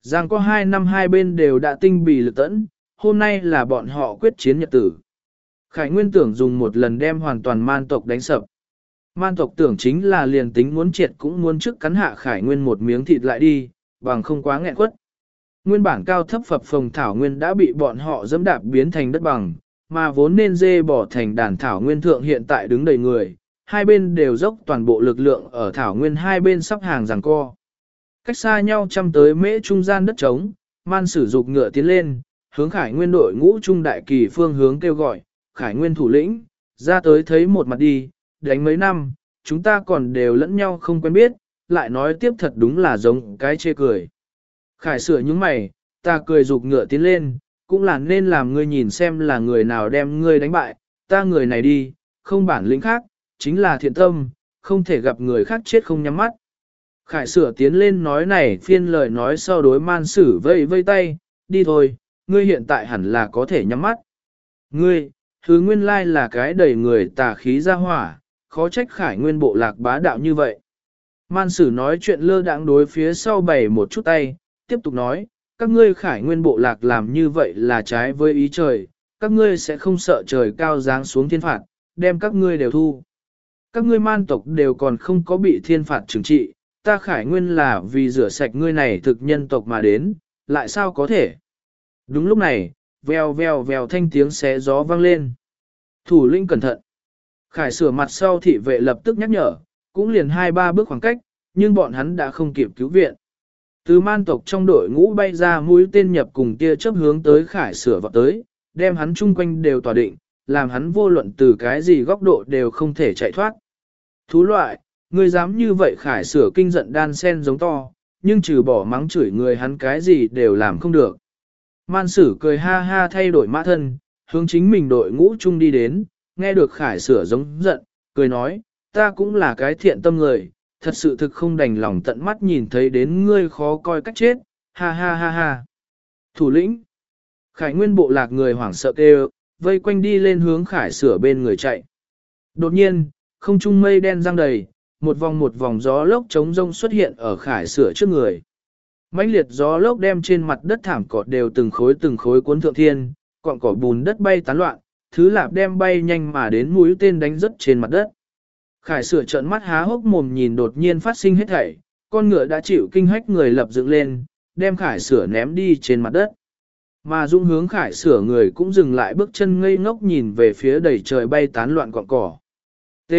Giang có hai năm hai bên đều đã tinh bì lực tẫn, hôm nay là bọn họ quyết chiến nhật tử. Khải Nguyên tưởng dùng một lần đem hoàn toàn man tộc đánh sập. Man tộc tưởng chính là liền tính muốn triệt cũng muốn trước cắn hạ Khải Nguyên một miếng thịt lại đi, bằng không quá nghẹn quất. Nguyên bản cao thấp phập phồng thảo nguyên đã bị bọn họ dẫm đạp biến thành đất bằng, mà vốn nên dê bỏ thành đàn thảo nguyên thượng hiện tại đứng đầy người, hai bên đều dốc toàn bộ lực lượng ở thảo nguyên hai bên sắp hàng giằng co. Cách xa nhau chăm tới mễ trung gian đất trống, man sử dục ngựa tiến lên, hướng Khải Nguyên đội ngũ trung đại kỳ phương hướng kêu gọi, Khải Nguyên thủ lĩnh, ra tới thấy một mặt đi, đánh mấy năm, chúng ta còn đều lẫn nhau không quen biết, lại nói tiếp thật đúng là giống cái chê cười. Khải sửa những mày, ta cười dục ngựa tiến lên, cũng là nên làm ngươi nhìn xem là người nào đem ngươi đánh bại, ta người này đi, không bản lĩnh khác, chính là thiện tâm, không thể gặp người khác chết không nhắm mắt. Khải sửa tiến lên nói này phiên lời nói sau đối man sử vây vây tay, đi thôi, ngươi hiện tại hẳn là có thể nhắm mắt. Ngươi, thứ nguyên lai là cái đầy người tà khí ra hỏa, khó trách Khải Nguyên bộ lạc bá đạo như vậy. Man sử nói chuyện lơ đãng đối phía sau bày một chút tay, tiếp tục nói, các ngươi Khải Nguyên bộ lạc làm như vậy là trái với ý trời, các ngươi sẽ không sợ trời cao giáng xuống thiên phạt, đem các ngươi đều thu. Các ngươi man tộc đều còn không có bị thiên phạt trừng trị, ta Khải Nguyên là vì rửa sạch ngươi này thực nhân tộc mà đến, lại sao có thể? Đúng lúc này, vèo vèo vèo thanh tiếng xé gió vang lên. Thủ lĩnh cẩn thận. Khải sửa mặt sau thị vệ lập tức nhắc nhở, cũng liền hai ba bước khoảng cách, nhưng bọn hắn đã không kịp cứu viện. Từ man tộc trong đội ngũ bay ra mũi tên nhập cùng tia chớp hướng tới Khải sửa vào tới, đem hắn chung quanh đều tỏa định, làm hắn vô luận từ cái gì góc độ đều không thể chạy thoát. Thú loại, ngươi dám như vậy Khải sửa kinh giận đan sen giống to, nhưng trừ bỏ mắng chửi người hắn cái gì đều làm không được. Man sử cười ha ha thay đổi mã thân, hướng chính mình đội ngũ chung đi đến, nghe được Khải sửa giống giận, cười nói, ta cũng là cái thiện tâm người, thật sự thực không đành lòng tận mắt nhìn thấy đến ngươi khó coi cách chết, ha ha ha ha. Thủ lĩnh, Khải Nguyên bộ lạc người hoảng sợ kêu, vây quanh đi lên hướng Khải sửa bên người chạy. Đột nhiên, không trung mây đen giăng đầy, một vòng một vòng gió lốc trống rông xuất hiện ở Khải sửa trước người. Mãnh liệt gió lốc đem trên mặt đất thảm cỏ đều từng khối từng khối cuốn thượng thiên, cọng cỏ bùn đất bay tán loạn, thứ lạp đem bay nhanh mà đến mũi tên đánh rất trên mặt đất. Khải sửa trợn mắt há hốc mồm nhìn đột nhiên phát sinh hết thảy, con ngựa đã chịu kinh hách người lập dựng lên, đem Khải sửa ném đi trên mặt đất. Mà dũng hướng Khải sửa người cũng dừng lại bước chân ngây ngốc nhìn về phía đầy trời bay tán loạn cọng cỏ. T.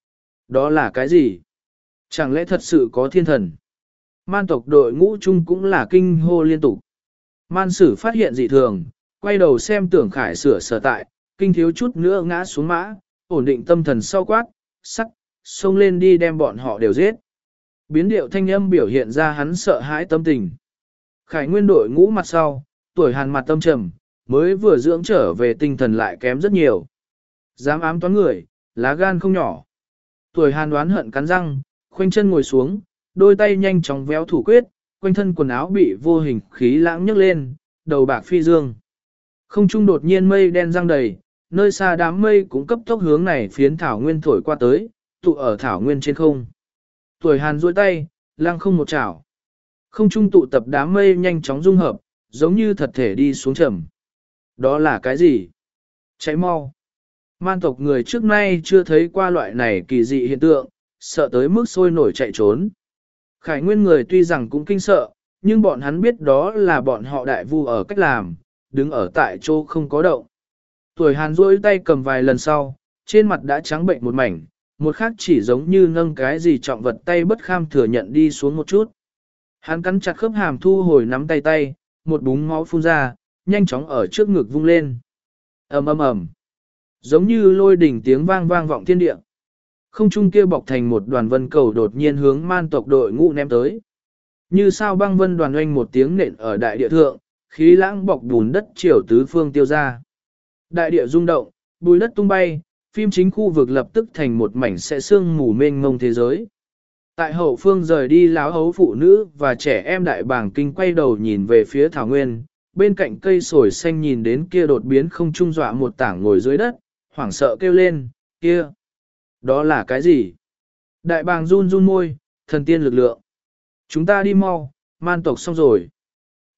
Đó là cái gì? Chẳng lẽ thật sự có thiên thần? Man tộc đội ngũ chung cũng là kinh hô liên tục. Man sử phát hiện dị thường, quay đầu xem tưởng Khải sửa sở tại, kinh thiếu chút nữa ngã xuống mã, ổn định tâm thần sau quát, sắc, xông lên đi đem bọn họ đều giết. Biến điệu thanh âm biểu hiện ra hắn sợ hãi tâm tình. Khải Nguyên đội ngũ mặt sau, tuổi hàn mặt tâm trầm, mới vừa dưỡng trở về tinh thần lại kém rất nhiều. Dám ám toán người, lá gan không nhỏ. Tuổi hàn đoán hận cắn răng, khoanh chân ngồi xuống, đôi tay nhanh chóng véo thủ quyết, quanh thân quần áo bị vô hình khí lãng nhấc lên, đầu bạc phi dương. Không trung đột nhiên mây đen răng đầy, nơi xa đám mây cũng cấp tốc hướng này phiến thảo nguyên thổi qua tới, tụ ở thảo nguyên trên không. Tuổi hàn duỗi tay, lăng không một chảo. Không trung tụ tập đám mây nhanh chóng dung hợp, giống như thật thể đi xuống trầm. Đó là cái gì? Cháy mau. Man tộc người trước nay chưa thấy qua loại này kỳ dị hiện tượng, sợ tới mức sôi nổi chạy trốn. Khải Nguyên người tuy rằng cũng kinh sợ, nhưng bọn hắn biết đó là bọn họ đại vu ở cách làm, đứng ở tại chỗ không có động. Tuổi hàn duỗi tay cầm vài lần sau, trên mặt đã trắng bệnh một mảnh, một khác chỉ giống như nâng cái gì trọng vật tay bất kham thừa nhận đi xuống một chút. Hắn cắn chặt khớp hàm thu hồi nắm tay tay, một búng máu phun ra, nhanh chóng ở trước ngực vung lên. ầm ầm ầm, giống như lôi đỉnh tiếng vang vang vọng thiên địa. Không trung kia bọc thành một đoàn vân cầu đột nhiên hướng man tộc đội ngũ ném tới. Như sao băng vân đoàn oanh một tiếng nện ở đại địa thượng, khí lãng bọc bùn đất chiều tứ phương tiêu ra. Đại địa rung động, bùi đất tung bay, phim chính khu vực lập tức thành một mảnh sẽ sương mù mênh mông thế giới. Tại hậu phương rời đi láo hấu phụ nữ và trẻ em đại bàng kinh quay đầu nhìn về phía thảo nguyên, bên cạnh cây sồi xanh nhìn đến kia đột biến không trung dọa một tảng ngồi dưới đất, hoảng sợ kêu lên, kia, đó là cái gì? Đại bàng run run môi, thần tiên lực lượng. Chúng ta đi mau, man tộc xong rồi.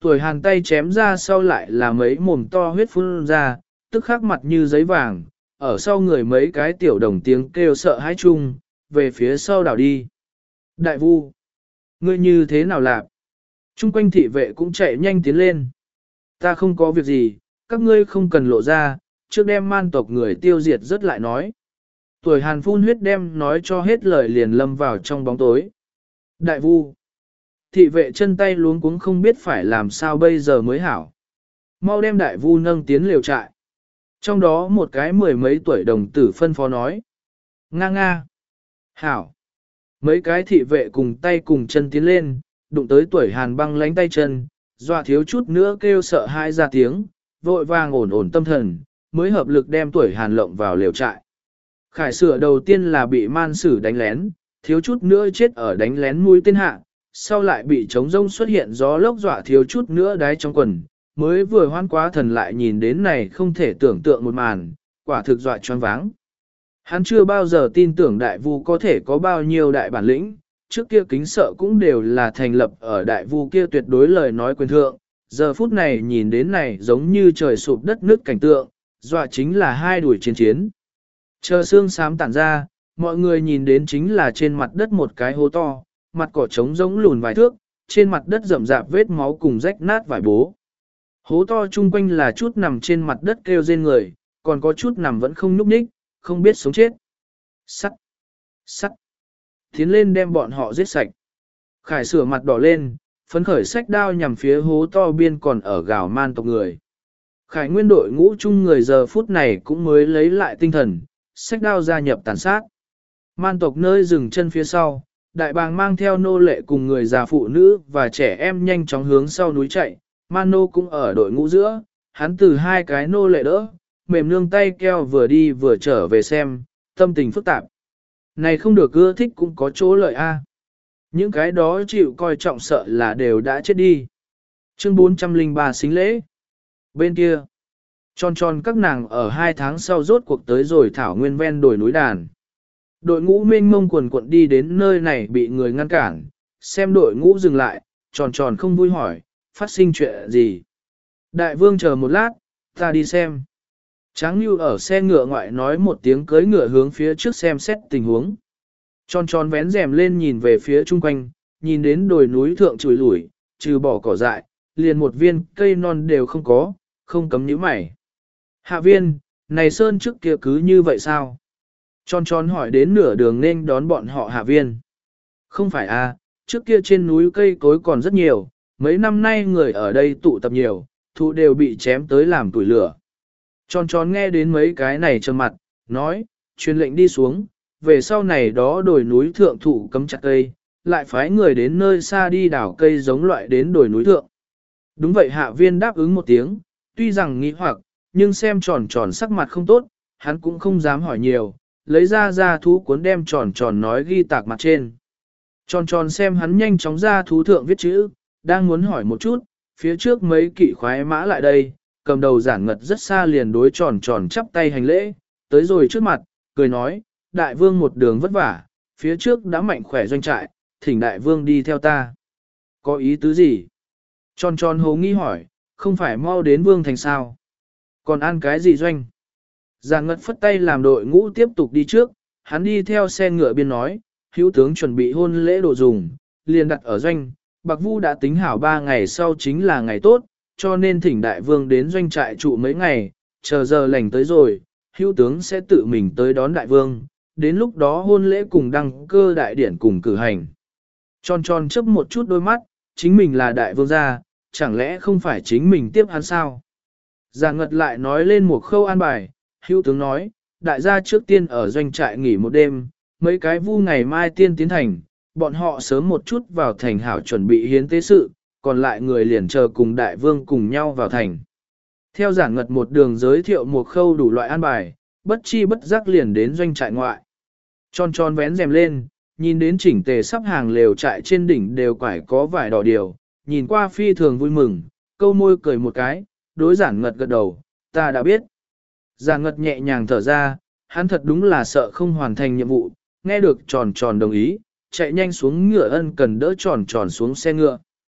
Tuổi hàn tay chém ra sau lại là mấy mồm to huyết phun ra, tức khắc mặt như giấy vàng, ở sau người mấy cái tiểu đồng tiếng kêu sợ hãi chung, về phía sau đảo đi. Đại vu, ngươi như thế nào làm? Trung quanh thị vệ cũng chạy nhanh tiến lên. Ta không có việc gì, các ngươi không cần lộ ra, trước đem man tộc người tiêu diệt rất lại nói. Tuổi hàn phun huyết đem nói cho hết lời liền lâm vào trong bóng tối. Đại vu, thị vệ chân tay luống cuống không biết phải làm sao bây giờ mới hảo. Mau đem đại vu nâng tiến liều trại. Trong đó một cái mười mấy tuổi đồng tử phân phó nói. Nga nga. Hảo. Mấy cái thị vệ cùng tay cùng chân tiến lên, đụng tới tuổi hàn băng lánh tay chân, dọa thiếu chút nữa kêu sợ hãi ra tiếng, vội vàng ổn ổn tâm thần, mới hợp lực đem tuổi hàn lộng vào liều trại. Khải sửa đầu tiên là bị man sử đánh lén, thiếu chút nữa chết ở đánh lén mũi tên hạ, sau lại bị trống rông xuất hiện gió lốc dọa thiếu chút nữa đáy trong quần, mới vừa hoan quá thần lại nhìn đến này không thể tưởng tượng một màn, quả thực dọa choáng váng. Hắn chưa bao giờ tin tưởng đại vu có thể có bao nhiêu đại bản lĩnh, trước kia kính sợ cũng đều là thành lập ở đại vu kia tuyệt đối lời nói quyền thượng, giờ phút này nhìn đến này giống như trời sụp đất nước cảnh tượng, dọa chính là hai đuổi chiến chiến. Chờ xương xám tản ra, mọi người nhìn đến chính là trên mặt đất một cái hố to, mặt cỏ trống rỗng lùn vài thước, trên mặt đất rậm rạp vết máu cùng rách nát vải bố. Hố to chung quanh là chút nằm trên mặt đất kêu rên người, còn có chút nằm vẫn không nhúc nhích, không biết sống chết. Sắt! Sắt! Tiến lên đem bọn họ giết sạch. Khải sửa mặt đỏ lên, phấn khởi sách đao nhằm phía hố to biên còn ở gào man tộc người. Khải nguyên đội ngũ chung người giờ phút này cũng mới lấy lại tinh thần, sách đao gia nhập tàn sát. Man tộc nơi dừng chân phía sau, đại bàng mang theo nô lệ cùng người già phụ nữ và trẻ em nhanh chóng hướng sau núi chạy, man nô cũng ở đội ngũ giữa, hắn từ hai cái nô lệ đỡ, mềm nương tay keo vừa đi vừa trở về xem, tâm tình phức tạp. Này không được ưa thích cũng có chỗ lợi a. Những cái đó chịu coi trọng sợ là đều đã chết đi. Chương bốn trăm lẻ ba xính lễ. Bên kia, tròn tròn các nàng ở hai tháng sau rốt cuộc tới rồi thảo nguyên ven đồi núi đàn. Đội ngũ mênh mông quần quận đi đến nơi này bị người ngăn cản, xem đội ngũ dừng lại, tròn tròn không vui hỏi, phát sinh chuyện gì. Đại vương chờ một lát, ta đi xem. Tráng Nhu ở xe ngựa ngoại nói một tiếng cưới ngựa hướng phía trước xem xét tình huống. Tròn tròn vén rèm lên nhìn về phía chung quanh, nhìn đến đồi núi thượng chùi lủi, trừ bỏ cỏ dại, liền một viên cây non đều không có, không cấm nhíu mày. Hạ viên, này sơn trước kia cứ như vậy sao? Tròn tròn hỏi đến nửa đường nên đón bọn họ hạ viên. Không phải à, trước kia trên núi cây cối còn rất nhiều, mấy năm nay người ở đây tụ tập nhiều, thụ đều bị chém tới làm tuổi lửa. Tròn tròn nghe đến mấy cái này trầm mặt, nói, truyền lệnh đi xuống, về sau này đó đồi núi thượng thụ cấm chặt cây, lại phái người đến nơi xa đi đảo cây giống loại đến đồi núi thượng. Đúng vậy hạ viên đáp ứng một tiếng, tuy rằng nghĩ hoặc, nhưng xem tròn tròn sắc mặt không tốt, hắn cũng không dám hỏi nhiều, lấy ra ra thú cuốn đem tròn tròn nói ghi tạc mặt trên. Tròn tròn xem hắn nhanh chóng ra thú thượng viết chữ, đang muốn hỏi một chút, phía trước mấy kỵ khoái mã lại đây, cầm đầu giản ngật rất xa liền đối tròn tròn chắp tay hành lễ, tới rồi trước mặt, cười nói, đại vương một đường vất vả, phía trước đã mạnh khỏe doanh trại, thỉnh đại vương đi theo ta. Có ý tứ gì? Tròn tròn hồ nghi hỏi, không phải mau đến vương thành sao? Còn ăn cái gì doanh? Giản ngật phất tay làm đội ngũ tiếp tục đi trước, hắn đi theo xe ngựa biên nói, hữu tướng chuẩn bị hôn lễ đồ dùng, liền đặt ở doanh, Bạc Vu đã tính hảo ba ngày sau chính là ngày tốt, cho nên thỉnh đại vương đến doanh trại trụ mấy ngày, chờ giờ lành tới rồi, hữu tướng sẽ tự mình tới đón đại vương, đến lúc đó hôn lễ cùng đăng cơ đại điển cùng cử hành. Tròn tròn chớp một chút đôi mắt, chính mình là đại vương gia, chẳng lẽ không phải chính mình tiếp hắn sao? Giản ngật lại nói lên một khâu an bài, hữu tướng nói, đại gia trước tiên ở doanh trại nghỉ một đêm, mấy cái vu ngày mai tiên tiến thành, bọn họ sớm một chút vào thành hảo chuẩn bị hiến tế sự, còn lại người liền chờ cùng đại vương cùng nhau vào thành. Theo giản ngật một đường giới thiệu một khâu đủ loại an bài, bất chi bất giác liền đến doanh trại ngoại. Tròn tròn vén rèm lên, nhìn đến chỉnh tề sắp hàng lều trại trên đỉnh đều quải có vải đỏ điều, nhìn qua phi thường vui mừng, câu môi cười một cái, đối giản ngật gật đầu, ta đã biết. Giản ngật nhẹ nhàng thở ra, hắn thật đúng là sợ không hoàn thành nhiệm vụ, nghe được tròn tròn đồng ý, chạy nhanh xuống ngựa ân cần đỡ tròn tròn xuống xe ngựa.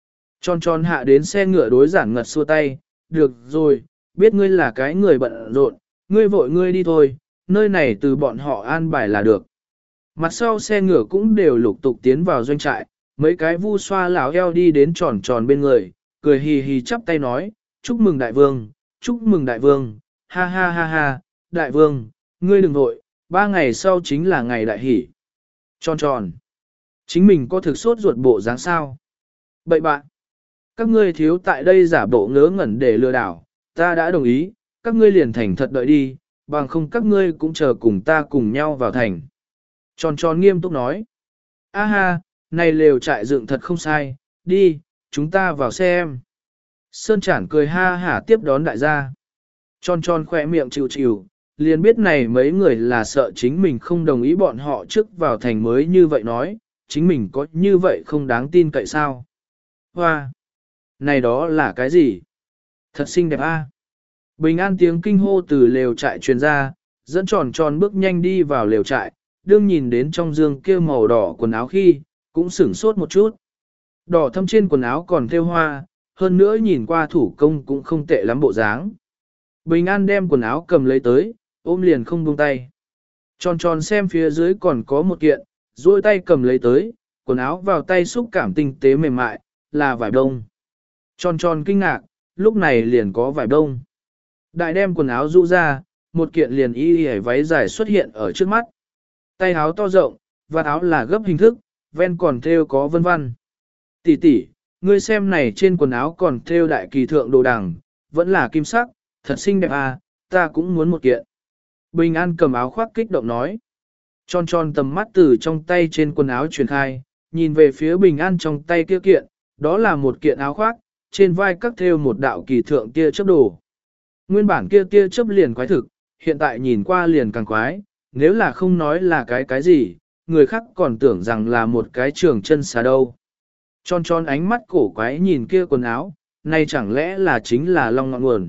Tròn tròn hạ đến xe ngựa đối giản ngật xua tay, được rồi, biết ngươi là cái người bận rộn, ngươi vội ngươi đi thôi, nơi này từ bọn họ an bài là được. Mặt sau xe ngựa cũng đều lục tục tiến vào doanh trại, mấy cái vu xoa lão eo đi đến tròn tròn bên người, cười hì hì chắp tay nói, chúc mừng đại vương, chúc mừng đại vương, ha ha ha ha, đại vương, ngươi đừng vội, ba ngày sau chính là ngày đại hỷ. Tròn tròn, chính mình có thực sốt ruột bộ dáng sao? Bậy bạn, các ngươi thiếu tại đây giả bộ ngớ ngẩn để lừa đảo, ta đã đồng ý, các ngươi liền thành thật đợi đi, bằng không các ngươi cũng chờ cùng ta cùng nhau vào thành. Tròn tròn nghiêm túc nói, a ha, này lều trại dựng thật không sai, đi, chúng ta vào xem. Sơn Chản cười ha hả tiếp đón đại gia. Tròn tròn khỏe miệng chịu chịu, liền biết này mấy người là sợ chính mình không đồng ý bọn họ trước vào thành mới như vậy nói, chính mình có như vậy không đáng tin cậy sao. Hoa! Này đó là cái gì? Thật xinh đẹp a. Bình an tiếng kinh hô từ lều trại truyền ra, dẫn tròn tròn bước nhanh đi vào lều trại, đương nhìn đến trong dương kia màu đỏ quần áo khi, cũng sửng sốt một chút. Đỏ thâm trên quần áo còn thêu hoa, hơn nữa nhìn qua thủ công cũng không tệ lắm bộ dáng. Bình an đem quần áo cầm lấy tới, ôm liền không buông tay. Tròn tròn xem phía dưới còn có một kiện, duỗi tay cầm lấy tới, quần áo vào tay xúc cảm tinh tế mềm mại, là vải đông. Tròn tròn kinh ngạc, lúc này liền có vải đông. Đại đem quần áo rũ ra, một kiện liền y y váy dài xuất hiện ở trước mắt. Tay áo to rộng, vạt áo là gấp hình thức, ven còn thêu có vân vân. Tỷ tỷ, ngươi xem này trên quần áo còn thêu đại kỳ thượng đồ đằng, vẫn là kim sắc, thật xinh đẹp à, ta cũng muốn một kiện. Bình An cầm áo khoác kích động nói. Tròn tròn tầm mắt từ trong tay trên quần áo truyền khai, nhìn về phía Bình An trong tay kia kiện, đó là một kiện áo khoác, trên vai cắt thêu một đạo kỳ thượng kia chớp đồ. Nguyên bản kia tia chớp liền quái thực, hiện tại nhìn qua liền càng quái, nếu là không nói là cái cái gì, người khác còn tưởng rằng là một cái trường chân xà đâu. Tròn tròn ánh mắt cổ quái nhìn kia quần áo, này chẳng lẽ là chính là long ngọn nguồn.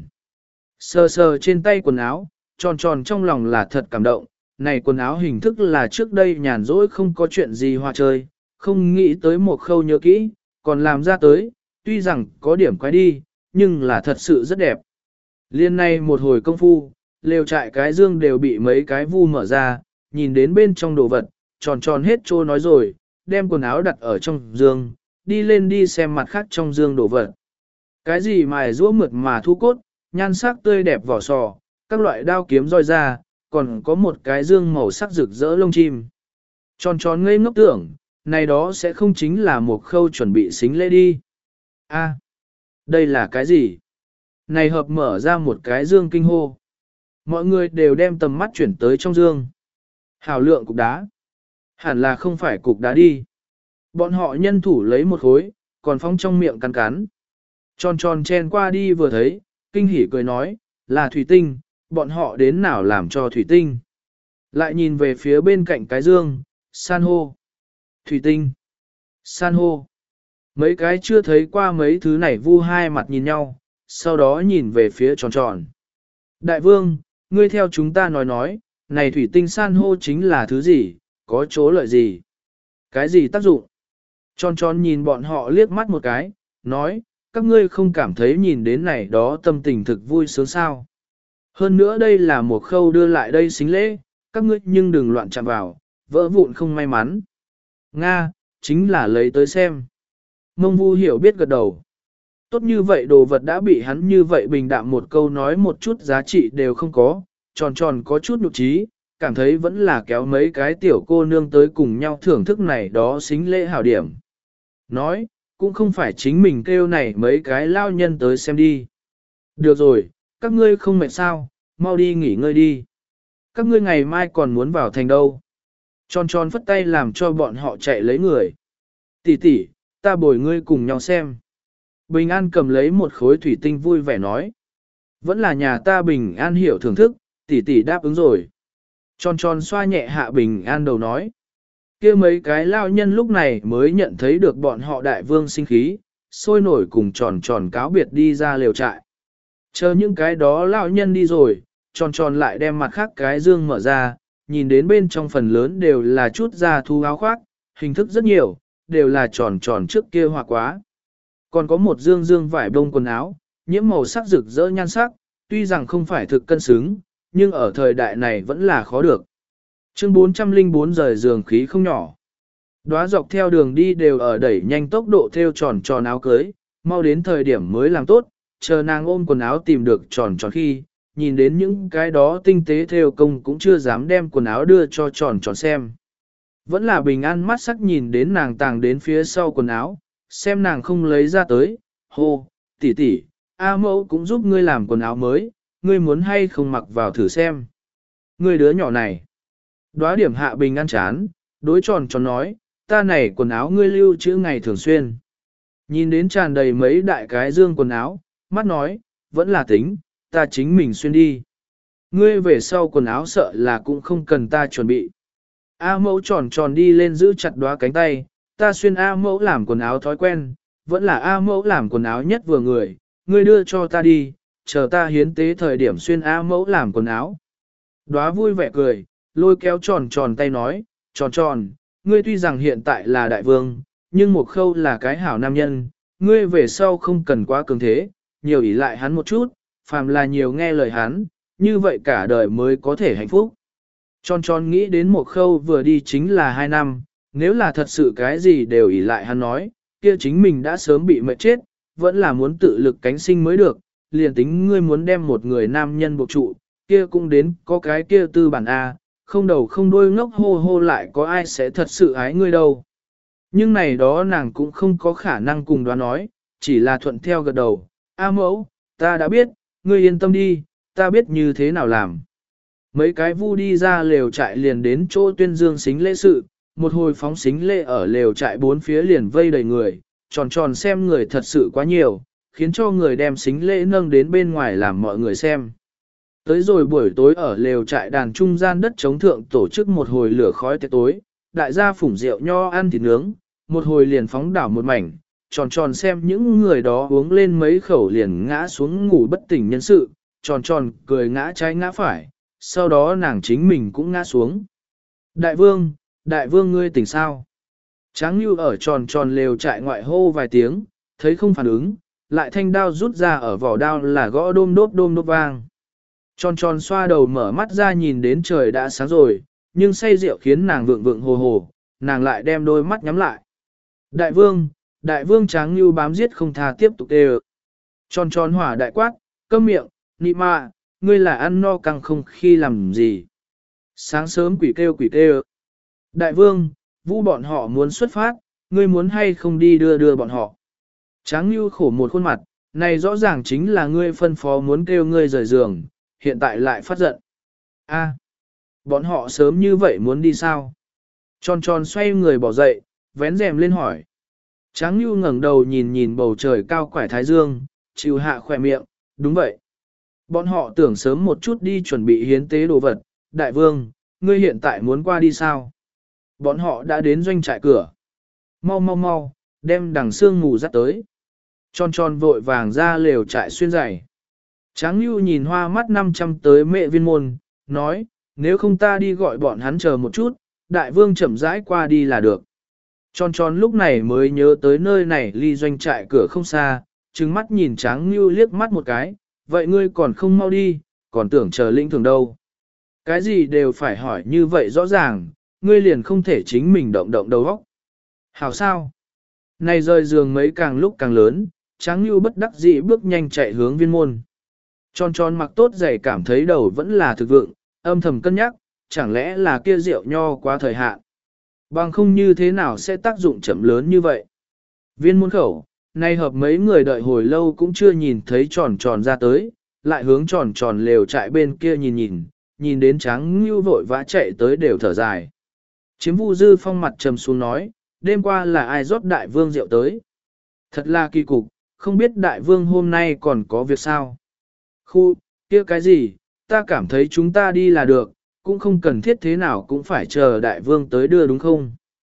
Sờ sờ trên tay quần áo, tròn tròn trong lòng là thật cảm động, này quần áo hình thức là trước đây nhàn rỗi không có chuyện gì hoa chơi, không nghĩ tới một khâu nhớ kỹ, còn làm ra tới, tuy rằng có điểm quái đi, nhưng là thật sự rất đẹp. Liên này một hồi công phu, lều trại cái dương đều bị mấy cái vu mở ra, nhìn đến bên trong đồ vật, tròn tròn hết trô nói rồi, đem quần áo đặt ở trong dương, đi lên đi xem mặt khác trong dương đồ vật. Cái gì mài rũa mượt mà thu cốt, nhan sắc tươi đẹp vỏ sò, các loại đao kiếm roi ra, còn có một cái dương màu sắc rực rỡ lông chim. Tròn tròn ngây ngốc tưởng, này đó sẽ không chính là một khâu chuẩn bị xính lễ đi. A, đây là cái gì? Này hợp mở ra một cái dương kinh hô. Mọi người đều đem tầm mắt chuyển tới trong dương. Hảo lượng cục đá. Hẳn là không phải cục đá đi. Bọn họ nhân thủ lấy một khối, còn phóng trong miệng cắn cắn. Tròn tròn chen qua đi vừa thấy, kinh hỉ cười nói, là thủy tinh, bọn họ đến nào làm cho thủy tinh. Lại nhìn về phía bên cạnh cái dương, san hô. Thủy tinh. San hô. Mấy cái chưa thấy qua mấy thứ này vu hai mặt nhìn nhau, sau đó nhìn về phía tròn tròn. Đại vương, ngươi theo chúng ta nói nói, này thủy tinh san hô chính là thứ gì, có chỗ lợi gì? Cái gì tác dụng? Tròn tròn nhìn bọn họ liếc mắt một cái, nói, các ngươi không cảm thấy nhìn đến này đó tâm tình thực vui sướng sao. Hơn nữa đây là một khâu đưa lại đây xính lễ, các ngươi nhưng đừng loạn chạm vào, vỡ vụn không may mắn. Nga, chính là lấy tới xem. Mông vu hiểu biết gật đầu. Tốt như vậy đồ vật đã bị hắn như vậy bình đạm một câu nói một chút giá trị đều không có, tròn tròn có chút nhục trí, cảm thấy vẫn là kéo mấy cái tiểu cô nương tới cùng nhau thưởng thức này đó xính lễ hảo điểm. Nói, cũng không phải chính mình kêu này mấy cái lao nhân tới xem đi. Được rồi, các ngươi không mệt sao, mau đi nghỉ ngơi đi. Các ngươi ngày mai còn muốn vào thành đâu. Tròn tròn phất tay làm cho bọn họ chạy lấy người. Tỷ tỷ, ta bồi ngươi cùng nhau xem. Bình An cầm lấy một khối thủy tinh vui vẻ nói. Vẫn là nhà ta Bình An hiểu thưởng thức, tỷ tỷ đáp ứng rồi. Tròn tròn xoa nhẹ hạ Bình An đầu nói. Kia mấy cái lao nhân lúc này mới nhận thấy được bọn họ đại vương sinh khí, sôi nổi cùng tròn tròn cáo biệt đi ra lều trại. Chờ những cái đó lao nhân đi rồi, tròn tròn lại đem mặt khác cái dương mở ra, nhìn đến bên trong phần lớn đều là chút da thu áo khoác, hình thức rất nhiều, đều là tròn tròn trước kia hòa quá. Còn có một dương dương vải bông quần áo, nhiễm màu sắc rực rỡ nhan sắc, tuy rằng không phải thực cân xứng, nhưng ở thời đại này vẫn là khó được. Chương bốn trăm lẻ bốn rời giường khí không nhỏ. Đóa dọc theo đường đi đều ở đẩy nhanh tốc độ theo tròn tròn áo cưới, mau đến thời điểm mới làm tốt, chờ nàng ôm quần áo tìm được tròn tròn khi, nhìn đến những cái đó tinh tế theo công cũng chưa dám đem quần áo đưa cho tròn tròn xem. Vẫn là bình an mắt sắc nhìn đến nàng tàng đến phía sau quần áo, xem nàng không lấy ra tới, hô, tỷ tỷ, A mẫu cũng giúp ngươi làm quần áo mới, ngươi muốn hay không mặc vào thử xem. Ngươi đứa nhỏ này. Đóa điểm hạ bình an chán, đối tròn tròn nói, ta này quần áo ngươi lưu trữ ngày thường xuyên. Nhìn đến tràn đầy mấy đại cái dương quần áo, mắt nói, vẫn là tính, ta chính mình xuyên đi. Ngươi về sau quần áo sợ là cũng không cần ta chuẩn bị. A mẫu tròn tròn đi lên giữ chặt đóa cánh tay, ta xuyên A mẫu làm quần áo thói quen, vẫn là A mẫu làm quần áo nhất vừa người, ngươi đưa cho ta đi, chờ ta hiến tế thời điểm xuyên A mẫu làm quần áo. Đóa vui vẻ cười, lôi kéo tròn tròn tay nói, tròn tròn, ngươi tuy rằng hiện tại là đại vương, nhưng một khâu là cái hảo nam nhân, ngươi về sau không cần quá cường thế, nhiều ỷ lại hắn một chút, phàm là nhiều nghe lời hắn, như vậy cả đời mới có thể hạnh phúc. Tròn tròn nghĩ đến một khâu vừa đi chính là hai năm, nếu là thật sự cái gì đều ỷ lại hắn nói, kia chính mình đã sớm bị mệt chết, vẫn là muốn tự lực cánh sinh mới được, liền tính ngươi muốn đem một người nam nhân buộc trụ, kia cũng đến có cái kia tư bản A, không đầu không đuôi ngốc hô hô lại có ai sẽ thật sự ái ngươi đâu. Nhưng này đó nàng cũng không có khả năng cùng đoán nói, chỉ là thuận theo gật đầu, A mẫu, ta đã biết, ngươi yên tâm đi, ta biết như thế nào làm. Mấy cái vu đi ra lều trại liền đến chỗ tuyên dương xính lễ sự, một hồi phóng xính lễ ở lều trại bốn phía liền vây đầy người, tròn tròn xem người thật sự quá nhiều, khiến cho người đem xính lễ nâng đến bên ngoài làm mọi người xem. Tới rồi buổi tối ở lều trại đàn trung gian đất chống thượng tổ chức một hồi lửa khói tiệc tối, đại gia phủng rượu nho ăn thịt nướng, một hồi liền phóng đảo một mảnh, tròn tròn xem những người đó uống lên mấy khẩu liền ngã xuống ngủ bất tỉnh nhân sự, tròn tròn cười ngã trái ngã phải, sau đó nàng chính mình cũng ngã xuống. Đại vương, đại vương ngươi tỉnh sao? Tráng Nhu ở tròn tròn lều trại ngoại hô vài tiếng, thấy không phản ứng, lại thanh đao rút ra ở vỏ đao là gõ đôm đốp đôm đốp vang. Tròn tròn xoa đầu mở mắt ra nhìn đến trời đã sáng rồi, nhưng say rượu khiến nàng vượng vượng hồ hồ, nàng lại đem đôi mắt nhắm lại. Đại vương, đại vương Tráng Nhu bám giết không tha tiếp tục đều. Tròn tròn hỏa đại quát, câm miệng, nị mạ, ngươi là ăn no căng không khi làm gì. Sáng sớm quỷ kêu quỷ kêu. Đại vương, vu bọn họ muốn xuất phát, ngươi muốn hay không đi đưa đưa bọn họ. Tráng Nhu khổ một khuôn mặt, này rõ ràng chính là ngươi phân phó muốn kêu ngươi rời giường, hiện tại lại phát giận. A, bọn họ sớm như vậy muốn đi sao? Tròn tròn xoay người bỏ dậy, vén rèm lên hỏi. Tráng Nhu ngẩng đầu nhìn nhìn bầu trời cao quải thái dương, chịu hạ khỏe miệng, đúng vậy. Bọn họ tưởng sớm một chút đi chuẩn bị hiến tế đồ vật, đại vương, ngươi hiện tại muốn qua đi sao? Bọn họ đã đến doanh trại cửa. Mau mau mau, đem đằng xương ngủ dắt tới. Tròn tròn vội vàng ra lều trại xuyên giày. Tráng Nhu nhìn hoa mắt năm trăm tới mẹ viên môn, nói, nếu không ta đi gọi bọn hắn chờ một chút, đại vương chậm rãi qua đi là được. Tròn tròn lúc này mới nhớ tới nơi này ly doanh trại cửa không xa, trừng mắt nhìn Tráng Nhu liếc mắt một cái, vậy ngươi còn không mau đi, còn tưởng chờ linh thường đâu. Cái gì đều phải hỏi như vậy rõ ràng, ngươi liền không thể chính mình động động đầu óc. Hảo sao? Này rời giường mấy càng lúc càng lớn, Tráng Nhu bất đắc dĩ bước nhanh chạy hướng viên môn. Tròn tròn mặc tốt giày cảm thấy đầu vẫn là thực vượng, âm thầm cân nhắc, chẳng lẽ là kia rượu nho quá thời hạn. Bằng không như thế nào sẽ tác dụng chậm lớn như vậy. Viên môn khẩu, nay hợp mấy người đợi hồi lâu cũng chưa nhìn thấy tròn tròn ra tới, lại hướng tròn tròn lều trại bên kia nhìn nhìn, nhìn đến Tráng Nhu vội vã chạy tới đều thở dài. Chiếm Vu Dư Phong mặt trầm xuống nói, đêm qua là ai rót đại vương rượu tới. Thật là kỳ cục, không biết đại vương hôm nay còn có việc sao. Khu, kia cái gì, ta cảm thấy chúng ta đi là được, cũng không cần thiết thế nào cũng phải chờ đại vương tới đưa đúng không?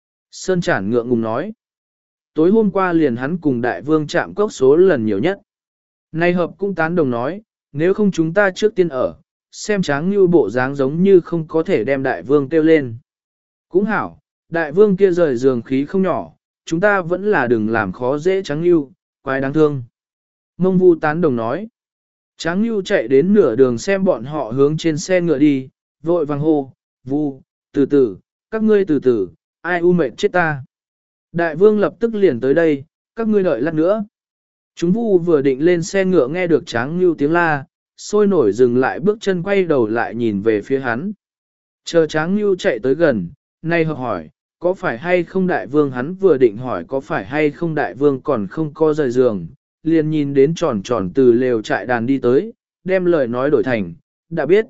Sơn Chản ngượng ngùng nói. Tối hôm qua liền hắn cùng đại vương chạm cốc số lần nhiều nhất. Nay hợp cũng tán đồng nói, nếu không chúng ta trước tiên ở, xem Tráng Nhu bộ dáng giống như không có thể đem đại vương kêu lên. Cũng hảo, đại vương kia rời giường khí không nhỏ, chúng ta vẫn là đừng làm khó dễ Tráng Nhu, quái đáng thương. Mông Vu tán đồng nói. Tráng Nhu chạy đến nửa đường xem bọn họ hướng trên xe ngựa đi, vội vàng hô, Vu, từ từ, các ngươi từ từ, ai u mệt chết ta. Đại vương lập tức liền tới đây, các ngươi đợi lát nữa. Chúng Vu vừa định lên xe ngựa nghe được Tráng Nhu tiếng la, sôi nổi dừng lại bước chân quay đầu lại nhìn về phía hắn. Chờ Tráng Nhu chạy tới gần, nay hợp hỏi, có phải hay không đại vương, hắn vừa định hỏi có phải hay không đại vương còn không có rời giường, liền nhìn đến tròn tròn từ lều trại đàn đi tới, đem lời nói đổi thành, đã biết.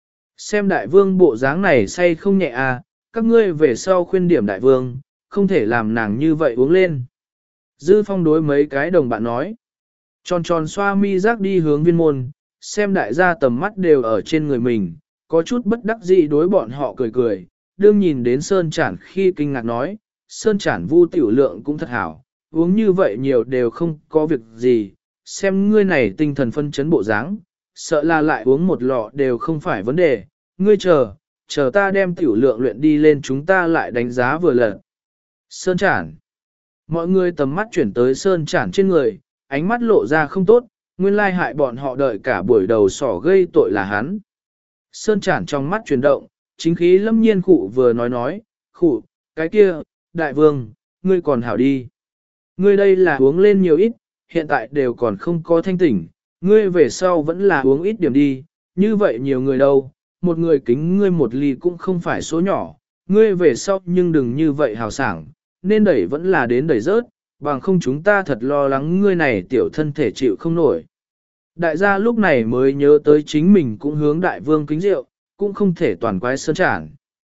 Xem đại vương bộ dáng này say không nhẹ à, các ngươi về sau khuyên điểm đại vương, không thể làm nàng như vậy uống lên. Dư Phong đối mấy cái đồng bạn nói, tròn tròn xoa mi rác đi hướng viên môn, xem đại gia tầm mắt đều ở trên người mình, có chút bất đắc dĩ đối bọn họ cười cười, đương nhìn đến Sơn Chản khi kinh ngạc nói, Sơn Chản Vu tiểu lượng cũng thật hảo, uống như vậy nhiều đều không có việc gì, xem ngươi này tinh thần phân chấn bộ dáng, sợ là lại uống một lọ đều không phải vấn đề, ngươi chờ, chờ ta đem tiểu lượng luyện đi lên chúng ta lại đánh giá vừa lần. Sơn Chản. Mọi người tầm mắt chuyển tới Sơn Chản trên người, ánh mắt lộ ra không tốt, nguyên lai hại bọn họ đợi cả buổi đầu sỏ gây tội là hắn. Sơn Chản trong mắt chuyển động, chính khí lâm nhiên khụ vừa nói nói, khụ, cái kia, đại vương, ngươi còn hảo đi. Ngươi đây là uống lên nhiều ít, hiện tại đều còn không có thanh tỉnh, ngươi về sau vẫn là uống ít điểm đi, như vậy nhiều người đâu, một người kính ngươi một ly cũng không phải số nhỏ, ngươi về sau nhưng đừng như vậy hào sảng, nên đẩy vẫn là đến đẩy rớt, bằng không chúng ta thật lo lắng ngươi này tiểu thân thể chịu không nổi. Đại gia lúc này mới nhớ tới chính mình cũng hướng đại vương kính rượu, cũng không thể toàn quái Sơn Chản.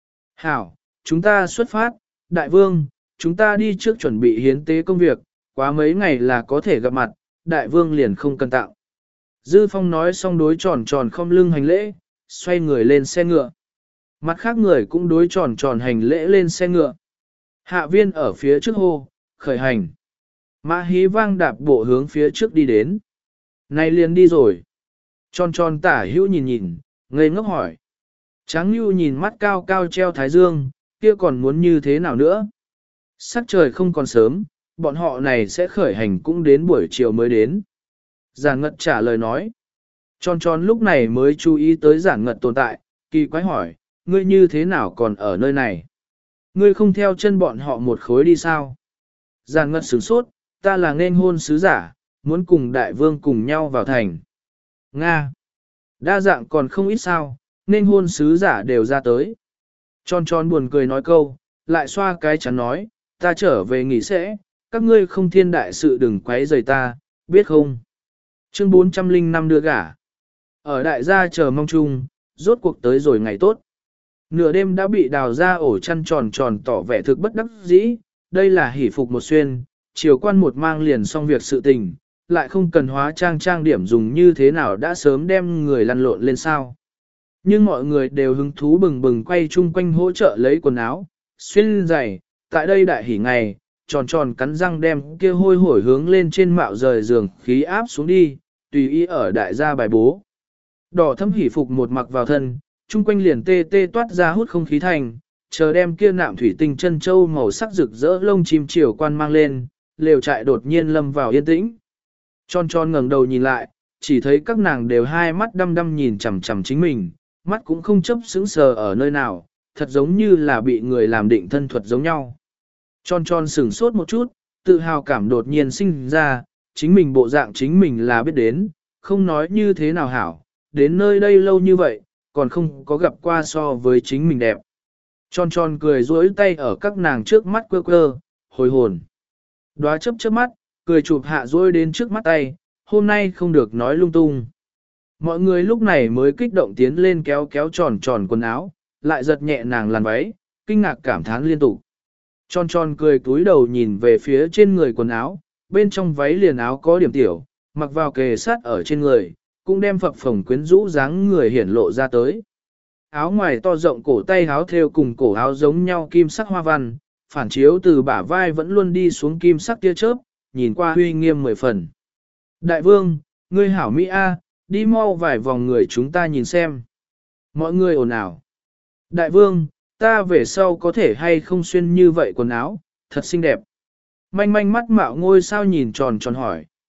Hảo, chúng ta xuất phát, đại vương, chúng ta đi trước chuẩn bị hiến tế công việc, quá mấy ngày là có thể gặp mặt, đại vương liền không cần tạo. Dư Phong nói xong đối tròn tròn không lưng hành lễ, xoay người lên xe ngựa. Mặt khác người cũng đối tròn tròn hành lễ lên xe ngựa. Hạ viên ở phía trước hô, khởi hành. Mã hí vang đạp bộ hướng phía trước đi đến. Này liền đi rồi. Tròn tròn tả hữu nhìn nhìn, ngây ngốc hỏi. Tráng Nhu nhìn mắt cao cao treo thái dương, kia còn muốn như thế nào nữa? Sắc trời không còn sớm, bọn họ này sẽ khởi hành cũng đến buổi chiều mới đến. Giản Ngật trả lời nói. Tròn tròn lúc này mới chú ý tới Giản Ngật tồn tại, kỳ quái hỏi, ngươi như thế nào còn ở nơi này? Ngươi không theo chân bọn họ một khối đi sao? Giản Ngật sửng sốt, ta là nên hôn sứ giả, muốn cùng đại vương cùng nhau vào thành. Nga! Đa dạng còn không ít sao, nên hôn sứ giả đều ra tới. Tròn tròn buồn cười nói câu, lại xoa cái chắn nói, ta trở về nghỉ sẽ, các ngươi không thiên đại sự đừng quấy rầy ta, biết không? Chương bốn trăm linh năm đưa gả. Ở đại gia chờ mong chung, rốt cuộc tới rồi ngày tốt. Nửa đêm đã bị đào ra ổ chăn tròn tròn tỏ vẻ thực bất đắc dĩ, đây là hỷ phục một xuyên, chiều quan một mang liền xong việc sự tình, lại không cần hóa trang trang điểm dùng như thế nào đã sớm đem người lăn lộn lên sao. Nhưng mọi người đều hứng thú bừng bừng quay chung quanh hỗ trợ lấy quần áo, xuyên giày, tại đây đại hỉ ngày, tròn tròn cắn răng đem kia hôi hổi hướng lên trên mạo rời giường khí áp xuống đi, tùy ý ở đại gia bài bố. Đỏ thâm hỉ phục một mặc vào thân, chung quanh liền tê tê toát ra hút không khí thành, chờ đem kia nạm thủy tinh chân châu màu sắc rực rỡ lông chim chiều quan mang lên, lều trại đột nhiên lâm vào yên tĩnh. Tròn tròn ngẩng đầu nhìn lại, chỉ thấy các nàng đều hai mắt đăm đăm nhìn chằm chằm chính mình, mắt cũng không chấp sững sờ ở nơi nào, thật giống như là bị người làm định thân thuật giống nhau. Tròn tròn sửng sốt một chút, tự hào cảm đột nhiên sinh ra, chính mình bộ dạng chính mình là biết đến, không nói như thế nào hảo, đến nơi đây lâu như vậy, còn không có gặp qua so với chính mình đẹp. Tròn tròn cười duỗi tay ở các nàng trước mắt quơ quơ, hồi hồn. Đóa chớp chớp mắt, cười chụp hạ duỗi đến trước mắt tay, hôm nay không được nói lung tung. Mọi người lúc này mới kích động tiến lên kéo kéo tròn tròn quần áo, lại giật nhẹ nàng làn váy, kinh ngạc cảm thán liên tục. Tròn tròn cười túi đầu nhìn về phía trên người quần áo, bên trong váy liền áo có điểm tiểu, mặc vào kề sát ở trên người, cũng đem phập phồng quyến rũ dáng người hiển lộ ra tới. Áo ngoài to rộng cổ tay áo thêu cùng cổ áo giống nhau kim sắc hoa văn, phản chiếu từ bả vai vẫn luôn đi xuống kim sắc tia chớp, nhìn qua huy nghiêm mười phần. Đại vương, ngươi hảo Mỹ A, đi mau vài vòng người chúng ta nhìn xem. Mọi người ồn ào. Đại vương, ta về sau có thể hay không xuyên như vậy quần áo, thật xinh đẹp. Manh manh mắt mạo ngôi sao nhìn tròn tròn hỏi,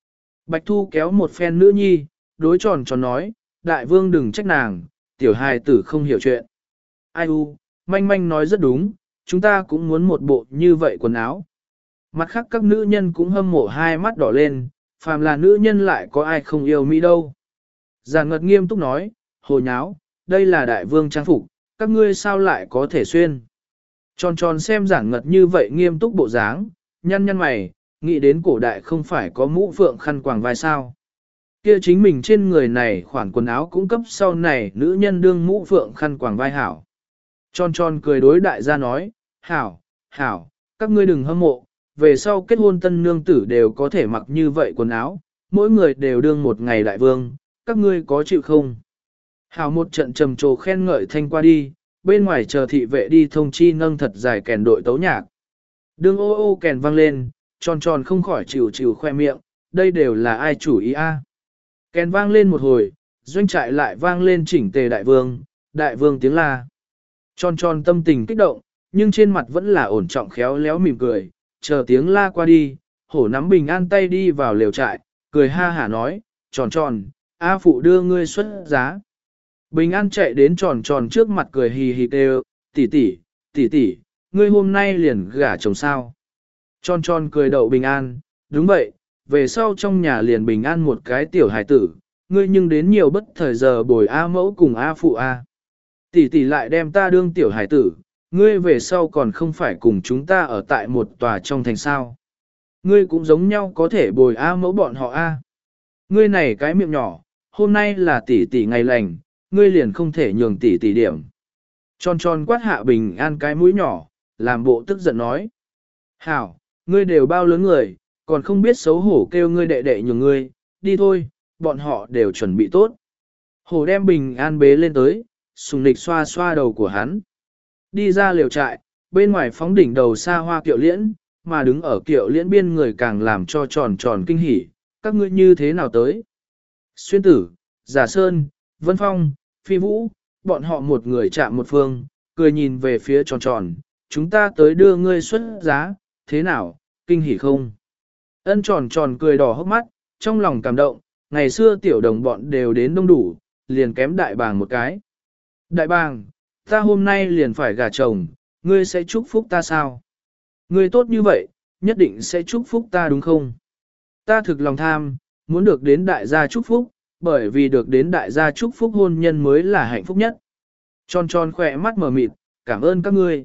Bạch Thu kéo một phen nữ nhi, đối tròn tròn nói, đại vương đừng trách nàng, tiểu hài tử không hiểu chuyện. Ai u, manh manh nói rất đúng, chúng ta cũng muốn một bộ như vậy quần áo. Mặt khác các nữ nhân cũng hâm mộ hai mắt đỏ lên, phàm là nữ nhân lại có ai không yêu Mỹ đâu. Giản Ngật nghiêm túc nói, hồ nháo, đây là đại vương trang phục, các ngươi sao lại có thể xuyên. Tròn tròn xem Giản Ngật như vậy nghiêm túc bộ dáng, nhăn nhăn mày, nghĩ đến cổ đại không phải có mũ phượng khăn quàng vai sao. Kia chính mình trên người này khoản quần áo cũng cấp sau này nữ nhân đương mũ phượng khăn quàng vai hảo. Tròn tròn cười đối đại gia nói, hảo, hảo, các ngươi đừng hâm mộ, về sau kết hôn tân nương tử đều có thể mặc như vậy quần áo, mỗi người đều đương một ngày đại vương, các ngươi có chịu không? Hảo một trận trầm trồ khen ngợi thanh qua đi, bên ngoài chờ thị vệ đi thông chi nâng thật dài kèn đội tấu nhạc. Đương ô ô kèn vang lên, tròn tròn không khỏi chịu chịu khoe miệng, đây đều là ai chủ ý a? Kèn vang lên một hồi, doanh trại lại vang lên chỉnh tề đại vương, đại vương tiếng la. Tròn tròn tâm tình kích động, nhưng trên mặt vẫn là ổn trọng khéo léo mỉm cười, chờ tiếng la qua đi, hổ nắm bình an tay đi vào lều trại, cười ha hả nói, tròn tròn, A phụ đưa ngươi xuất giá. Bình an chạy đến tròn tròn trước mặt cười hì hì kêu, tỷ tỷ, tỷ tỷ, ngươi hôm nay liền gả chồng sao. Tròn tròn cười đậu bình an, đúng vậy, về sau trong nhà liền bình an một cái tiểu hài tử, ngươi nhưng đến nhiều bất thời giờ bồi A mẫu cùng A phụ A. Tỷ tỷ lại đem ta đương tiểu hài tử, ngươi về sau còn không phải cùng chúng ta ở tại một tòa trong thành sao. Ngươi cũng giống nhau có thể bồi A mẫu bọn họ A. Ngươi này cái miệng nhỏ, hôm nay là tỷ tỷ ngày lành, ngươi liền không thể nhường tỷ tỷ điểm. Tròn tròn quát hạ bình an cái mũi nhỏ, làm bộ tức giận nói. Hảo, ngươi đều bao lớn người, còn không biết xấu hổ kêu ngươi đệ đệ nhường ngươi, đi thôi, bọn họ đều chuẩn bị tốt. Hổ đem bình an bế lên tới, sùng nịch xoa xoa đầu của hắn. Đi ra liều trại, bên ngoài phóng đỉnh đầu xa hoa kiệu liễn, mà đứng ở kiệu liễn biên người càng làm cho tròn tròn kinh hỉ, các ngươi như thế nào tới. Xuyên tử, Giả Sơn, Vân Phong, Phi Vũ, bọn họ một người chạm một phương, cười nhìn về phía tròn tròn, chúng ta tới đưa ngươi xuất giá, thế nào, kinh hỉ không? Ân tròn tròn cười đỏ hốc mắt, trong lòng cảm động, ngày xưa tiểu đồng bọn đều đến đông đủ, liền kém đại bàng một cái. Đại bàng, ta hôm nay liền phải gả chồng, ngươi sẽ chúc phúc ta sao? Ngươi tốt như vậy, nhất định sẽ chúc phúc ta đúng không? Ta thực lòng tham, muốn được đến đại gia chúc phúc, bởi vì được đến đại gia chúc phúc hôn nhân mới là hạnh phúc nhất. Tròn tròn khỏe mắt mở mịt, cảm ơn các ngươi.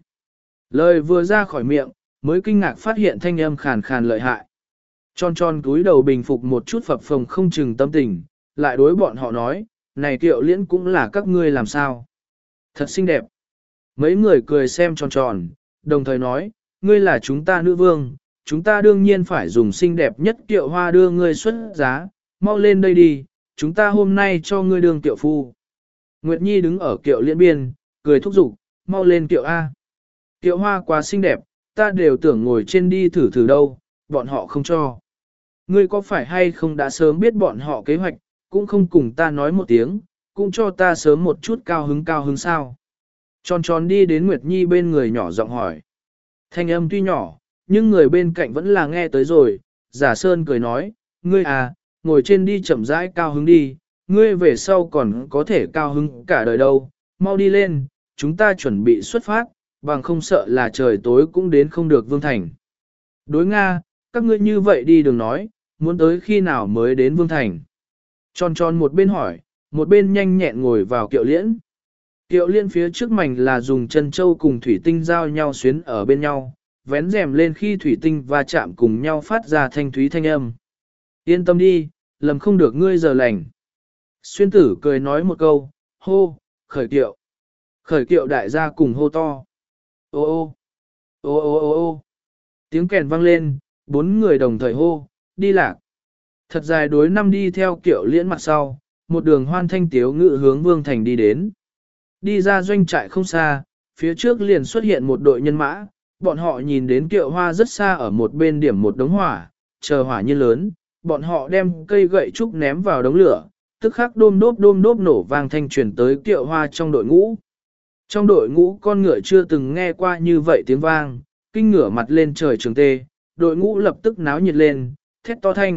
Lời vừa ra khỏi miệng, mới kinh ngạc phát hiện thanh âm khàn khàn lợi hại. Tròn tròn cúi đầu bình phục một chút phập phồng không chừng tâm tình, lại đối bọn họ nói, này kiệu liễn cũng là các ngươi làm sao. Thật xinh đẹp. Mấy người cười xem tròn tròn, đồng thời nói, ngươi là chúng ta nữ vương, chúng ta đương nhiên phải dùng xinh đẹp nhất kiệu hoa đưa ngươi xuất giá, mau lên đây đi, chúng ta hôm nay cho ngươi đương kiệu phu. Nguyệt Nhi đứng ở kiệu liễn biên, cười thúc giục, mau lên kiệu A. Kiệu hoa quá xinh đẹp, ta đều tưởng ngồi trên đi thử thử đâu, bọn họ không cho. Ngươi có phải hay không đã sớm biết bọn họ kế hoạch, cũng không cùng ta nói một tiếng, cũng cho ta sớm một chút cao hứng cao hứng sao. Tròn tròn đi đến Nguyệt Nhi bên người nhỏ giọng hỏi. Thanh âm tuy nhỏ, nhưng người bên cạnh vẫn là nghe tới rồi, Giả Sơn cười nói, ngươi à, ngồi trên đi chậm rãi cao hứng đi, ngươi về sau còn có thể cao hứng cả đời đâu, mau đi lên, chúng ta chuẩn bị xuất phát, bằng không sợ là trời tối cũng đến không được Vương Thành. Đối Nga, các ngươi như vậy đi đừng nói, muốn tới khi nào mới đến Vương Thành. Tròn tròn một bên hỏi, một bên nhanh nhẹn ngồi vào kiệu liễn. Kiệu liễn phía trước mảnh là dùng chân châu cùng thủy tinh giao nhau xuyến ở bên nhau, vén rèm lên khi thủy tinh va chạm cùng nhau phát ra thanh thúy thanh âm. Yên tâm đi, lầm không được ngươi giờ lành. Xuyên tử cười nói một câu, hô, khởi kiệu. Khởi kiệu đại gia cùng hô to. Ô ô, ô ô ô ô. Tiếng kèn vang lên, bốn người đồng thời hô, đi lạc. Thật dài đối năm đi theo kiệu liễn mặt sau, một đường hoan thanh tiếu ngự hướng Vương Thành đi đến. Đi ra doanh trại không xa, phía trước liền xuất hiện một đội nhân mã, bọn họ nhìn đến kiệu hoa rất xa ở một bên điểm một đống hỏa, chờ hỏa nhiên lớn, bọn họ đem cây gậy trúc ném vào đống lửa, tức khắc đôm đốp đôm đốp nổ vang thanh truyền tới kiệu hoa trong đội ngũ. Trong đội ngũ con ngựa chưa từng nghe qua như vậy tiếng vang, kinh ngửa mặt lên trời trường tê, đội ngũ lập tức náo nhiệt lên, thét to thanh,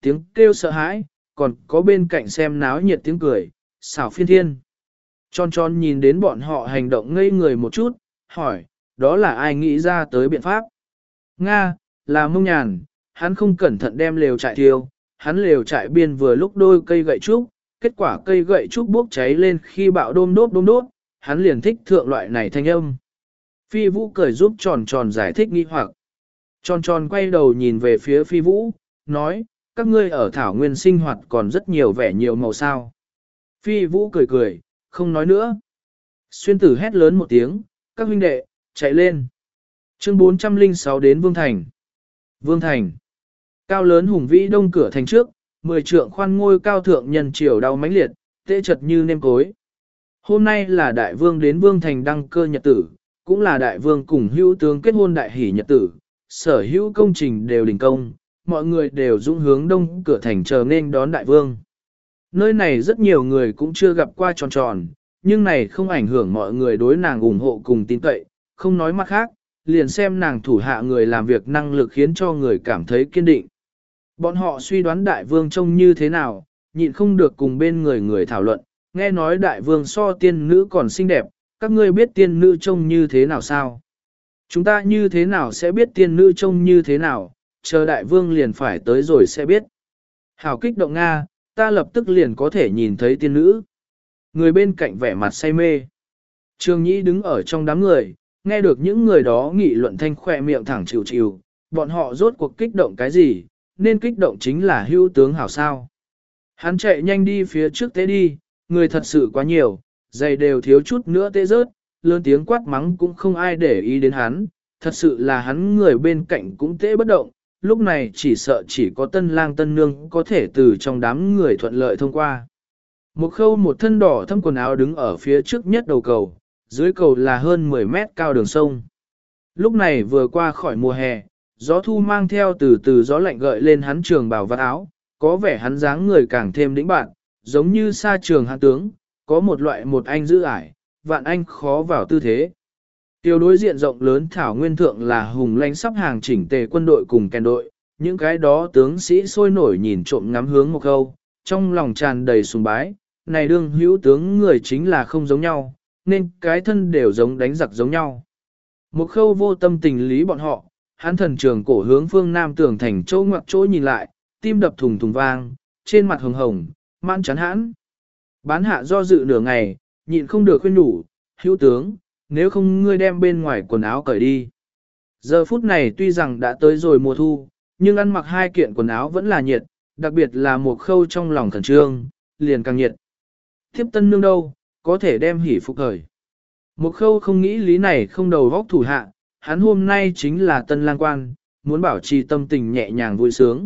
tiếng kêu sợ hãi, còn có bên cạnh xem náo nhiệt tiếng cười, xảo phiên thiên. Tròn tròn nhìn đến bọn họ hành động ngây người một chút, hỏi, đó là ai nghĩ ra tới biện pháp? Nga, là Mông Nhàn, hắn không cẩn thận đem lều trại thiêu, hắn lều trại biên vừa lúc đôi cây gậy trúc, kết quả cây gậy trúc bốc cháy lên khi bạo đôm đốt đôm đốt, hắn liền thích thượng loại này thanh âm. Phi Vũ cười giúp tròn tròn giải thích nghi hoặc. Tròn tròn quay đầu nhìn về phía Phi Vũ, nói, các ngươi ở Thảo Nguyên sinh hoạt còn rất nhiều vẻ nhiều màu sao. Phi Vũ cười cười, không nói nữa. Xuyên tử hét lớn một tiếng, các huynh đệ, chạy lên. Chương bốn trăm lẻ sáu đến Vương Thành. Vương Thành. Cao lớn hùng vĩ đông cửa thành trước, mười trượng khoan ngôi cao thượng nhân triều đau mãnh liệt, tê chật như nêm cối. Hôm nay là đại vương đến Vương Thành đăng cơ nhật tử, cũng là đại vương cùng hữu tướng kết hôn đại hỷ nhật tử, sở hữu công trình đều đình công, mọi người đều dũng hướng đông cửa thành chờ nên đón đại vương. Nơi này rất nhiều người cũng chưa gặp qua tròn tròn, nhưng này không ảnh hưởng mọi người đối nàng ủng hộ cùng tin cậy, không nói mặt khác, liền xem nàng thủ hạ người làm việc năng lực khiến cho người cảm thấy kiên định. Bọn họ suy đoán đại vương trông như thế nào, nhịn không được cùng bên người người thảo luận, nghe nói đại vương so tiên nữ còn xinh đẹp, các ngươi biết tiên nữ trông như thế nào sao? Chúng ta như thế nào sẽ biết tiên nữ trông như thế nào, chờ đại vương liền phải tới rồi sẽ biết. Hảo kích động Nga, ta lập tức liền có thể nhìn thấy tiên nữ. Người bên cạnh vẻ mặt say mê. Trương Nhĩ đứng ở trong đám người, nghe được những người đó nghị luận thanh khỏe miệng thẳng chịu chịu, bọn họ rốt cuộc kích động cái gì, nên kích động chính là hưu tướng hảo sao. Hắn chạy nhanh đi phía trước tế đi, người thật sự quá nhiều, giày đều thiếu chút nữa tế rớt, lớn tiếng quát mắng cũng không ai để ý đến hắn, thật sự là hắn người bên cạnh cũng tế bất động, lúc này chỉ sợ chỉ có tân lang tân nương có thể từ trong đám người thuận lợi thông qua. Một khâu một thân đỏ thâm quần áo đứng ở phía trước nhất đầu cầu, dưới cầu là hơn mười mét cao đường sông. Lúc này vừa qua khỏi mùa hè, gió thu mang theo từ từ gió lạnh gợi lên hắn trường bào vạt áo, có vẻ hắn dáng người càng thêm đĩnh bạn, giống như sa trường hạ tướng, có một loại một anh giữ ải, vạn anh khó vào tư thế. Tiêu đối diện rộng lớn thảo nguyên thượng là hùng lãnh sắp hàng chỉnh tề quân đội cùng kèn đội, những cái đó tướng sĩ sôi nổi nhìn trộm ngắm hướng một câu, trong lòng tràn đầy sùng bái, này đương hữu tướng người chính là không giống nhau, nên cái thân đều giống đánh giặc giống nhau. Một khâu vô tâm tình lý bọn họ, hắn thần trường cổ hướng phương nam tường thành chỗ ngoặc chỗ nhìn lại, tim đập thùng thùng vang, trên mặt hồng hồng, mãn chán hãn. Bán hạ do dự nửa ngày, nhịn không được khuyên nhủ, hữu tướng, nếu không ngươi đem bên ngoài quần áo cởi đi. Giờ phút này tuy rằng đã tới rồi mùa thu, nhưng ăn mặc hai kiện quần áo vẫn là nhiệt, đặc biệt là một khâu trong lòng khẩn trương, liền càng nhiệt. Thiếp tân nương đâu, có thể đem hỉ phục khởi. Một khâu không nghĩ lý này không đầu góc thủ hạ, hắn hôm nay chính là tân lang quan, muốn bảo trì tâm tình nhẹ nhàng vui sướng.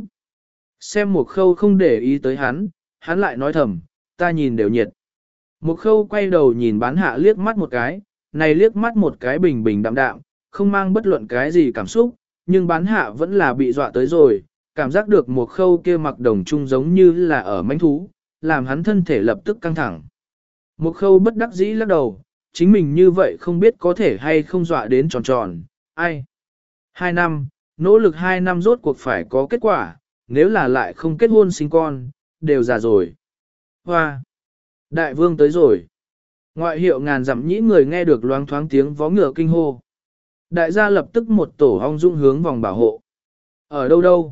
Xem một khâu không để ý tới hắn, hắn lại nói thầm, ta nhìn đều nhiệt. Một khâu quay đầu nhìn bán hạ liếc mắt một cái, này liếc mắt một cái bình bình đạm đạm, không mang bất luận cái gì cảm xúc, nhưng bán hạ vẫn là bị dọa tới rồi, cảm giác được một khâu kia mặc đồng trung giống như là ở manh thú, làm hắn thân thể lập tức căng thẳng. Một khâu bất đắc dĩ lắc đầu, chính mình như vậy không biết có thể hay không dọa đến tròn tròn, ai. Hai năm, nỗ lực hai năm rốt cuộc phải có kết quả, nếu là lại không kết hôn sinh con, đều già rồi. Hoa! Đại vương tới rồi. Ngoại hiệu ngàn dặm nhĩ người nghe được loáng thoáng tiếng vó ngựa kinh hô. Đại gia lập tức một tổ ong dung hướng vòng bảo hộ. Ở đâu đâu?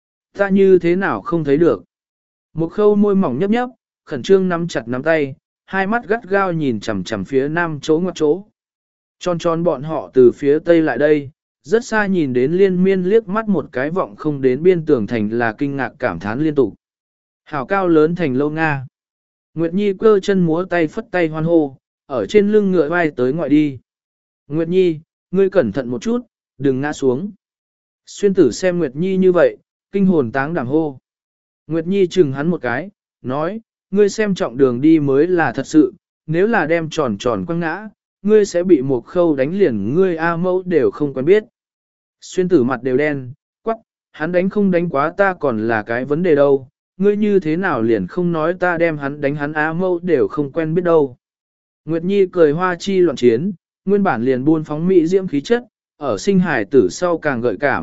Ta như thế nào không thấy được? Một khâu môi mỏng nhấp nhấp, khẩn trương nắm chặt nắm tay, hai mắt gắt gao nhìn chằm chằm phía nam chỗ ngoặt chỗ. Tròn tròn bọn họ từ phía tây lại đây, rất xa nhìn đến liên miên liếc mắt một cái vọng không đến biên tường thành là kinh ngạc cảm thán liên tục. Hảo cao lớn thành lâu Nga. Nguyệt Nhi cơ chân múa tay phất tay hoan hô, ở trên lưng ngựa vai tới ngoại đi. Nguyệt Nhi, ngươi cẩn thận một chút, đừng ngã xuống. Xuyên tử xem Nguyệt Nhi như vậy, kinh hồn táng đảm hô. Nguyệt Nhi chừng hắn một cái, nói, ngươi xem trọng đường đi mới là thật sự, nếu là đem tròn tròn quăng ngã, ngươi sẽ bị một khâu đánh liền ngươi A mẫu đều không quen biết. Xuyên tử mặt đều đen, quắc, hắn đánh không đánh quá ta còn là cái vấn đề đâu, ngươi như thế nào liền không nói ta đem hắn đánh hắn A mẫu đều không quen biết đâu. Nguyệt Nhi cười hoa chi loạn chiến, nguyên bản liền buôn phóng mỹ diễm khí chất, ở sinh hải tử sau càng gợi cảm,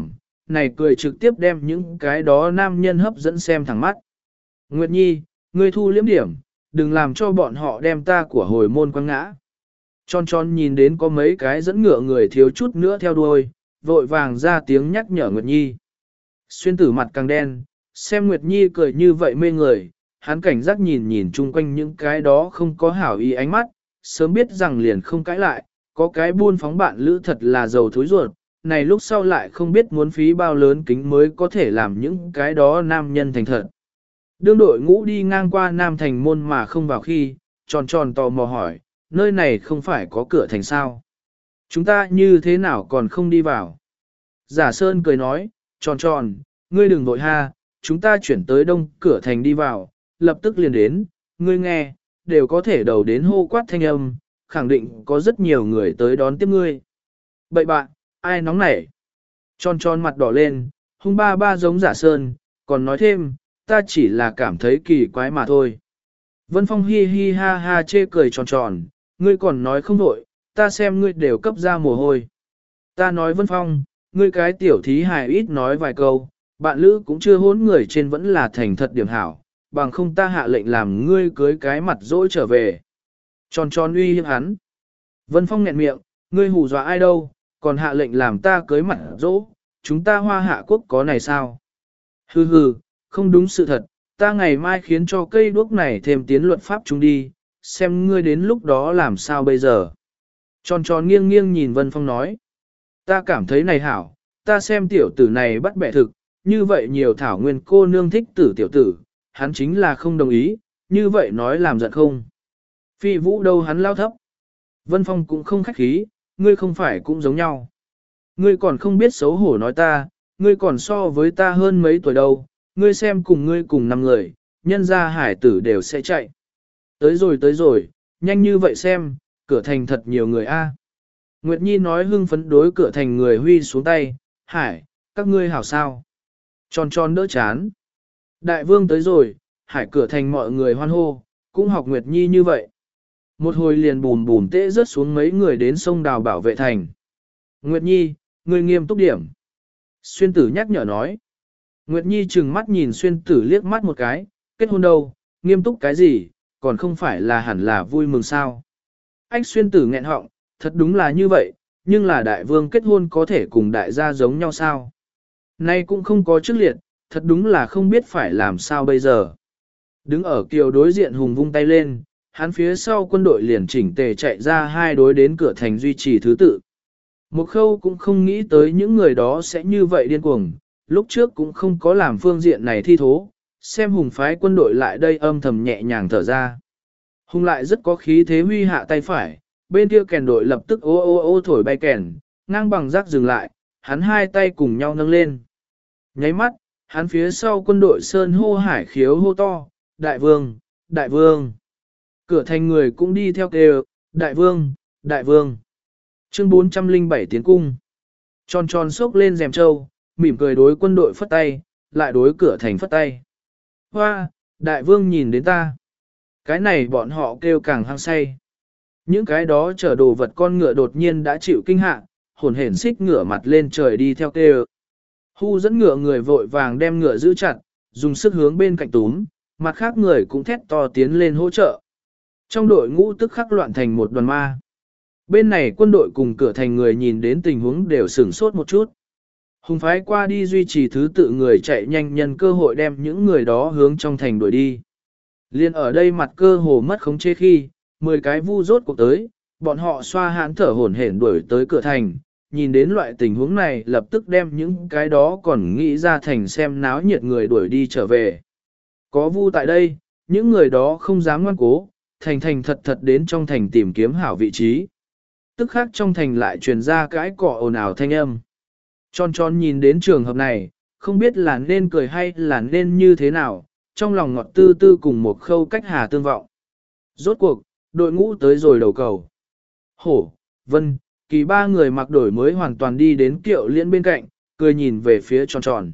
này cười trực tiếp đem những cái đó nam nhân hấp dẫn xem thẳng mắt. Nguyệt Nhi, ngươi thu liếm điểm, đừng làm cho bọn họ đem ta của hồi môn quăng ngã. Tròn tròn nhìn đến có mấy cái dẫn ngựa người thiếu chút nữa theo đuôi, vội vàng ra tiếng nhắc nhở Nguyệt Nhi. Xuyên tử mặt càng đen, xem Nguyệt Nhi cười như vậy mê người, hắn cảnh giác nhìn nhìn chung quanh những cái đó không có hảo ý ánh mắt, sớm biết rằng liền không cãi lại, có cái buôn phóng bạn lữ thật là giàu thối ruột, này lúc sau lại không biết muốn phí bao lớn kính mới có thể làm những cái đó nam nhân thành thật. Đương đội ngũ đi ngang qua Nam Thành môn mà không vào khi, tròn tròn tò mò hỏi, nơi này không phải có cửa thành sao? Chúng ta như thế nào còn không đi vào? Giả Sơn cười nói, tròn tròn, ngươi đừng vội ha, chúng ta chuyển tới đông cửa thành đi vào, lập tức liền đến, ngươi nghe, đều có thể đầu đến hô quát thanh âm, khẳng định có rất nhiều người tới đón tiếp ngươi. Bậy bạn, ai nóng nảy? Tròn tròn mặt đỏ lên, hung ba ba giống Giả Sơn, còn nói thêm, ta chỉ là cảm thấy kỳ quái mà thôi. Vân Phong hi hi ha ha chê cười tròn tròn, ngươi còn nói không đổi, ta xem ngươi đều cấp ra mồ hôi. Ta nói Vân Phong, ngươi cái tiểu thí hài ít nói vài câu, bạn lữ cũng chưa hốn người trên vẫn là thành thật điểm hảo, bằng không ta hạ lệnh làm ngươi cưới cái mặt dỗi trở về. Tròn tròn uy hiếp hắn. Vân Phong nghẹn miệng, ngươi hù dọa ai đâu, còn hạ lệnh làm ta cưới mặt dỗ, chúng ta Hoa Hạ quốc có này sao? Hừ hừ, không đúng sự thật, ta ngày mai khiến cho cây đuốc này thêm tiến luật pháp chúng đi, xem ngươi đến lúc đó làm sao bây giờ. Tròn tròn nghiêng nghiêng nhìn Vân Phong nói, ta cảm thấy này hảo, ta xem tiểu tử này bắt bẻ thực, như vậy nhiều thảo nguyên cô nương thích tử tiểu tử, hắn chính là không đồng ý, như vậy nói làm giận không. Phi vũ đâu hắn lao thấp. Vân Phong cũng không khách khí, ngươi không phải cũng giống nhau. Ngươi còn không biết xấu hổ nói ta, ngươi còn so với ta hơn mấy tuổi đâu, ngươi xem cùng ngươi cùng năm người, nhân gia hải tử đều sẽ chạy. Tới rồi tới rồi, nhanh như vậy xem, cửa thành thật nhiều người a. Nguyệt Nhi nói hưng phấn đối cửa thành người huy xuống tay, hải, các ngươi hảo sao. Tròn tròn đỡ chán. Đại vương tới rồi, hải cửa thành mọi người hoan hô, cũng học Nguyệt Nhi như vậy. Một hồi liền bùm bùm tễ rớt xuống mấy người đến sông đào bảo vệ thành. Nguyệt Nhi, ngươi nghiêm túc điểm. Xuyên tử nhắc nhở nói. Nguyệt Nhi trừng mắt nhìn xuyên tử liếc mắt một cái, kết hôn đâu, nghiêm túc cái gì, còn không phải là hẳn là vui mừng sao. Ách xuyên tử nghẹn họng, thật đúng là như vậy, nhưng là đại vương kết hôn có thể cùng đại gia giống nhau sao. Nay cũng không có chức liệt, thật đúng là không biết phải làm sao bây giờ. Đứng ở kiều đối diện hùng vung tay lên, hắn phía sau quân đội liền chỉnh tề chạy ra hai đối đến cửa thành duy trì thứ tự. Một khâu cũng không nghĩ tới những người đó sẽ như vậy điên cuồng, lúc trước cũng không có làm phương diện này thi thố, xem hùng phái quân đội lại đây âm thầm nhẹ nhàng thở ra. Hùng lại rất có khí thế huy hạ tay phải, bên kia kèn đội lập tức ô ô ô thổi bay kèn, ngang bằng rác dừng lại, hắn hai tay cùng nhau nâng lên. Nháy mắt, hắn phía sau quân đội sơn hô hải khiếu hô to, đại vương, đại vương. Cửa thành người cũng đi theo kêu, đại vương, đại vương. Chương bốn trăm lẻ bảy tiến cung. Tròn tròn sốc lên rèm trâu, mỉm cười đối quân đội phất tay, lại đối cửa thành phất tay. Hoa, đại vương nhìn đến ta. Cái này bọn họ kêu càng hăng say. Những cái đó chở đồ vật con ngựa đột nhiên đã chịu kinh hạ, hồn hển xích ngựa mặt lên trời đi theo kêu. Hu dẫn ngựa người vội vàng đem ngựa giữ chặt, dùng sức hướng bên cạnh túm, mặt khác người cũng thét to tiến lên hỗ trợ. Trong đội ngũ tức khắc loạn thành một đoàn ma. Bên này quân đội cùng cửa thành người nhìn đến tình huống đều sửng sốt một chút. Hùng phái qua đi duy trì thứ tự người chạy nhanh nhân cơ hội đem những người đó hướng trong thành đuổi đi. Liên ở đây mặt cơ hồ mất khống chế khi, mười cái vu rốt cuộc tới, bọn họ xoa hãn thở hổn hển đuổi tới cửa thành, nhìn đến loại tình huống này lập tức đem những cái đó còn nghĩ ra thành xem náo nhiệt người đuổi đi trở về. Có vu tại đây, những người đó không dám ngoan cố, thành thành thật thật đến trong thành tìm kiếm hảo vị trí. Tức khác trong thành lại truyền ra cái cọ ồn ào thanh âm. Tròn tròn nhìn đến trường hợp này, không biết là nên cười hay là nên như thế nào, trong lòng ngọt tư tư cùng một khâu cách hà tương vọng. Rốt cuộc, đội ngũ tới rồi đầu cầu. Hổ, Vân, Kỳ ba người mặc đổi mới hoàn toàn đi đến Kiệu Liễn bên cạnh, cười nhìn về phía tròn tròn.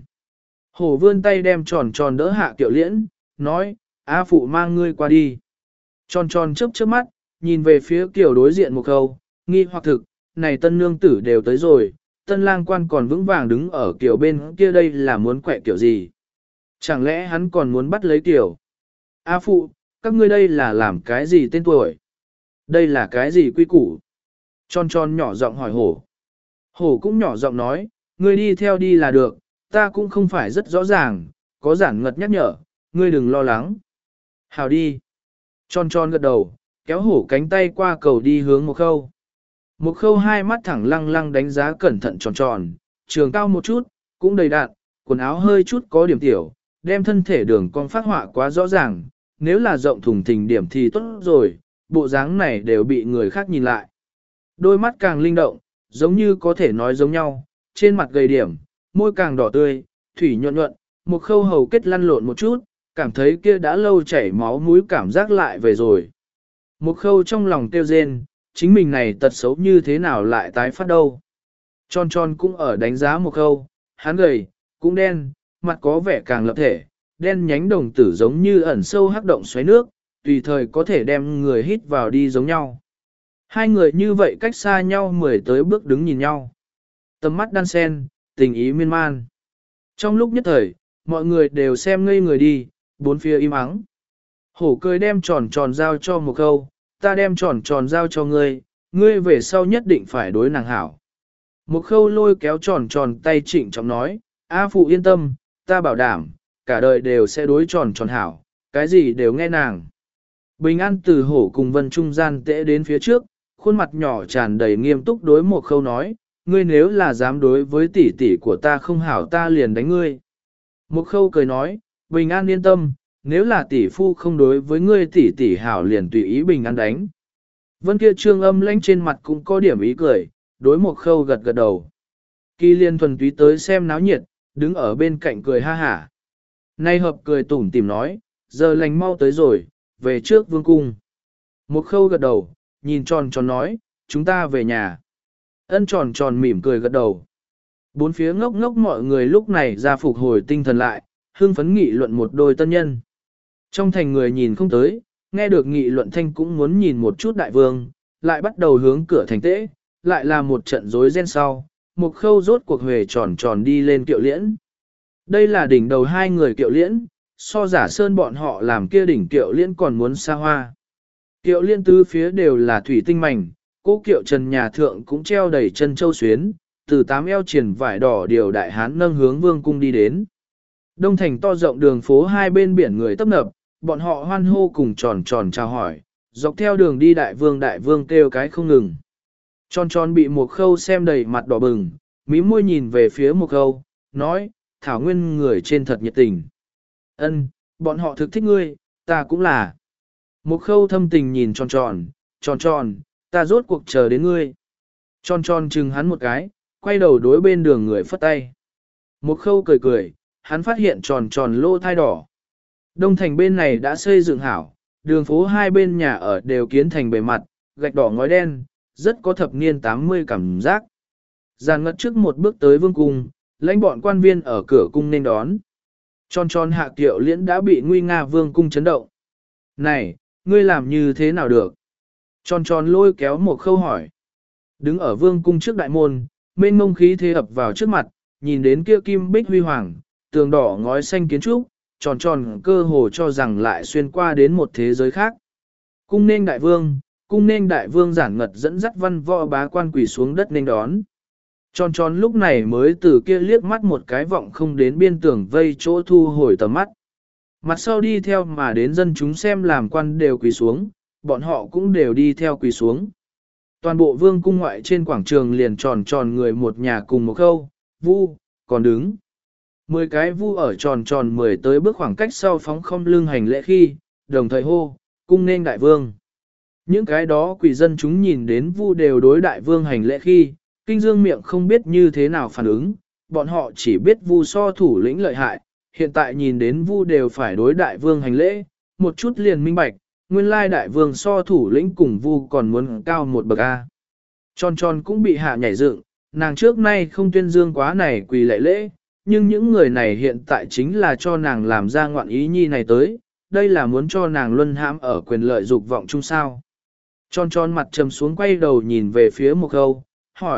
Hổ vươn tay đem tròn tròn đỡ hạ Kiệu Liễn, nói, A phụ mang ngươi qua đi. Tròn tròn chớp chớp mắt, nhìn về phía Kiều đối diện một câu, nghi hoặc thực, này tân nương tử đều tới rồi, tân lang quan còn vững vàng đứng ở kiểu bên kia, đây là muốn quẹ kiểu gì? Chẳng lẽ hắn còn muốn bắt lấy kiểu? A phụ, các ngươi đây là làm cái gì tên tuổi? Đây là cái gì quy củ? Tròn tròn nhỏ giọng hỏi hổ. Hổ cũng nhỏ giọng nói, ngươi đi theo đi là được, ta cũng không phải rất rõ ràng, có giản ngật nhắc nhở, ngươi đừng lo lắng. Hào đi. Tròn tròn gật đầu, kéo hổ cánh tay qua cầu đi hướng một khâu. Một khâu hai mắt thẳng lăng lăng đánh giá cẩn thận tròn tròn, trường cao một chút, cũng đầy đạn, quần áo hơi chút có điểm tiểu, đem thân thể đường cong phát họa quá rõ ràng, nếu là rộng thùng thình điểm thì tốt rồi, bộ dáng này đều bị người khác nhìn lại. Đôi mắt càng linh động, giống như có thể nói giống nhau, trên mặt gầy điểm, môi càng đỏ tươi, thủy nhuận nhuận, một khâu hầu kết lăn lộn một chút, cảm thấy kia đã lâu chảy máu mũi cảm giác lại về rồi. Một khâu trong lòng tiêu rên, chính mình này tật xấu như thế nào lại tái phát đâu. Tròn tròn cũng ở đánh giá một khâu, hắn gầy, cũng đen, mặt có vẻ càng lập thể, đen nhánh đồng tử giống như ẩn sâu hắc động xoáy nước, tùy thời có thể đem người hít vào đi giống nhau. Hai người như vậy cách xa nhau mười tới bước đứng nhìn nhau. Tầm mắt đan sen, tình ý miên man. Trong lúc nhất thời, mọi người đều xem ngây người đi, bốn phía im ắng. Hổ cười đem tròn tròn giao cho một câu, ta đem tròn tròn giao cho ngươi, ngươi về sau nhất định phải đối nàng hảo. Một khâu lôi kéo tròn tròn tay trịnh trọng nói, A phụ yên tâm, ta bảo đảm, cả đời đều sẽ đối tròn tròn hảo, cái gì đều nghe nàng. Bình an từ hổ cùng vân trung gian tễ đến phía trước, khuôn mặt nhỏ tràn đầy nghiêm túc đối một khâu nói, ngươi nếu là dám đối với tỷ tỷ của ta không hảo ta liền đánh ngươi. Một khâu cười nói, bình an yên tâm, nếu là tỷ phu không đối với ngươi tỷ tỷ hảo liền tùy ý bình an đánh. Vân kia trương âm lãnh trên mặt cũng có điểm ý cười, đối một khâu gật gật đầu. Kỳ liên thuần túy tới xem náo nhiệt, đứng ở bên cạnh cười ha hả. Nay hợp cười tủm tỉm nói, giờ lành mau tới rồi, về trước vương cung. Một khâu gật đầu, nhìn tròn tròn nói, chúng ta về nhà. Ân tròn tròn mỉm cười gật đầu. Bốn phía ngốc ngốc mọi người lúc này ra phục hồi tinh thần lại, hương phấn nghị luận một đôi tân nhân. Trong thành người nhìn không tới, nghe được nghị luận thanh cũng muốn nhìn một chút đại vương, lại bắt đầu hướng cửa thành tễ, lại là một trận rối ren sau, một khâu rốt cuộc huề tròn tròn đi lên kiệu liễn. Đây là đỉnh đầu hai người kiệu liễn, so giả sơn bọn họ làm kia đỉnh kiệu liễn còn muốn xa hoa. Kiệu liễn tứ phía đều là thủy tinh mảnh, cố kiệu trần nhà thượng cũng treo đầy chân châu xuyến, từ tám eo triển vải đỏ điều đại hán nâng hướng vương cung đi đến. Đông thành to rộng đường phố hai bên biển người tấp nập, bọn họ hoan hô cùng tròn tròn chào hỏi, dọc theo đường đi đại vương đại vương kêu cái không ngừng. Tròn tròn bị một khâu xem đầy mặt đỏ bừng, mí môi nhìn về phía một khâu, nói, thảo nguyên người trên thật nhiệt tình. Ân, bọn họ thực thích ngươi, ta cũng là. Một khâu thâm tình nhìn tròn tròn, tròn tròn, ta rốt cuộc chờ đến ngươi. Tròn tròn chừng hắn một cái, quay đầu đối bên đường người phất tay. Một khâu cười cười, hắn phát hiện tròn tròn lô thai đỏ. Đông thành bên này đã xây dựng hảo, đường phố hai bên nhà ở đều kiến thành bề mặt, gạch đỏ ngói đen, rất có thập niên tám mươi cảm giác. Giàn ngất trước một bước tới vương cung, lãnh bọn quan viên ở cửa cung nên đón. Tròn tròn hạ kiệu liễn đã bị nguy nga vương cung chấn động. Này, ngươi làm như thế nào được? Tròn tròn lôi kéo một khâu hỏi. Đứng ở vương cung trước đại môn, mênh mông khí thế ập vào trước mặt, nhìn đến kia kim bích huy hoàng, tường đỏ ngói xanh kiến trúc, tròn tròn cơ hồ cho rằng lại xuyên qua đến một thế giới khác. Cung nên đại vương, cung nên đại vương giản ngật dẫn dắt văn võ bá quan quỳ xuống đất nên đón. Tròn tròn lúc này mới từ kia liếc mắt một cái vọng không đến biên tường vây chỗ thu hồi tầm mắt. Mặt sau đi theo mà đến dân chúng xem làm quan đều quỳ xuống, bọn họ cũng đều đi theo quỳ xuống. Toàn bộ vương cung ngoại trên quảng trường liền tròn tròn người một nhà cùng một khâu, vu, còn đứng. Mười cái vu ở tròn tròn mười tới bước khoảng cách sau phóng không lưng hành lễ khi, đồng thời hô, cung nên đại vương. Những cái đó quỷ dân chúng nhìn đến vu đều đối đại vương hành lễ khi, kinh dương miệng không biết như thế nào phản ứng, bọn họ chỉ biết vu so thủ lĩnh lợi hại, hiện tại nhìn đến vu đều phải đối đại vương hành lễ, một chút liền minh bạch, nguyên lai đại vương so thủ lĩnh cùng vu còn muốn cao một bậc A. Tròn tròn cũng bị hạ nhảy dựng, nàng trước nay không tuyên dương quá này quỳ lệ lễ, nhưng những người này hiện tại chính là cho nàng làm ra ngoạn ý nhi này tới, đây là muốn cho nàng luân hãm ở quyền lợi dục vọng chung sao. Tròn tròn mặt trầm xuống quay đầu nhìn về phía một khâu, hỏi,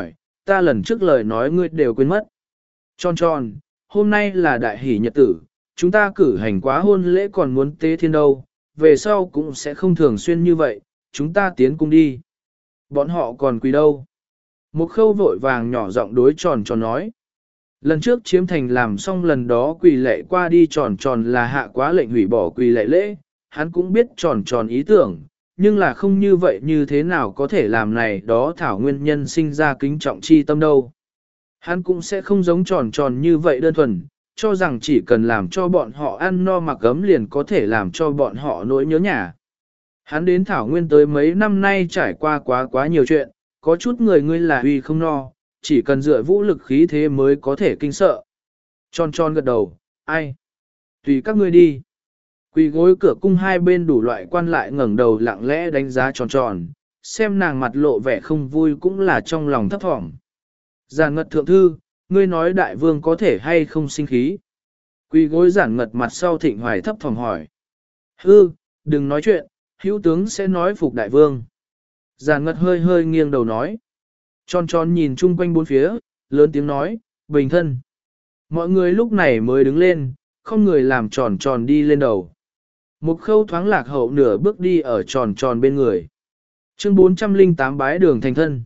ta lần trước lời nói ngươi đều quên mất. Tròn tròn, hôm nay là đại hỷ nhật tử, chúng ta cử hành quá hôn lễ còn muốn tế thiên đâu, về sau cũng sẽ không thường xuyên như vậy, chúng ta tiến cung đi. Bọn họ còn quỳ đâu? Một khâu vội vàng nhỏ giọng đối tròn tròn nói. Lần trước chiếm thành làm xong lần đó quỳ lệ qua đi tròn tròn là hạ quá lệnh hủy bỏ quỳ lệ lễ, hắn cũng biết tròn tròn ý tưởng, nhưng là không như vậy như thế nào có thể làm này đó thảo nguyên nhân sinh ra kính trọng chi tâm đâu. Hắn cũng sẽ không giống tròn tròn như vậy đơn thuần, cho rằng chỉ cần làm cho bọn họ ăn no mặc ấm liền có thể làm cho bọn họ nỗi nhớ nhà. Hắn đến thảo nguyên tới mấy năm nay trải qua quá quá nhiều chuyện, có chút người ngươi là uy không no, chỉ cần dựa vũ lực khí thế mới có thể kinh sợ. Tròn tròn gật đầu, ai? Tùy các ngươi đi. Quỳ gối cửa cung hai bên đủ loại quan lại ngẩng đầu lặng lẽ đánh giá tròn tròn, xem nàng mặt lộ vẻ không vui cũng là trong lòng thấp thỏm. Giản ngật thượng thư, ngươi nói đại vương có thể hay không sinh khí? Quỳ gối giản ngật mặt sau thịnh hoài thấp thỏm hỏi. Hư, đừng nói chuyện, hữu tướng sẽ nói phục đại vương. Giản ngật hơi hơi nghiêng đầu nói. Tròn tròn nhìn chung quanh bốn phía, lớn tiếng nói, bình thân. Mọi người lúc này mới đứng lên, không người làm tròn tròn đi lên đầu. Một khâu thoáng lạc hậu nửa bước đi ở tròn tròn bên người. Chương bốn trăm lẻ tám bái đường thành thân.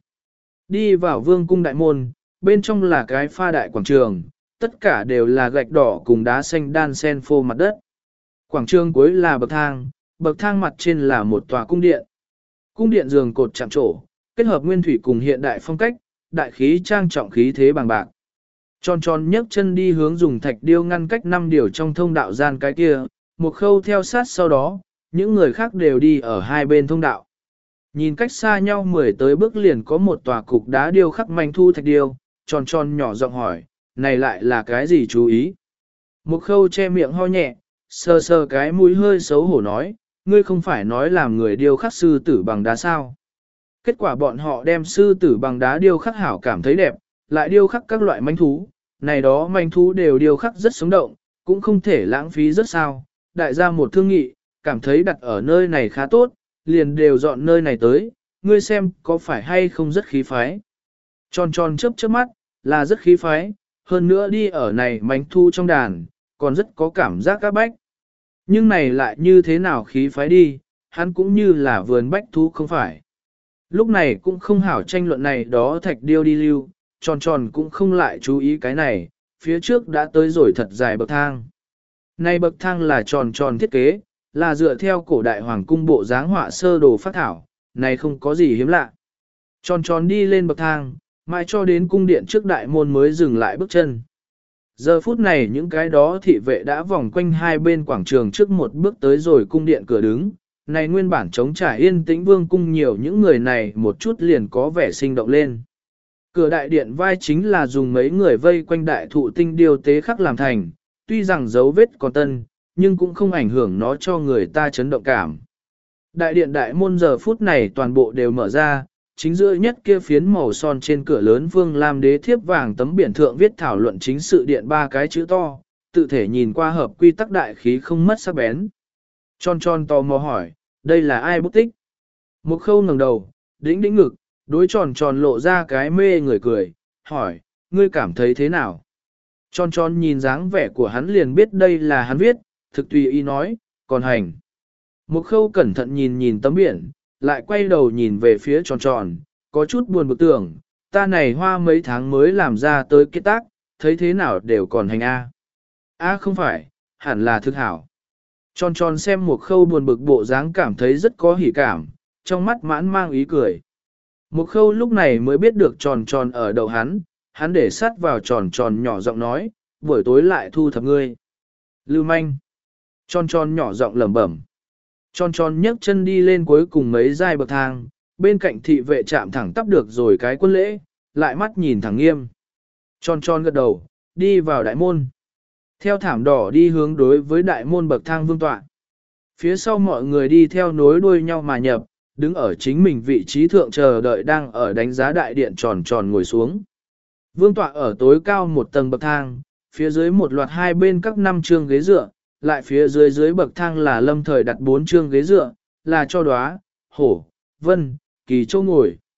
Đi vào vương cung đại môn, bên trong là cái pha đại quảng trường, tất cả đều là gạch đỏ cùng đá xanh đan sen phô mặt đất. Quảng trường cuối là bậc thang, bậc thang mặt trên là một tòa cung điện. Cung điện giường cột chạm trổ, kết hợp nguyên thủy cùng hiện đại phong cách, đại khí trang trọng khí thế bằng bạc. Tròn tròn nhấc chân đi hướng dùng thạch điêu ngăn cách năm điều trong thông đạo gian cái kia, một khâu theo sát sau đó, những người khác đều đi ở hai bên thông đạo. Nhìn cách xa nhau mười tới bước liền có một tòa cục đá điêu khắc manh thu thạch điêu, tròn tròn nhỏ giọng hỏi, này lại là cái gì chú ý? Một khâu che miệng ho nhẹ, sờ sờ cái mũi hơi xấu hổ nói, ngươi không phải nói làm người điêu khắc sư tử bằng đá sao? Kết quả bọn họ đem sư tử bằng đá điêu khắc hảo cảm thấy đẹp, lại điêu khắc các loại manh thú, này đó manh thú đều điêu khắc rất sống động, cũng không thể lãng phí rất sao. Đại gia một thương nghị, cảm thấy đặt ở nơi này khá tốt, liền đều dọn nơi này tới, ngươi xem có phải hay không rất khí phái. Tròn tròn chớp chớp mắt, là rất khí phái, hơn nữa đi ở này manh thu trong đàn, còn rất có cảm giác các bách. Nhưng này lại như thế nào khí phái đi, hắn cũng như là vườn bách thú không phải. Lúc này cũng không hảo tranh luận này đó thạch điêu đi lưu, tròn tròn cũng không lại chú ý cái này, phía trước đã tới rồi thật dài bậc thang. Này bậc thang là tròn tròn thiết kế, là dựa theo cổ đại hoàng cung bộ dáng họa sơ đồ phát thảo, này không có gì hiếm lạ. Tròn tròn đi lên bậc thang, mãi cho đến cung điện trước đại môn mới dừng lại bước chân. Giờ phút này những cái đó thị vệ đã vòng quanh hai bên quảng trường trước một bước tới rồi cung điện cửa đứng. Này nguyên bản chống trải yên tĩnh vương cung nhiều những người này một chút liền có vẻ sinh động lên. Cửa đại điện vai chính là dùng mấy người vây quanh đại thụ tinh điều tế khắc làm thành, tuy rằng dấu vết còn tân, nhưng cũng không ảnh hưởng nó cho người ta chấn động cảm. Đại điện đại môn giờ phút này toàn bộ đều mở ra, chính giữa nhất kia phiến màu son trên cửa lớn vương lam đế thiếp vàng tấm biển thượng viết thảo luận chính sự điện ba cái chữ to, tự thể nhìn qua hợp quy tắc đại khí không mất sắc bén. Tròn tròn tò mò hỏi, đây là ai bút tích? Một khâu ngẩng đầu, đĩnh đĩnh ngực, đối tròn tròn lộ ra cái mê người cười, hỏi, ngươi cảm thấy thế nào? Tròn tròn nhìn dáng vẻ của hắn liền biết đây là hắn viết, thực tùy ý nói, còn hành. Một khâu cẩn thận nhìn nhìn tấm biển, lại quay đầu nhìn về phía tròn tròn, có chút buồn bực tưởng, ta này hoa mấy tháng mới làm ra tới kết tác, thấy thế nào đều còn hành A. A không phải, hẳn là thực hảo. Tròn tròn xem một khâu buồn bực bộ dáng cảm thấy rất có hỉ cảm, trong mắt mãn mang ý cười. Một khâu lúc này mới biết được tròn tròn ở đầu hắn, hắn để sát vào tròn tròn nhỏ giọng nói, buổi tối lại thu thập ngươi. Lưu manh. Tròn tròn nhỏ giọng lẩm bẩm. Tròn tròn nhấc chân đi lên cuối cùng mấy giai bậc thang, bên cạnh thị vệ chạm thẳng tắp được rồi cái quân lễ, lại mắt nhìn thẳng nghiêm. Tròn tròn gật đầu, đi vào đại môn. Theo thảm đỏ đi hướng đối với đại môn bậc thang vương tọa. Phía sau mọi người đi theo nối đuôi nhau mà nhập, đứng ở chính mình vị trí thượng chờ đợi đang ở đánh giá đại điện tròn tròn ngồi xuống. Vương tọa ở tối cao một tầng bậc thang, phía dưới một loạt hai bên các năm chương ghế dựa, lại phía dưới dưới bậc thang là lâm thời đặt bốn chương ghế dựa, là cho đóa, hổ, vân, kỳ châu ngồi.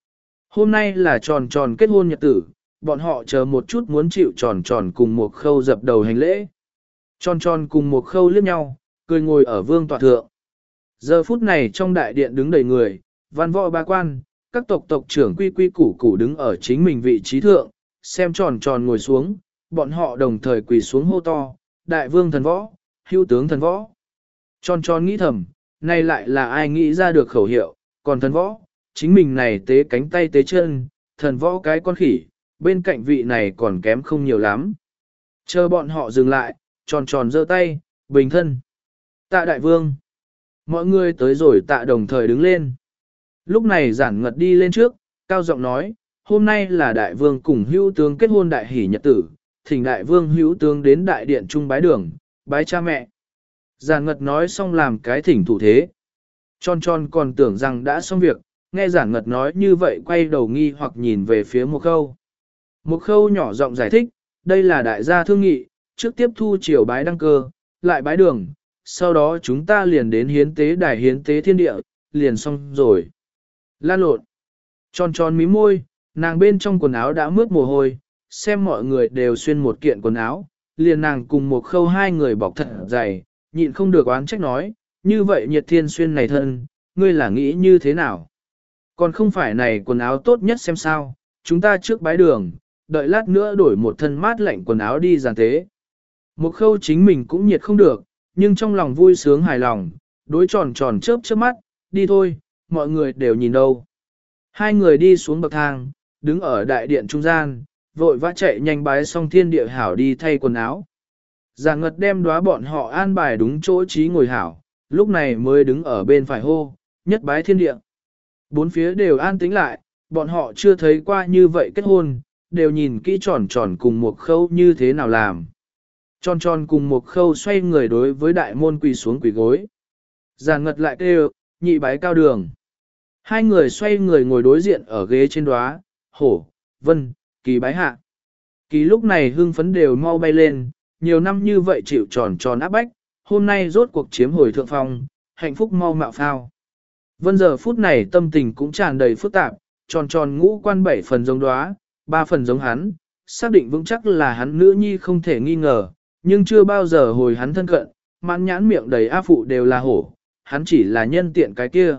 Hôm nay là tròn tròn kết hôn nhật tử, bọn họ chờ một chút muốn chịu tròn tròn cùng một khâu dập đầu hành lễ. Tròn tròn cùng một khâu liếc nhau, cười ngồi ở vương tọa thượng. Giờ phút này trong đại điện đứng đầy người, văn võ ba quan, các tộc tộc trưởng quy quy củ củ đứng ở chính mình vị trí thượng, xem tròn tròn ngồi xuống, bọn họ đồng thời quỳ xuống hô to, đại vương thần võ, hữu tướng thần võ. Tròn tròn nghĩ thầm, nay lại là ai nghĩ ra được khẩu hiệu, còn thần võ, chính mình này tế cánh tay tế chân, thần võ cái con khỉ, bên cạnh vị này còn kém không nhiều lắm. Chờ bọn họ dừng lại, tròn tròn giơ tay, bình thân. Tạ đại vương. Mọi người tới rồi tạ đồng thời đứng lên. Lúc này giản ngật đi lên trước, cao giọng nói, hôm nay là đại vương cùng hữu tướng kết hôn đại hỷ nhật tử, thỉnh đại vương hữu tướng đến đại điện trung bái đường, bái cha mẹ. Giản ngật nói xong làm cái thỉnh thủ thế. Tròn tròn còn tưởng rằng đã xong việc, nghe giản ngật nói như vậy quay đầu nghi hoặc nhìn về phía một khâu. Một khâu nhỏ giọng giải thích, đây là đại gia thương nghị, trước tiếp thu triều bái đăng cơ, lại bái đường, sau đó chúng ta liền đến hiến tế đài hiến tế thiên địa, liền xong rồi. Lan lộn. Tròn tròn mí môi, nàng bên trong quần áo đã mướt mồ hôi, xem mọi người đều xuyên một kiện quần áo, liền nàng cùng một khâu hai người bọc thật dày, nhịn không được oán trách nói, như vậy nhiệt thiên xuyên này thân, ngươi là nghĩ như thế nào? Còn không phải này quần áo tốt nhất xem sao, chúng ta trước bái đường, đợi lát nữa đổi một thân mát lạnh quần áo đi giàn tế. Một khâu chính mình cũng nhiệt không được, nhưng trong lòng vui sướng hài lòng, đối tròn tròn chớp chớp mắt, đi thôi, mọi người đều nhìn đâu. Hai người đi xuống bậc thang, đứng ở đại điện trung gian, vội vã chạy nhanh bái xong thiên địa hảo đi thay quần áo. Giản ngật đem đóa bọn họ an bài đúng chỗ trí ngồi hảo, lúc này mới đứng ở bên phải hô, nhất bái thiên địa. Bốn phía đều an tĩnh lại, bọn họ chưa thấy qua như vậy kết hôn, đều nhìn kỹ tròn tròn cùng một khâu như thế nào làm. Tròn tròn cùng một khâu xoay người đối với đại môn quỳ xuống quỳ gối. Giản ngật lại kêu, nhị bái cao đường. Hai người xoay người ngồi đối diện ở ghế trên đóa, hổ, vân, kỳ bái hạ. Kỳ lúc này hưng phấn đều mau bay lên, nhiều năm như vậy chịu tròn tròn áp bách, hôm nay rốt cuộc chiếm hồi thượng phong, hạnh phúc mau mạo phao. Vân giờ phút này tâm tình cũng tràn đầy phức tạp, tròn tròn ngũ quan bảy phần giống đóa, ba phần giống hắn, xác định vững chắc là hắn nữ nhi không thể nghi ngờ, nhưng chưa bao giờ hồi hắn thân cận, mãn nhãn miệng đầy á phụ đều là hổ, hắn chỉ là nhân tiện cái kia.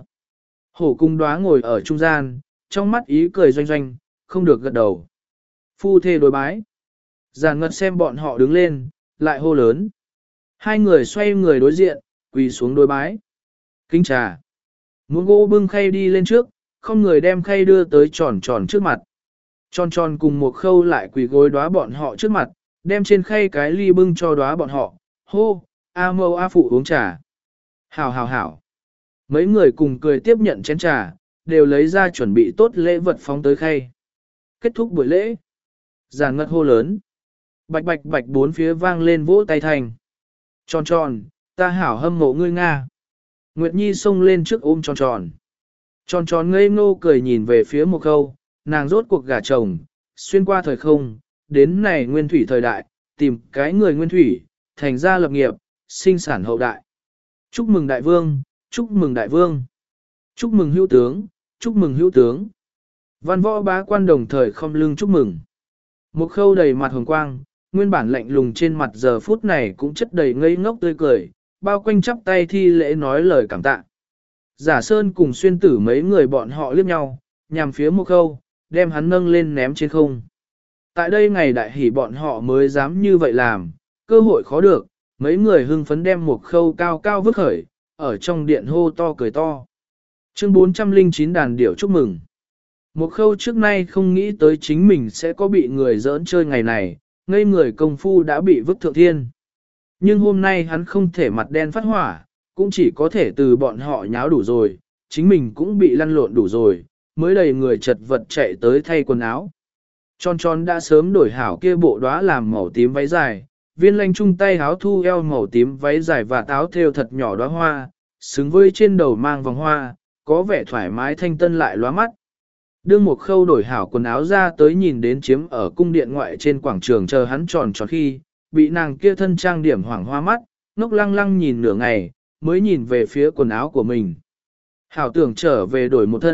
Hổ cung đóa ngồi ở trung gian, trong mắt ý cười doanh doanh, không được gật đầu. Phu thê đối bái. Giản ngật xem bọn họ đứng lên, lại hô lớn. Hai người xoay người đối diện, quỳ xuống đối bái. Kính trà. Muỗng gỗ bưng khay đi lên trước, không người đem khay đưa tới tròn tròn trước mặt. Tròn tròn cùng một khâu lại quỳ gối đóa bọn họ trước mặt, đem trên khay cái ly bưng cho đóa bọn họ. Hô, A mâu A phụ uống trà. Hảo hảo hảo. Mấy người cùng cười tiếp nhận chén trà, đều lấy ra chuẩn bị tốt lễ vật phóng tới khay. Kết thúc buổi lễ. Giản ngật hô lớn. Bạch bạch bạch bốn phía vang lên vỗ tay thành. Tròn tròn, ta hảo hâm mộ ngươi Nga. Nguyệt Nhi xông lên trước ôm tròn tròn. Tròn tròn ngây ngô cười nhìn về phía một khâu, nàng rốt cuộc gả chồng, xuyên qua thời không, đến này nguyên thủy thời đại, tìm cái người nguyên thủy, thành ra lập nghiệp, sinh sản hậu đại. Chúc mừng đại vương, chúc mừng đại vương, chúc mừng hữu tướng, chúc mừng hữu tướng. Văn võ bá quan đồng thời không lưng chúc mừng. Một khâu đầy mặt hồng quang, nguyên bản lạnh lùng trên mặt giờ phút này cũng chất đầy ngây ngốc tươi cười, bao quanh chắp tay thi lễ nói lời cảm tạ. Giả Sơn cùng xuyên tử mấy người bọn họ liếc nhau, nhằm phía một khâu, đem hắn nâng lên ném trên không. Tại đây ngày đại hỷ bọn họ mới dám như vậy làm, cơ hội khó được, mấy người hưng phấn đem một khâu cao cao vứt khởi, ở trong điện hô to cười to. Chương bốn trăm lẻ chín đàn điểu chúc mừng. Một khâu trước nay không nghĩ tới chính mình sẽ có bị người giỡn chơi ngày này, ngây người công phu đã bị vứt thượng thiên. Nhưng hôm nay hắn không thể mặt đen phát hỏa, cũng chỉ có thể từ bọn họ nháo đủ rồi, chính mình cũng bị lăn lộn đủ rồi, mới đầy người chật vật chạy tới thay quần áo. Tròn tròn đã sớm đổi hảo kia bộ đóa làm màu tím váy dài, viên lanh chung tay háo thu eo màu tím váy dài và táo thêu thật nhỏ đóa hoa, xứng với trên đầu mang vòng hoa, có vẻ thoải mái thanh tân lại lóa mắt. Đương một khâu đổi hảo quần áo ra tới nhìn đến chiếm ở cung điện ngoại trên quảng trường chờ hắn tròn tròn khi, bị nàng kia thân trang điểm hoảng hoa mắt, ngốc lăng lăng nhìn nửa ngày, mới nhìn về phía quần áo của mình. Hảo tưởng trở về đổi một thân,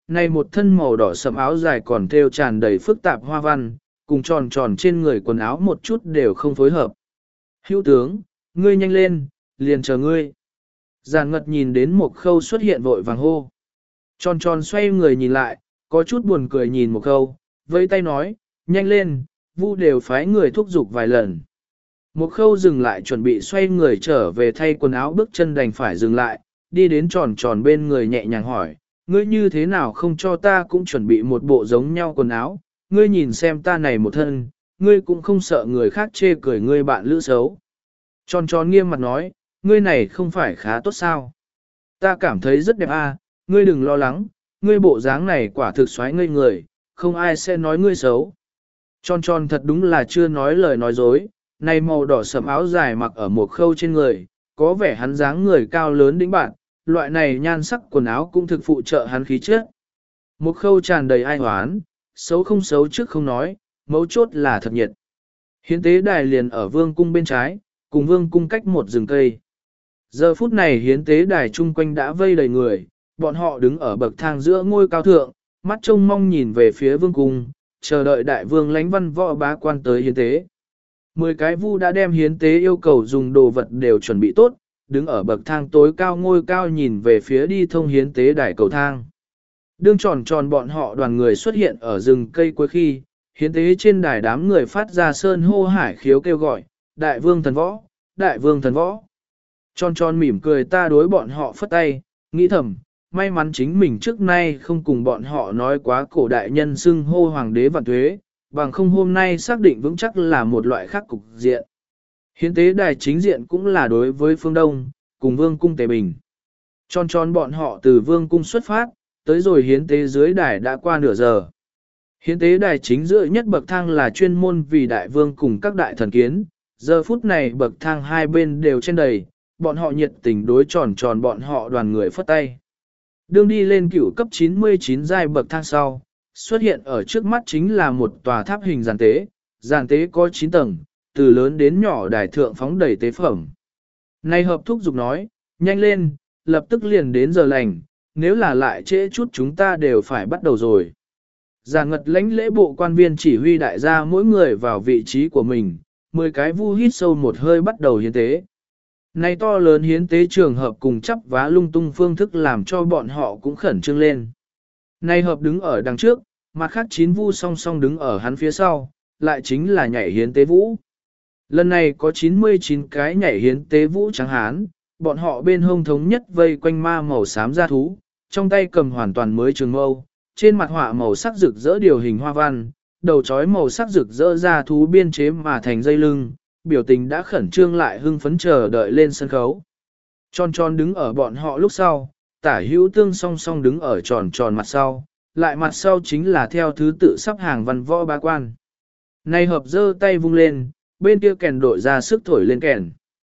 Này một thân màu đỏ sẫm áo dài còn thêu tràn đầy phức tạp hoa văn, cùng tròn tròn trên người quần áo một chút đều không phối hợp. Hữu tướng, ngươi nhanh lên, liền chờ ngươi. Giàn ngật nhìn đến một khâu xuất hiện vội vàng hô. Tròn tròn xoay người nhìn lại, có chút buồn cười nhìn một khâu, vẫy tay nói, nhanh lên, vu đều phái người thúc giục vài lần. Một khâu dừng lại chuẩn bị xoay người trở về thay quần áo bước chân đành phải dừng lại, đi đến tròn tròn bên người nhẹ nhàng hỏi, ngươi như thế nào không cho ta cũng chuẩn bị một bộ giống nhau quần áo, ngươi nhìn xem ta này một thân, ngươi cũng không sợ người khác chê cười ngươi bạn lữ xấu. Tròn tròn nghiêm mặt nói, ngươi này không phải khá tốt sao? Ta cảm thấy rất đẹp a, ngươi đừng lo lắng, ngươi bộ dáng này quả thực xoáy ngây người, không ai sẽ nói ngươi xấu. Tròn tròn thật đúng là chưa nói lời nói dối, này màu đỏ sẫm áo dài mặc ở một khâu trên người, có vẻ hắn dáng người cao lớn đĩnh bạn, loại này nhan sắc quần áo cũng thực phụ trợ hắn khí chất. Một khâu tràn đầy ai hoán, xấu không xấu trước không nói, mấu chốt là thật nhiệt. Hiến tế đài liền ở vương cung bên trái, cùng vương cung cách một rừng cây. Giờ phút này hiến tế đài chung quanh đã vây đầy người, bọn họ đứng ở bậc thang giữa ngôi cao thượng, mắt trông mong nhìn về phía vương cung, chờ đợi đại vương lãnh văn võ bá quan tới hiến tế. Mười cái vu đã đem hiến tế yêu cầu dùng đồ vật đều chuẩn bị tốt, đứng ở bậc thang tối cao ngôi cao nhìn về phía đi thông hiến tế đài cầu thang. Đương tròn tròn bọn họ đoàn người xuất hiện ở rừng cây cuối khi, hiến tế trên đài đám người phát ra sơn hô hải khiếu kêu gọi, đại vương thần võ, đại vương thần võ. Tròn tròn mỉm cười ta đối bọn họ phất tay, nghĩ thầm, may mắn chính mình trước nay không cùng bọn họ nói quá cổ đại nhân xưng hô hoàng đế vạn tuế, bằng không hôm nay xác định vững chắc là một loại khác cục diện. Hiến tế đài chính diện cũng là đối với phương Đông, cùng vương cung Tề Bình. Tròn tròn bọn họ từ vương cung xuất phát, tới rồi hiến tế dưới đài đã qua nửa giờ. Hiến tế đài chính giữa nhất bậc thang là chuyên môn vì đại vương cùng các đại thần kiến, giờ phút này bậc thang hai bên đều trên đầy, bọn họ nhiệt tình đối tròn tròn bọn họ đoàn người phất tay. Đương đi lên cửu cấp chín mươi chín giai bậc thang sau, xuất hiện ở trước mắt chính là một tòa tháp hình giàn tế, giàn tế có chín tầng, từ lớn đến nhỏ đài thượng phóng đầy tế phẩm. Này hợp thúc dục nói, nhanh lên, lập tức liền đến giờ lành, nếu là lại trễ chút chúng ta đều phải bắt đầu rồi. Giàn ngật lãnh lễ bộ quan viên chỉ huy đại gia mỗi người vào vị trí của mình, mười cái vu hít sâu một hơi bắt đầu hiến tế. Này to lớn hiến tế trường hợp cùng chắp vá lung tung phương thức làm cho bọn họ cũng khẩn trương lên. Này hợp đứng ở đằng trước, mặt khác chín vu song song đứng ở hắn phía sau, lại chính là nhảy hiến tế vũ. Lần này có chín mươi chín cái nhảy hiến tế vũ trắng hán, bọn họ bên hông thống nhất vây quanh ma màu xám da thú, trong tay cầm hoàn toàn mới trường mâu, trên mặt họa màu sắc rực rỡ điều hình hoa văn, đầu chói màu sắc rực rỡ da thú biên chế mà thành dây lưng, biểu tình đã khẩn trương lại hưng phấn chờ đợi lên sân khấu. Tròn tròn đứng ở bọn họ lúc sau, tả hữu tương song song đứng ở tròn tròn mặt sau, lại mặt sau chính là theo thứ tự sắp hàng văn võ bá quan. Này hợp giơ tay vung lên, bên kia kèn đội ra sức thổi lên kèn.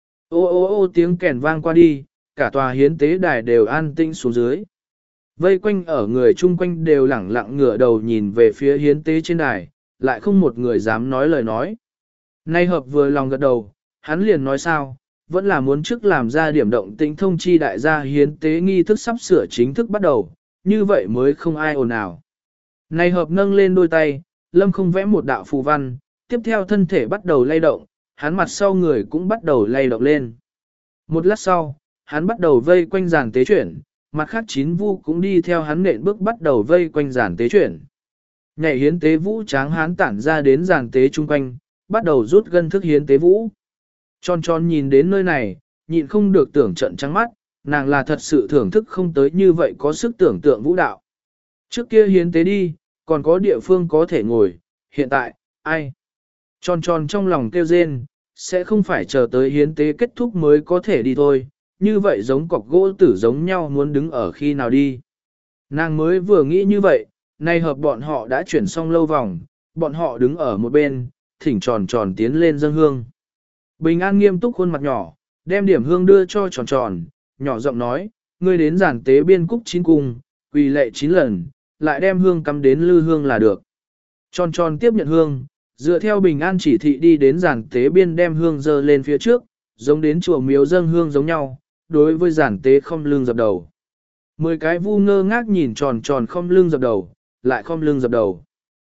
Ô ô ô tiếng kèn vang qua đi, cả tòa hiến tế đài đều an tĩnh xuống dưới. Vây quanh ở người chung quanh đều lẳng lặng ngửa đầu nhìn về phía hiến tế trên đài, lại không một người dám nói lời nói. Nay hợp vừa lòng gật đầu, hắn liền nói sao, vẫn là muốn trước làm ra điểm động tĩnh thông chi đại gia hiến tế nghi thức sắp sửa chính thức bắt đầu, như vậy mới không ai ồn ào. Nay hợp nâng lên đôi tay, lâm không vẽ một đạo phù văn, tiếp theo thân thể bắt đầu lay động, hắn mặt sau người cũng bắt đầu lay động lên. Một lát sau, hắn bắt đầu vây quanh giàn tế chuyển, mặt khác chín vu cũng đi theo hắn nện bước bắt đầu vây quanh giàn tế chuyển. Nhảy hiến tế vũ tráng hắn tản ra đến giàn tế chung quanh, bắt đầu rút gân thức hiến tế vũ. Tròn tròn nhìn đến nơi này, nhịn không được tưởng trận trắng mắt, nàng là thật sự thưởng thức không tới như vậy có sức tưởng tượng vũ đạo. Trước kia hiến tế đi, còn có địa phương có thể ngồi, hiện tại, ai? Tròn tròn trong lòng kêu rên, sẽ không phải chờ tới hiến tế kết thúc mới có thể đi thôi, như vậy giống cọc gỗ tử giống nhau muốn đứng ở khi nào đi. Nàng mới vừa nghĩ như vậy, nay hợp bọn họ đã chuyển xong lâu vòng, bọn họ đứng ở một bên, thỉnh tròn tròn tiến lên dâng hương. Bình An nghiêm túc khuôn mặt nhỏ, đem điểm hương đưa cho tròn tròn, nhỏ giọng nói, ngươi đến giản tế biên cúc chín cung, quỳ lệ chín lần, lại đem hương cắm đến lư hương là được. Tròn tròn tiếp nhận hương, dựa theo Bình An chỉ thị đi đến giản tế biên đem hương dơ lên phía trước, giống đến chùa miếu dâng hương giống nhau, đối với giản tế không lương dập đầu. Mười cái vu ngơ ngác nhìn tròn tròn không lưng dập đầu, lại không lưng dập đầu.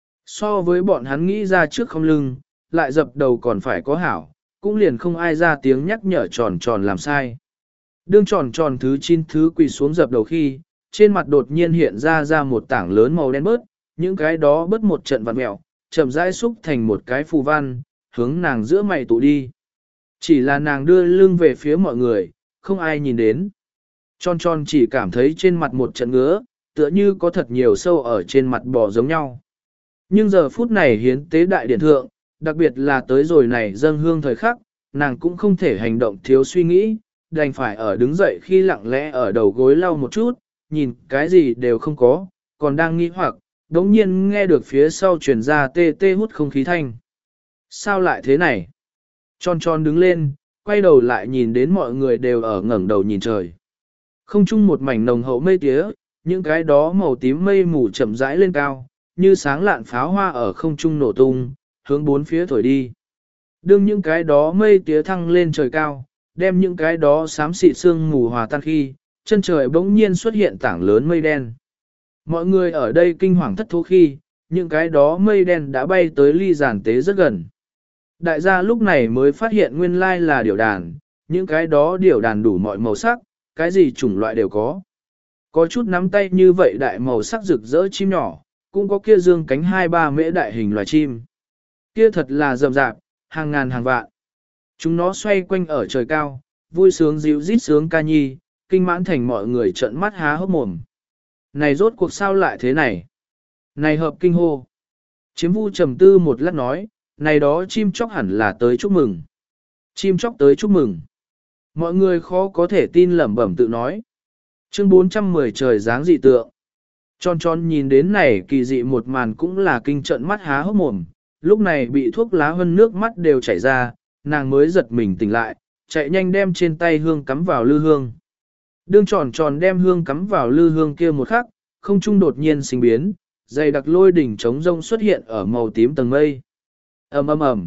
So với bọn hắn nghĩ ra trước không lưng, lại dập đầu còn phải có hảo, cũng liền không ai ra tiếng nhắc nhở tròn tròn làm sai. Đương tròn tròn thứ chín thứ quỳ xuống dập đầu khi, trên mặt đột nhiên hiện ra ra một tảng lớn màu đen bớt, những cái đó bớt một trận vặn mẹo, chậm rãi xúc thành một cái phù văn, hướng nàng giữa mày tụ đi. Chỉ là nàng đưa lưng về phía mọi người, không ai nhìn đến. Tròn tròn chỉ cảm thấy trên mặt một trận ngứa, tựa như có thật nhiều sâu ở trên mặt bò giống nhau. Nhưng giờ phút này hiến tế đại điển thượng, đặc biệt là tới rồi này dâng hương thời khắc, nàng cũng không thể hành động thiếu suy nghĩ, đành phải ở đứng dậy khi lặng lẽ ở đầu gối lau một chút, nhìn cái gì đều không có, còn đang nghĩ hoặc, đống nhiên nghe được phía sau truyền ra tê tê hút không khí thanh. Sao lại thế này? Tròn tròn đứng lên, quay đầu lại nhìn đến mọi người đều ở ngẩng đầu nhìn trời. Không chung một mảnh nồng hậu mây tía, những cái đó màu tím mây mù chậm rãi lên cao, như sáng lạn pháo hoa ở không trung nổ tung, hướng bốn phía thổi đi. Đương những cái đó mây tía thăng lên trời cao, đem những cái đó xám xịt sương mù hòa tan khi, chân trời bỗng nhiên xuất hiện tảng lớn mây đen. Mọi người ở đây kinh hoàng thất thố khi, những cái đó mây đen đã bay tới ly giàn tế rất gần. Đại gia lúc này mới phát hiện nguyên lai là điểu đàn, những cái đó điểu đàn đủ mọi màu sắc, cái gì chủng loại đều có. Có chút nắm tay như vậy đại màu sắc rực rỡ chim nhỏ, cũng có kia dương cánh hai ba mễ đại hình loài chim. Kia thật là rậm rạp, hàng ngàn hàng vạn. Chúng nó xoay quanh ở trời cao, vui sướng dịu rít sướng ca nhi, kinh mãn thành mọi người trợn mắt há hốc mồm. Này rốt cuộc sao lại thế này? Này hợp kinh hô. Chiếm vu trầm tư một lát nói, này đó chim chóc hẳn là tới chúc mừng. Chim chóc tới chúc mừng. Mọi người khó có thể tin lẩm bẩm tự nói. Chương bốn trăm mười trời dáng dị tượng. Tròn tròn nhìn đến này kỳ dị một màn cũng là kinh trận mắt há hốc mồm, lúc này bị thuốc lá hơn nước mắt đều chảy ra, nàng mới giật mình tỉnh lại, chạy nhanh đem trên tay hương cắm vào lư hương. Đương tròn tròn đem hương cắm vào lư hương kia một khắc, không trung đột nhiên sinh biến, dày đặc lôi đỉnh trống rông xuất hiện ở màu tím tầng mây. ầm ầm ầm,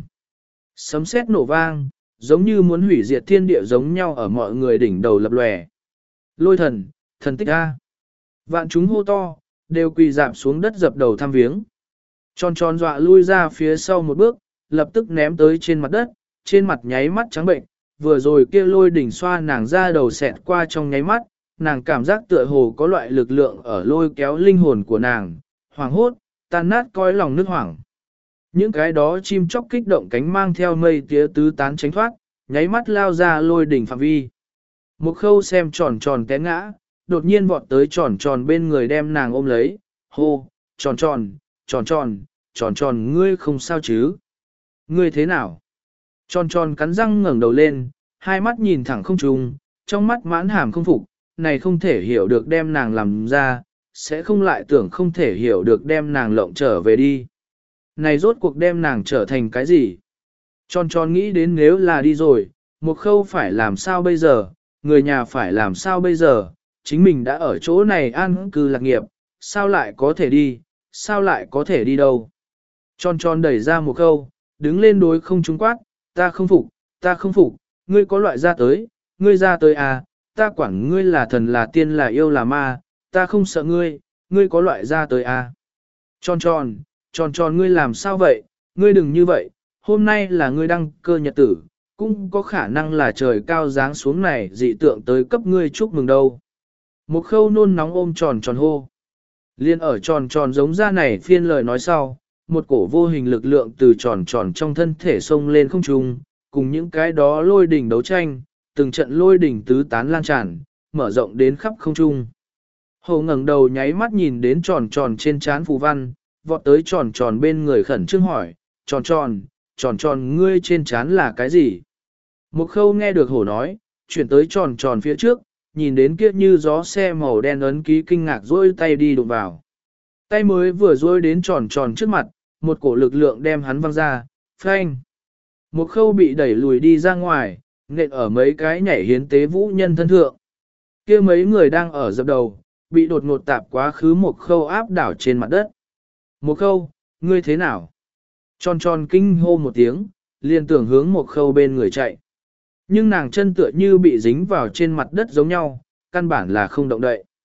sấm sét nổ vang, giống như muốn hủy diệt thiên địa giống nhau ở mọi người đỉnh đầu lập lòe. Lôi thần, thần tích A. Vạn chúng hô to, đều quỳ dạp xuống đất dập đầu thăm viếng. Tròn tròn dọa lui ra phía sau một bước, lập tức ném tới trên mặt đất, trên mặt nháy mắt trắng bệnh, vừa rồi kia lôi đỉnh xoa nàng ra đầu xẹt qua trong nháy mắt, nàng cảm giác tựa hồ có loại lực lượng ở lôi kéo linh hồn của nàng, hoảng hốt, tan nát coi lòng nước hoảng. Những cái đó chim chóc kích động cánh mang theo mây tía tứ tán tránh thoát, nháy mắt lao ra lôi đỉnh phạm vi. Một khâu xem tròn tròn té ngã, đột nhiên vọt tới tròn tròn bên người đem nàng ôm lấy, hô, tròn tròn, tròn tròn, tròn tròn ngươi không sao chứ? Ngươi thế nào? Tròn tròn cắn răng ngẩng đầu lên, hai mắt nhìn thẳng không trùng, trong mắt mãn hàm không phục, này không thể hiểu được đem nàng làm ra, sẽ không lại tưởng không thể hiểu được đem nàng lộng trở về đi. Này rốt cuộc đem nàng trở thành cái gì? Tròn tròn nghĩ đến nếu là đi rồi, một khâu phải làm sao bây giờ, người nhà phải làm sao bây giờ, chính mình đã ở chỗ này an cư lạc nghiệp, sao lại có thể đi, sao lại có thể đi đâu. Tròn tròn đẩy ra một khâu, đứng lên đối không trung quát, ta không phục, ta không phục, ngươi có loại ra tới, ngươi ra tới à, ta quản ngươi là thần là tiên là yêu là ma, ta không sợ ngươi, ngươi có loại ra tới à. Tròn tròn, tròn tròn ngươi làm sao vậy, ngươi đừng như vậy, hôm nay là ngươi đăng cơ nhật tử, cũng có khả năng là trời cao giáng xuống này dị tượng tới cấp ngươi chúc mừng đâu. Một khâu nôn nóng ôm tròn tròn hô. Liên ở tròn tròn giống ra này phiên lời nói sau, một cổ vô hình lực lượng từ tròn tròn trong thân thể xông lên không trung, cùng những cái đó lôi đỉnh đấu tranh, từng trận lôi đỉnh tứ tán lan tràn, mở rộng đến khắp không trung. Hồ ngẩng đầu nháy mắt nhìn đến tròn tròn trên trán phù văn, vọt tới tròn tròn bên người khẩn trương hỏi, tròn tròn, tròn tròn ngươi trên trán là cái gì? Một khâu nghe được hổ nói, chuyển tới tròn tròn phía trước, nhìn đến kia như gió xe màu đen ấn ký kinh ngạc rôi tay đi đụng vào. Tay mới vừa rôi đến tròn tròn trước mặt, một cổ lực lượng đem hắn văng ra, phanh. Một khâu bị đẩy lùi đi ra ngoài, nện ở mấy cái nhảy hiến tế vũ nhân thân thượng. Kia mấy người đang ở dập đầu, bị đột ngột tạp quá khứ một khâu áp đảo trên mặt đất. Một khâu, ngươi thế nào? Tròn tròn kinh hô một tiếng, liền tưởng hướng một khâu bên người chạy. Nhưng nàng chân tựa như bị dính vào trên mặt đất giống nhau, căn bản là không động đậy.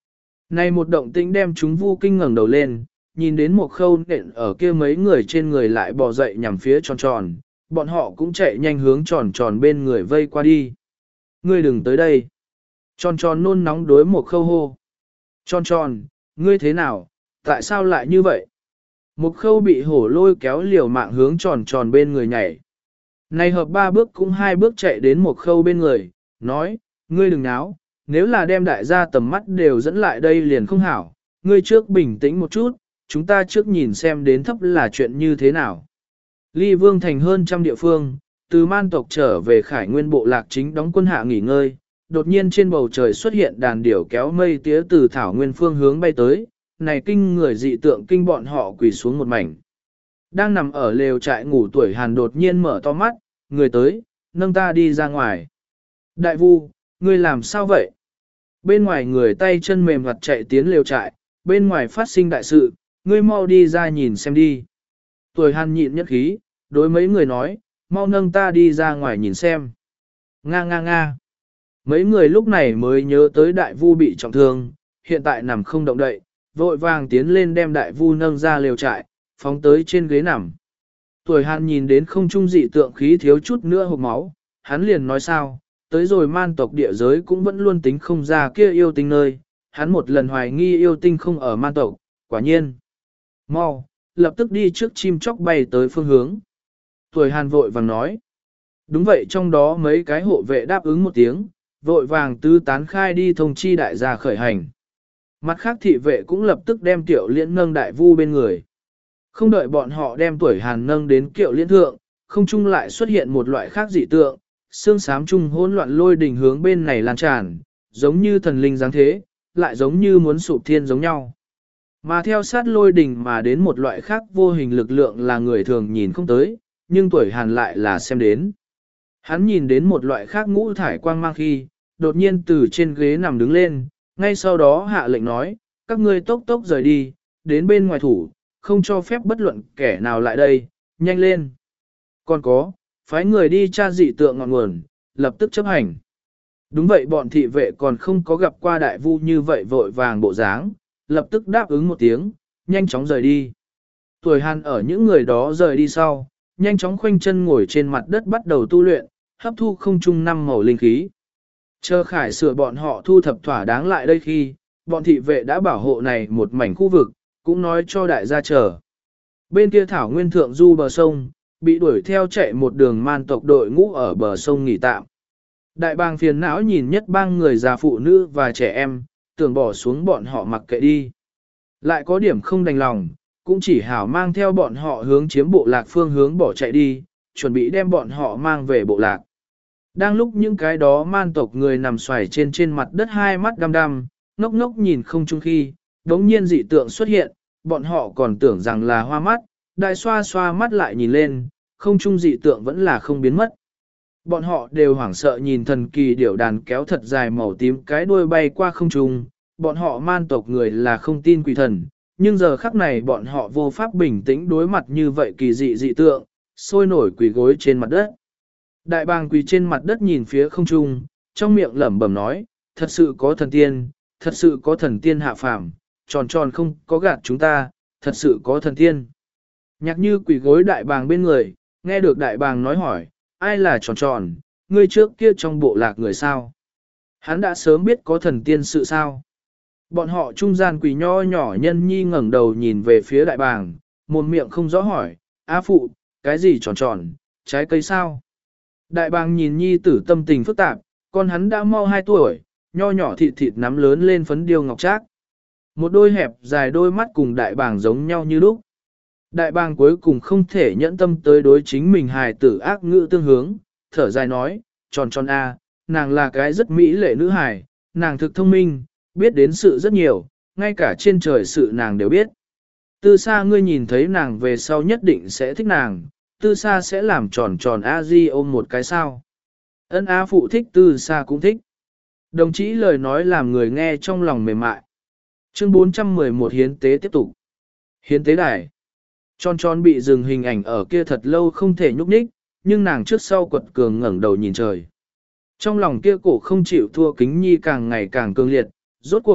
Này một động tĩnh đem chúng vu kinh ngẩng đầu lên, nhìn đến một khâu nện ở kia mấy người trên người lại bò dậy nhằm phía tròn tròn, bọn họ cũng chạy nhanh hướng tròn tròn bên người vây qua đi. Ngươi đừng tới đây. Tròn tròn nôn nóng đối một khâu hô. Tròn tròn, ngươi thế nào, tại sao lại như vậy? Một khâu bị hổ lôi kéo liều mạng hướng tròn tròn bên người nhảy. Này hợp ba bước cũng hai bước chạy đến một khâu bên người, nói, ngươi đừng náo, nếu là đem đại gia tầm mắt đều dẫn lại đây liền không hảo, ngươi trước bình tĩnh một chút, chúng ta trước nhìn xem đến thấp là chuyện như thế nào. Ly Vương thành hơn trăm địa phương, từ man tộc trở về khải nguyên bộ lạc chính đóng quân hạ nghỉ ngơi, đột nhiên trên bầu trời xuất hiện đàn điểu kéo mây tía từ thảo nguyên phương hướng bay tới, này kinh người dị tượng kinh bọn họ quỳ xuống một mảnh. Đang nằm ở lều trại ngủ tuổi Hàn đột nhiên mở to mắt, người tới, nâng ta đi ra ngoài. Đại vu, ngươi làm sao vậy? Bên ngoài người tay chân mềm mặt chạy tiến lều trại, bên ngoài phát sinh đại sự, ngươi mau đi ra nhìn xem đi. Tuổi Hàn nhịn nhất khí, đối mấy người nói, mau nâng ta đi ra ngoài nhìn xem. Nga nga nga. Mấy người lúc này mới nhớ tới đại vu bị trọng thương, hiện tại nằm không động đậy, vội vàng tiến lên đem đại vu nâng ra lều trại, phóng tới trên ghế nằm. Tuổi Hàn nhìn đến không trung dị tượng khí thiếu chút nữa hộc máu, hắn liền nói sao, tới rồi man tộc địa giới cũng vẫn luôn tính không ra kia yêu tinh nơi, hắn một lần hoài nghi yêu tinh không ở man tộc, quả nhiên. Mau, lập tức đi trước chim chóc bay tới phương hướng. Tuổi Hàn vội vàng nói. Đúng vậy, trong đó mấy cái hộ vệ đáp ứng một tiếng, vội vàng tứ tán khai đi thông chi đại gia khởi hành. Mặt khác thị vệ cũng lập tức đem tiểu liễn nâng đại vu bên người. Không đợi bọn họ đem tuổi Hàn nâng đến kiệu liễn thượng, không trung lại xuất hiện một loại khác dị tượng, xương xám trung hỗn loạn lôi đỉnh hướng bên này lan tràn, giống như thần linh dáng thế, lại giống như muốn sụp thiên giống nhau. Mà theo sát lôi đỉnh mà đến một loại khác vô hình lực lượng là người thường nhìn không tới, nhưng tuổi Hàn lại là xem đến. Hắn nhìn đến một loại khác ngũ thải quang mang khi, đột nhiên từ trên ghế nằm đứng lên, ngay sau đó hạ lệnh nói, các ngươi tốc tốc rời đi, đến bên ngoài thủ, không cho phép bất luận kẻ nào lại đây, nhanh lên. Còn có, phái người đi tra dị tượng ngọn nguồn, lập tức chấp hành. Đúng vậy, bọn thị vệ còn không có gặp qua đại vu như vậy vội vàng bộ dáng, lập tức đáp ứng một tiếng, nhanh chóng rời đi. Tuổi Hàn ở những người đó rời đi sau, nhanh chóng khoanh chân ngồi trên mặt đất bắt đầu tu luyện, hấp thu không trung năm màu linh khí. Chờ khải sửa bọn họ thu thập thỏa đáng lại đây khi, bọn thị vệ đã bảo hộ này một mảnh khu vực, cũng nói cho đại gia chờ. Bên kia thảo nguyên thượng du bờ sông, bị đuổi theo chạy một đường man tộc đội ngũ ở bờ sông nghỉ tạm. Đại bàng phiền não nhìn nhất bang người già phụ nữ và trẻ em, tưởng bỏ xuống bọn họ mặc kệ đi. Lại có điểm không đành lòng, cũng chỉ hảo mang theo bọn họ hướng chiếm bộ lạc phương hướng bỏ chạy đi, chuẩn bị đem bọn họ mang về bộ lạc. Đang lúc những cái đó man tộc người nằm xoài trên trên mặt đất hai mắt đăm đăm, ngốc ngốc nhìn không chung khi, đống nhiên dị tượng xuất hiện, bọn họ còn tưởng rằng là hoa mắt, đại xoa xoa mắt lại nhìn lên, không chung dị tượng vẫn là không biến mất. Bọn họ đều hoảng sợ nhìn thần kỳ điểu đàn kéo thật dài màu tím cái đuôi bay qua không trung, bọn họ man tộc người là không tin quỷ thần, nhưng giờ khắc này bọn họ vô pháp bình tĩnh đối mặt như vậy kỳ dị dị tượng, sôi nổi quỳ gối trên mặt đất. Đại bàng quỳ trên mặt đất nhìn phía không trung, trong miệng lẩm bẩm nói, thật sự có thần tiên, thật sự có thần tiên hạ phàm, tròn tròn không có gạt chúng ta, thật sự có thần tiên. Nhạc như quỳ gối đại bàng bên người, nghe được đại bàng nói hỏi, ai là tròn tròn, ngươi trước kia trong bộ lạc người sao? Hắn đã sớm biết có thần tiên sự sao? Bọn họ trung gian quỳ nho nhỏ nhân nhi ngẩng đầu nhìn về phía đại bàng, một miệng không rõ hỏi, á phụ, cái gì tròn tròn, trái cây sao? Đại bàng nhìn nhi tử tâm tình phức tạp, con hắn đã mau hai tuổi, nho nhỏ thịt thịt nắm lớn lên phấn điêu ngọc trác. Một đôi hẹp dài đôi mắt cùng đại bàng giống nhau như lúc. Đại bàng cuối cùng không thể nhẫn tâm tới đối chính mình hài tử ác ngữ tương hướng, thở dài nói, tròn tròn a, nàng là cái rất mỹ lệ nữ hài, nàng thực thông minh, biết đến sự rất nhiều, ngay cả trên trời sự nàng đều biết. Từ xa ngươi nhìn thấy nàng về sau nhất định sẽ thích nàng, tư sa sẽ làm tròn tròn a di ôm một cái sao. Ân á phụ thích tư sa cũng thích. Đồng chí lời nói làm người nghe trong lòng mềm mại. Chương bốn trăm mười một hiến tế tiếp tục. Hiến tế đài. Tròn tròn bị dừng hình ảnh ở kia thật lâu không thể nhúc nhích, nhưng nàng trước sau quật cường ngẩng đầu nhìn trời. Trong lòng kia cổ không chịu thua kính nhi càng ngày càng cương liệt, rốt cuộc,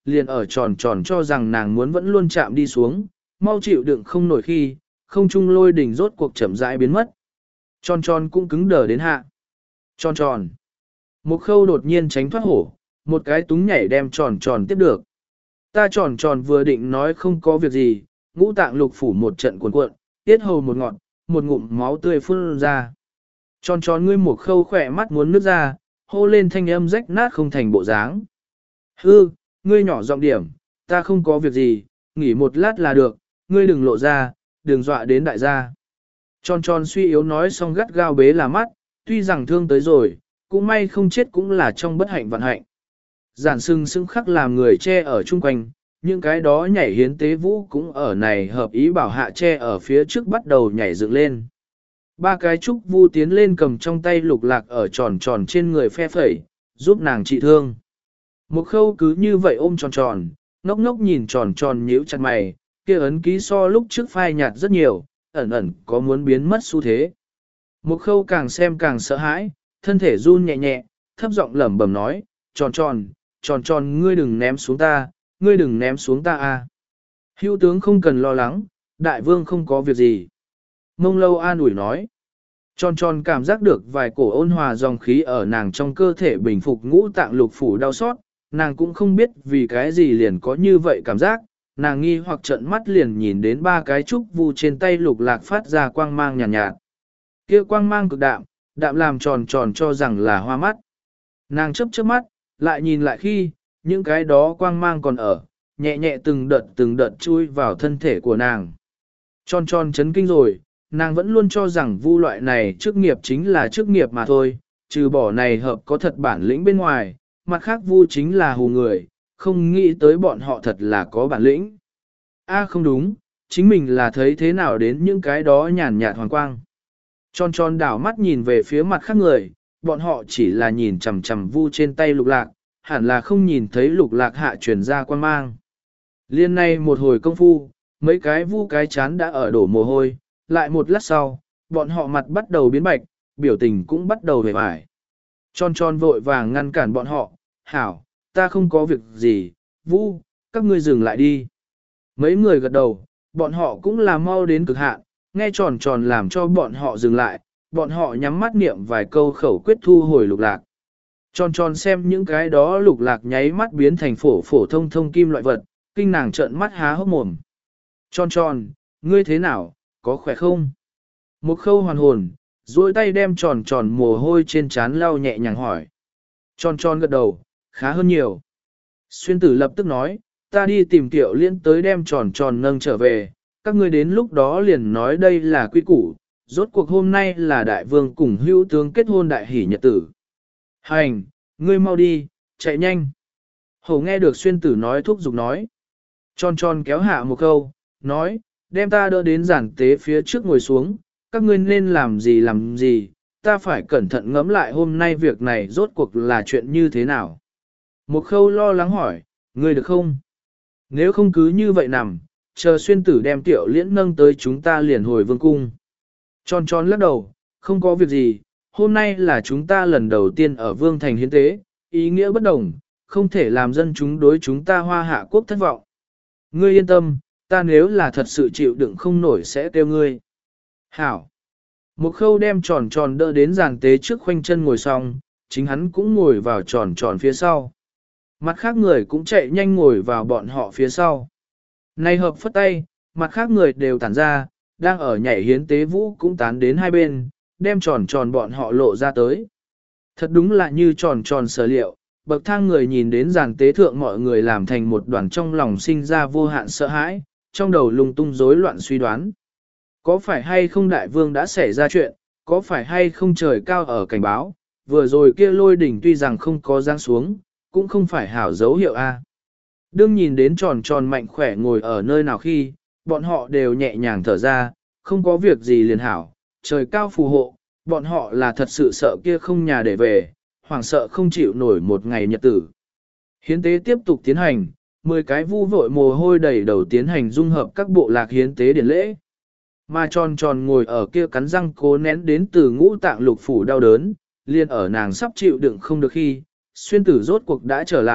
liền ở tròn tròn cho rằng nàng muốn vẫn luôn chạm đi xuống, mau chịu đựng không nổi khi, không trung lôi đỉnh rốt cuộc chậm rãi biến mất. Tròn tròn cũng cứng đờ đến hạ. Tròn tròn. Một khâu đột nhiên tránh thoát hổ, một cái túng nhảy đem tròn tròn tiếp được. Ta tròn tròn vừa định nói không có việc gì, ngũ tạng lục phủ một trận cuộn cuộn, tiết hầu một ngọn, một ngụm máu tươi phun ra. Tròn tròn ngươi một khâu khỏe mắt muốn nước ra, hô lên thanh âm rách nát không thành bộ dáng. Hư, ngươi nhỏ giọng điểm, ta không có việc gì, nghỉ một lát là được, ngươi đừng lộ ra, đừng dọa đến đại gia. Tròn tròn suy yếu nói xong gắt gao bế là mắt, tuy rằng thương tới rồi, cũng may không chết cũng là trong bất hạnh vận hạnh. Giản sưng sưng khắc làm người che ở chung quanh, những cái đó nhảy hiến tế vũ cũng ở này hợp ý bảo hạ che ở phía trước bắt đầu nhảy dựng lên. Ba cái trúc vu tiến lên cầm trong tay lục lạc ở tròn tròn trên người phe phẩy, giúp nàng trị thương. Một khâu cứ như vậy ôm tròn tròn, ngốc ngốc nhìn tròn tròn nhíu chặt mày, kia ấn ký so lúc trước phai nhạt rất nhiều, ẩn ẩn có muốn biến mất xu thế. Một khâu càng xem càng sợ hãi, thân thể run nhẹ nhẹ, thấp giọng lẩm bẩm nói, tròn tròn, tròn tròn ngươi đừng ném xuống ta, ngươi đừng ném xuống ta a. Hữu tướng không cần lo lắng, đại vương không có việc gì. Mông lâu an ủi nói. Tròn tròn cảm giác được vài cổ ôn hòa dòng khí ở nàng trong cơ thể bình phục ngũ tạng lục phủ đau xót, nàng cũng không biết vì cái gì liền có như vậy cảm giác, nàng nghi hoặc trợn mắt liền nhìn đến ba cái trúc vu trên tay lục lạc phát ra quang mang nhàn nhạt, nhạt. Kia quang mang cực đạm, đạm làm tròn tròn cho rằng là hoa mắt. Nàng chớp chớp mắt, lại nhìn lại khi, những cái đó quang mang còn ở, nhẹ nhẹ từng đợt từng đợt chui vào thân thể của nàng. Tròn tròn chấn kinh rồi, nàng vẫn luôn cho rằng vu loại này chức nghiệp chính là chức nghiệp mà thôi, trừ bỏ này hợp có thật bản lĩnh bên ngoài, mặt khác vu chính là hù người, không nghĩ tới bọn họ thật là có bản lĩnh. A không đúng, chính mình là thấy thế nào đến những cái đó nhàn nhạt hoàng quang. Tròn tròn đảo mắt nhìn về phía mặt khác người, bọn họ chỉ là nhìn chằm chằm vu trên tay lục lạc, hẳn là không nhìn thấy lục lạc hạ truyền ra quan mang. Liên này một hồi công phu, mấy cái vu cái chán đã ở đổ mồ hôi, lại một lát sau, bọn họ mặt bắt đầu biến bạch, biểu tình cũng bắt đầu vẻ vải. Tròn tròn vội vàng ngăn cản bọn họ, hảo, ta không có việc gì, vu, các ngươi dừng lại đi. Mấy người gật đầu, bọn họ cũng là mau đến cực hạn, nghe tròn tròn làm cho bọn họ dừng lại, bọn họ nhắm mắt niệm vài câu khẩu quyết thu hồi lục lạc. Tròn tròn xem những cái đó lục lạc nháy mắt biến thành phổ phổ thông thông kim loại vật, kinh nàng trợn mắt há hốc mồm. Tròn tròn, ngươi thế nào, có khỏe không? Một khâu hoàn hồn, duỗi tay đem tròn tròn mồ hôi trên trán lau nhẹ nhàng hỏi. Tròn tròn gật đầu, khá hơn nhiều. Xuyên tử lập tức nói, ta đi tìm tiểu liên tới đem tròn tròn nâng trở về, các ngươi đến lúc đó liền nói đây là quy củ, rốt cuộc hôm nay là đại vương cùng hữu tướng kết hôn đại hỷ nhật tử. Hành, ngươi mau đi, chạy nhanh. Hổ nghe được xuyên tử nói thúc giục nói. Tròn tròn kéo hạ một câu, nói, đem ta đỡ đến giản tế phía trước ngồi xuống, các ngươi nên làm gì làm gì, ta phải cẩn thận ngẫm lại hôm nay việc này rốt cuộc là chuyện như thế nào. Một khâu lo lắng hỏi, ngươi được không? Nếu không cứ như vậy nằm, chờ xuyên tử đem tiểu liễn nâng tới chúng ta liền hồi vương cung. Tròn tròn lắc đầu, không có việc gì, hôm nay là chúng ta lần đầu tiên ở vương thành hiến tế, ý nghĩa bất đồng, không thể làm dân chúng đối chúng ta hoa hạ quốc thất vọng. Ngươi yên tâm, ta nếu là thật sự chịu đựng không nổi sẽ kêu ngươi. Hảo. Một khâu đem tròn tròn đỡ đến giàn tế trước khoanh chân ngồi xong, chính hắn cũng ngồi vào tròn tròn phía sau. Mặt khác người cũng chạy nhanh ngồi vào bọn họ phía sau. Này hợp phất tay, mặt khác người đều tản ra, đang ở nhảy hiến tế vũ cũng tán đến hai bên, đem tròn tròn bọn họ lộ ra tới. Thật đúng là như tròn tròn sở liệu, bậc thang người nhìn đến giàn tế thượng mọi người làm thành một đoàn trong lòng sinh ra vô hạn sợ hãi, trong đầu lung tung rối loạn suy đoán. Có phải hay không đại vương đã xảy ra chuyện, có phải hay không trời cao ở cảnh báo, vừa rồi kia lôi đỉnh tuy rằng không có giáng xuống, cũng không phải hảo dấu hiệu A. Đương nhìn đến tròn tròn mạnh khỏe ngồi ở nơi nào khi, bọn họ đều nhẹ nhàng thở ra, không có việc gì liền hảo, trời cao phù hộ, bọn họ là thật sự sợ kia không nhà để về, hoảng sợ không chịu nổi một ngày nhật tử. Hiến tế tiếp tục tiến hành, mười cái vu vội mồ hôi đầy đầu tiến hành dung hợp các bộ lạc hiến tế điển lễ. Mà tròn tròn ngồi ở kia cắn răng cố nén đến từ ngũ tạng lục phủ đau đớn, liền ở nàng sắp chịu đựng không được khi, xuyên tử rốt cuộc đã trở lại,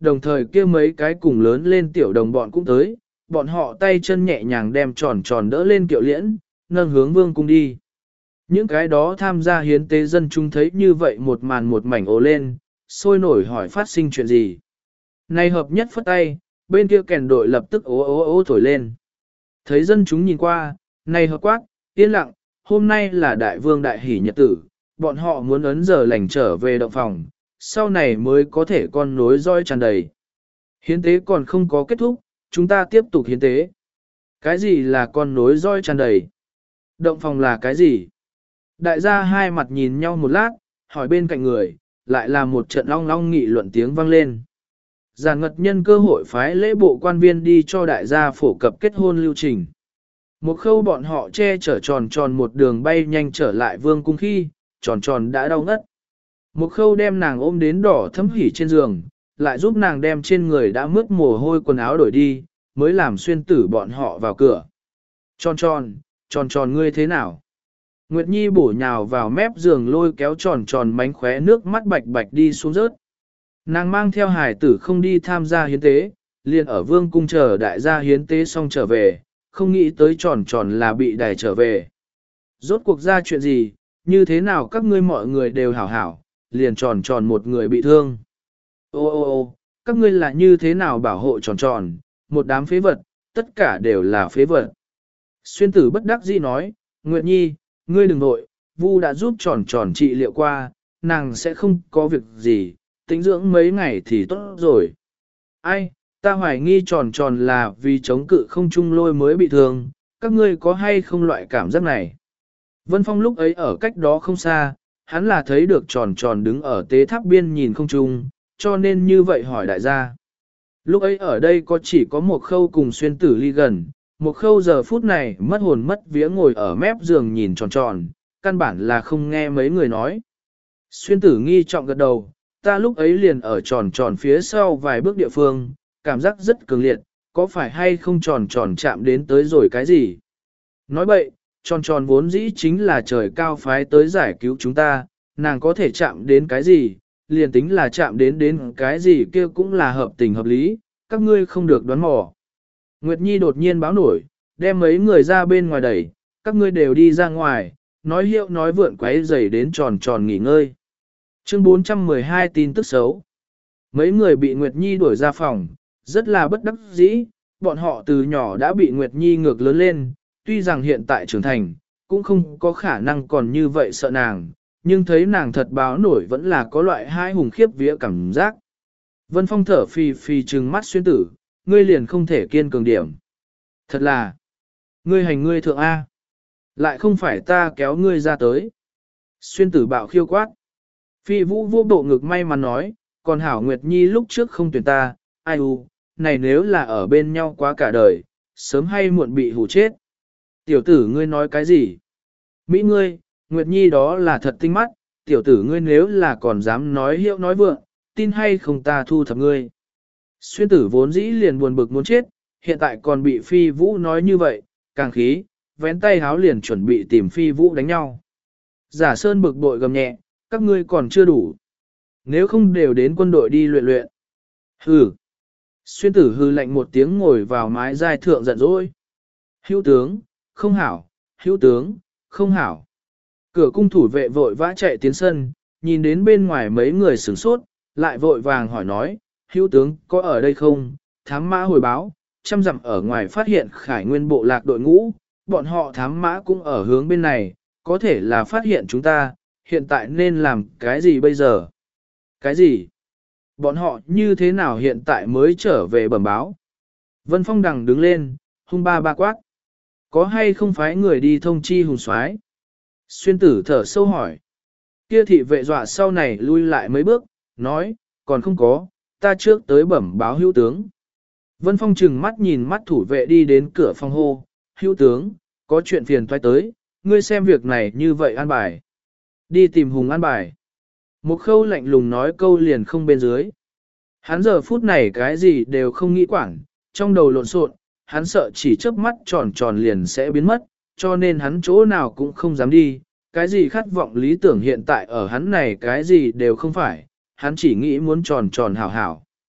đồng thời kia mấy cái cùng lớn lên tiểu đồng bọn cũng tới, bọn họ tay chân nhẹ nhàng đem tròn tròn đỡ lên kiệu liễn, nâng hướng vương cung đi. Những cái đó tham gia hiến tế dân chúng thấy như vậy một màn một mảnh ồ lên, sôi nổi hỏi phát sinh chuyện gì. Này hợp nhất phất tay, bên kia kèn đội lập tức ố ố ố thổi lên. Thấy dân chúng nhìn qua, này hợp quát, yên lặng, hôm nay là đại vương đại hỷ nhật tử, bọn họ muốn ấn giờ lành trở về động phòng, sau này mới có thể con nối roi tràn đầy. Hiến tế còn không có kết thúc, chúng ta tiếp tục hiến tế. Cái gì là con nối roi tràn đầy? Động phòng là cái gì? Đại gia hai mặt nhìn nhau một lát, hỏi bên cạnh người, lại là một trận long long nghị luận tiếng vang lên. Giàn ngật nhân cơ hội phái lễ bộ quan viên đi cho đại gia phổ cập kết hôn lưu trình. Một khâu bọn họ che chở tròn tròn một đường bay nhanh trở lại vương cung khi, tròn tròn đã đau ngất. Một khâu đem nàng ôm đến đỏ thấm hỉ trên giường, lại giúp nàng đem trên người đã mướt mồ hôi quần áo đổi đi, mới làm xuyên tử bọn họ vào cửa. Tròn tròn, tròn tròn ngươi thế nào? Nguyệt Nhi bổ nhào vào mép giường lôi kéo tròn tròn mánh khóe nước mắt bạch bạch đi xuống rớt. Nàng mang theo hải tử không đi tham gia hiến tế, liền ở vương cung chờ đại gia hiến tế xong trở về, không nghĩ tới tròn tròn là bị đẩy trở về. Rốt cuộc ra chuyện gì, như thế nào các ngươi mọi người đều hảo hảo, liền tròn tròn một người bị thương. Ô ô ô, các ngươi là như thế nào bảo hộ tròn tròn, một đám phế vật, tất cả đều là phế vật. Xuyên tử bất đắc dĩ nói, Nguyệt Nhi, ngươi đừng nội, Vu đã giúp tròn tròn trị liệu qua, nàng sẽ không có việc gì, tĩnh dưỡng mấy ngày thì tốt rồi. Ai, ta hoài nghi tròn tròn là vì chống cự không trung lôi mới bị thương, các ngươi có hay không loại cảm giác này? Vân Phong lúc ấy ở cách đó không xa, hắn là thấy được tròn tròn đứng ở tế tháp biên nhìn không trung, cho nên như vậy hỏi đại gia. Lúc ấy ở đây có chỉ có một khâu cùng xuyên tử ly gần, một khâu giờ phút này mất hồn mất vía ngồi ở mép giường nhìn tròn tròn, căn bản là không nghe mấy người nói. Xuyên tử nghi trọng gật đầu, ta lúc ấy liền ở tròn tròn phía sau vài bước địa phương, cảm giác rất cường liệt, có phải hay không tròn tròn chạm đến tới rồi cái gì? Nói bậy, tròn tròn vốn dĩ chính là trời cao phái tới giải cứu chúng ta, nàng có thể chạm đến cái gì, liền tính là chạm đến đến cái gì kia cũng là hợp tình hợp lý, các ngươi không được đoán mò. Nguyệt Nhi đột nhiên báo nổi, đem mấy người ra bên ngoài đẩy, các ngươi đều đi ra ngoài, nói hiệu nói vượn quấy rầy đến tròn tròn nghỉ ngơi. Chương bốn trăm mười hai tin tức xấu. Mấy người bị Nguyệt Nhi đuổi ra phòng, rất là bất đắc dĩ, bọn họ từ nhỏ đã bị Nguyệt Nhi ngược lớn lên, tuy rằng hiện tại trưởng thành, cũng không có khả năng còn như vậy sợ nàng, nhưng thấy nàng thật báo nổi vẫn là có loại hai hùng khiếp vía cảm giác. Vân Phong thở phì phì trừng mắt xuyên tử, ngươi liền không thể kiên cường điểm. Thật là, ngươi hành ngươi thượng A. Lại không phải ta kéo ngươi ra tới. Xuyên tử bạo khiêu quát. Phi vũ vô bộ ngực may mắn nói, còn Hảo Nguyệt Nhi lúc trước không tuyển ta, ai u, này nếu là ở bên nhau quá cả đời, sớm hay muộn bị hù chết. Tiểu tử ngươi nói cái gì? Mỹ ngươi, Nguyệt Nhi đó là thật tinh mắt, tiểu tử ngươi nếu là còn dám nói hiệu nói vượng, tin hay không ta thu thập ngươi. Xuyên tử vốn dĩ liền buồn bực muốn chết, hiện tại còn bị Phi Vũ nói như vậy, càng khí, vén tay háo liền chuẩn bị tìm Phi Vũ đánh nhau. Giả Sơn bực bội gầm nhẹ, các ngươi còn chưa đủ. Nếu không đều đến quân đội đi luyện luyện. Hừ. Xuyên tử hư lạnh một tiếng ngồi vào mái giai thượng giận dỗi. Hữu tướng, không hảo, hữu tướng, không hảo. Cửa cung thủ vệ vội vã chạy tiến sân, nhìn đến bên ngoài mấy người sửng sốt, lại vội vàng hỏi nói, hữu tướng có ở đây không? Thám mã hồi báo, trăm dặm ở ngoài phát hiện khải nguyên bộ lạc đội ngũ, bọn họ thám mã cũng ở hướng bên này, có thể là phát hiện chúng ta, hiện tại nên làm cái gì bây giờ? Cái gì? Bọn họ như thế nào hiện tại mới trở về bẩm báo? Vân Phong đằng đứng lên, hung ba ba quát. Có hay không phái người đi thông chi hùng soái? Xuyên tử thở sâu hỏi. Kia thị vệ dọa sau này lui lại mấy bước, nói, còn không có, ta trước tới bẩm báo hữu tướng. Vân Phong chừng mắt nhìn mắt thủ vệ đi đến cửa phòng hô, hữu tướng, có chuyện phiền toái tới, ngươi xem việc này như vậy an bài. Đi tìm hùng an bài. Một khâu lạnh lùng nói câu liền không bên dưới. Hắn giờ phút này cái gì đều không nghĩ quản, trong đầu lộn xộn, hắn sợ chỉ chớp mắt tròn tròn liền sẽ biến mất, cho nên hắn chỗ nào cũng không dám đi. Cái gì khát vọng lý tưởng hiện tại ở hắn này cái gì đều không phải, hắn chỉ nghĩ muốn tròn tròn hảo hảo.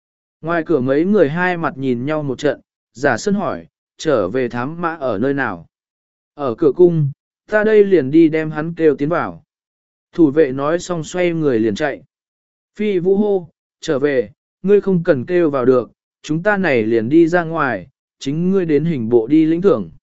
Ngoài cửa mấy người hai mặt nhìn nhau một trận, giả sơn hỏi, trở về thám mã ở nơi nào? Ở cửa cung, ta đây liền đi đem hắn kêu tiến vào. Thủ vệ nói xong xoay người liền chạy. Phi vũ hô, trở về, ngươi không cần kêu vào được, chúng ta này liền đi ra ngoài, chính ngươi đến hình bộ đi lĩnh thưởng.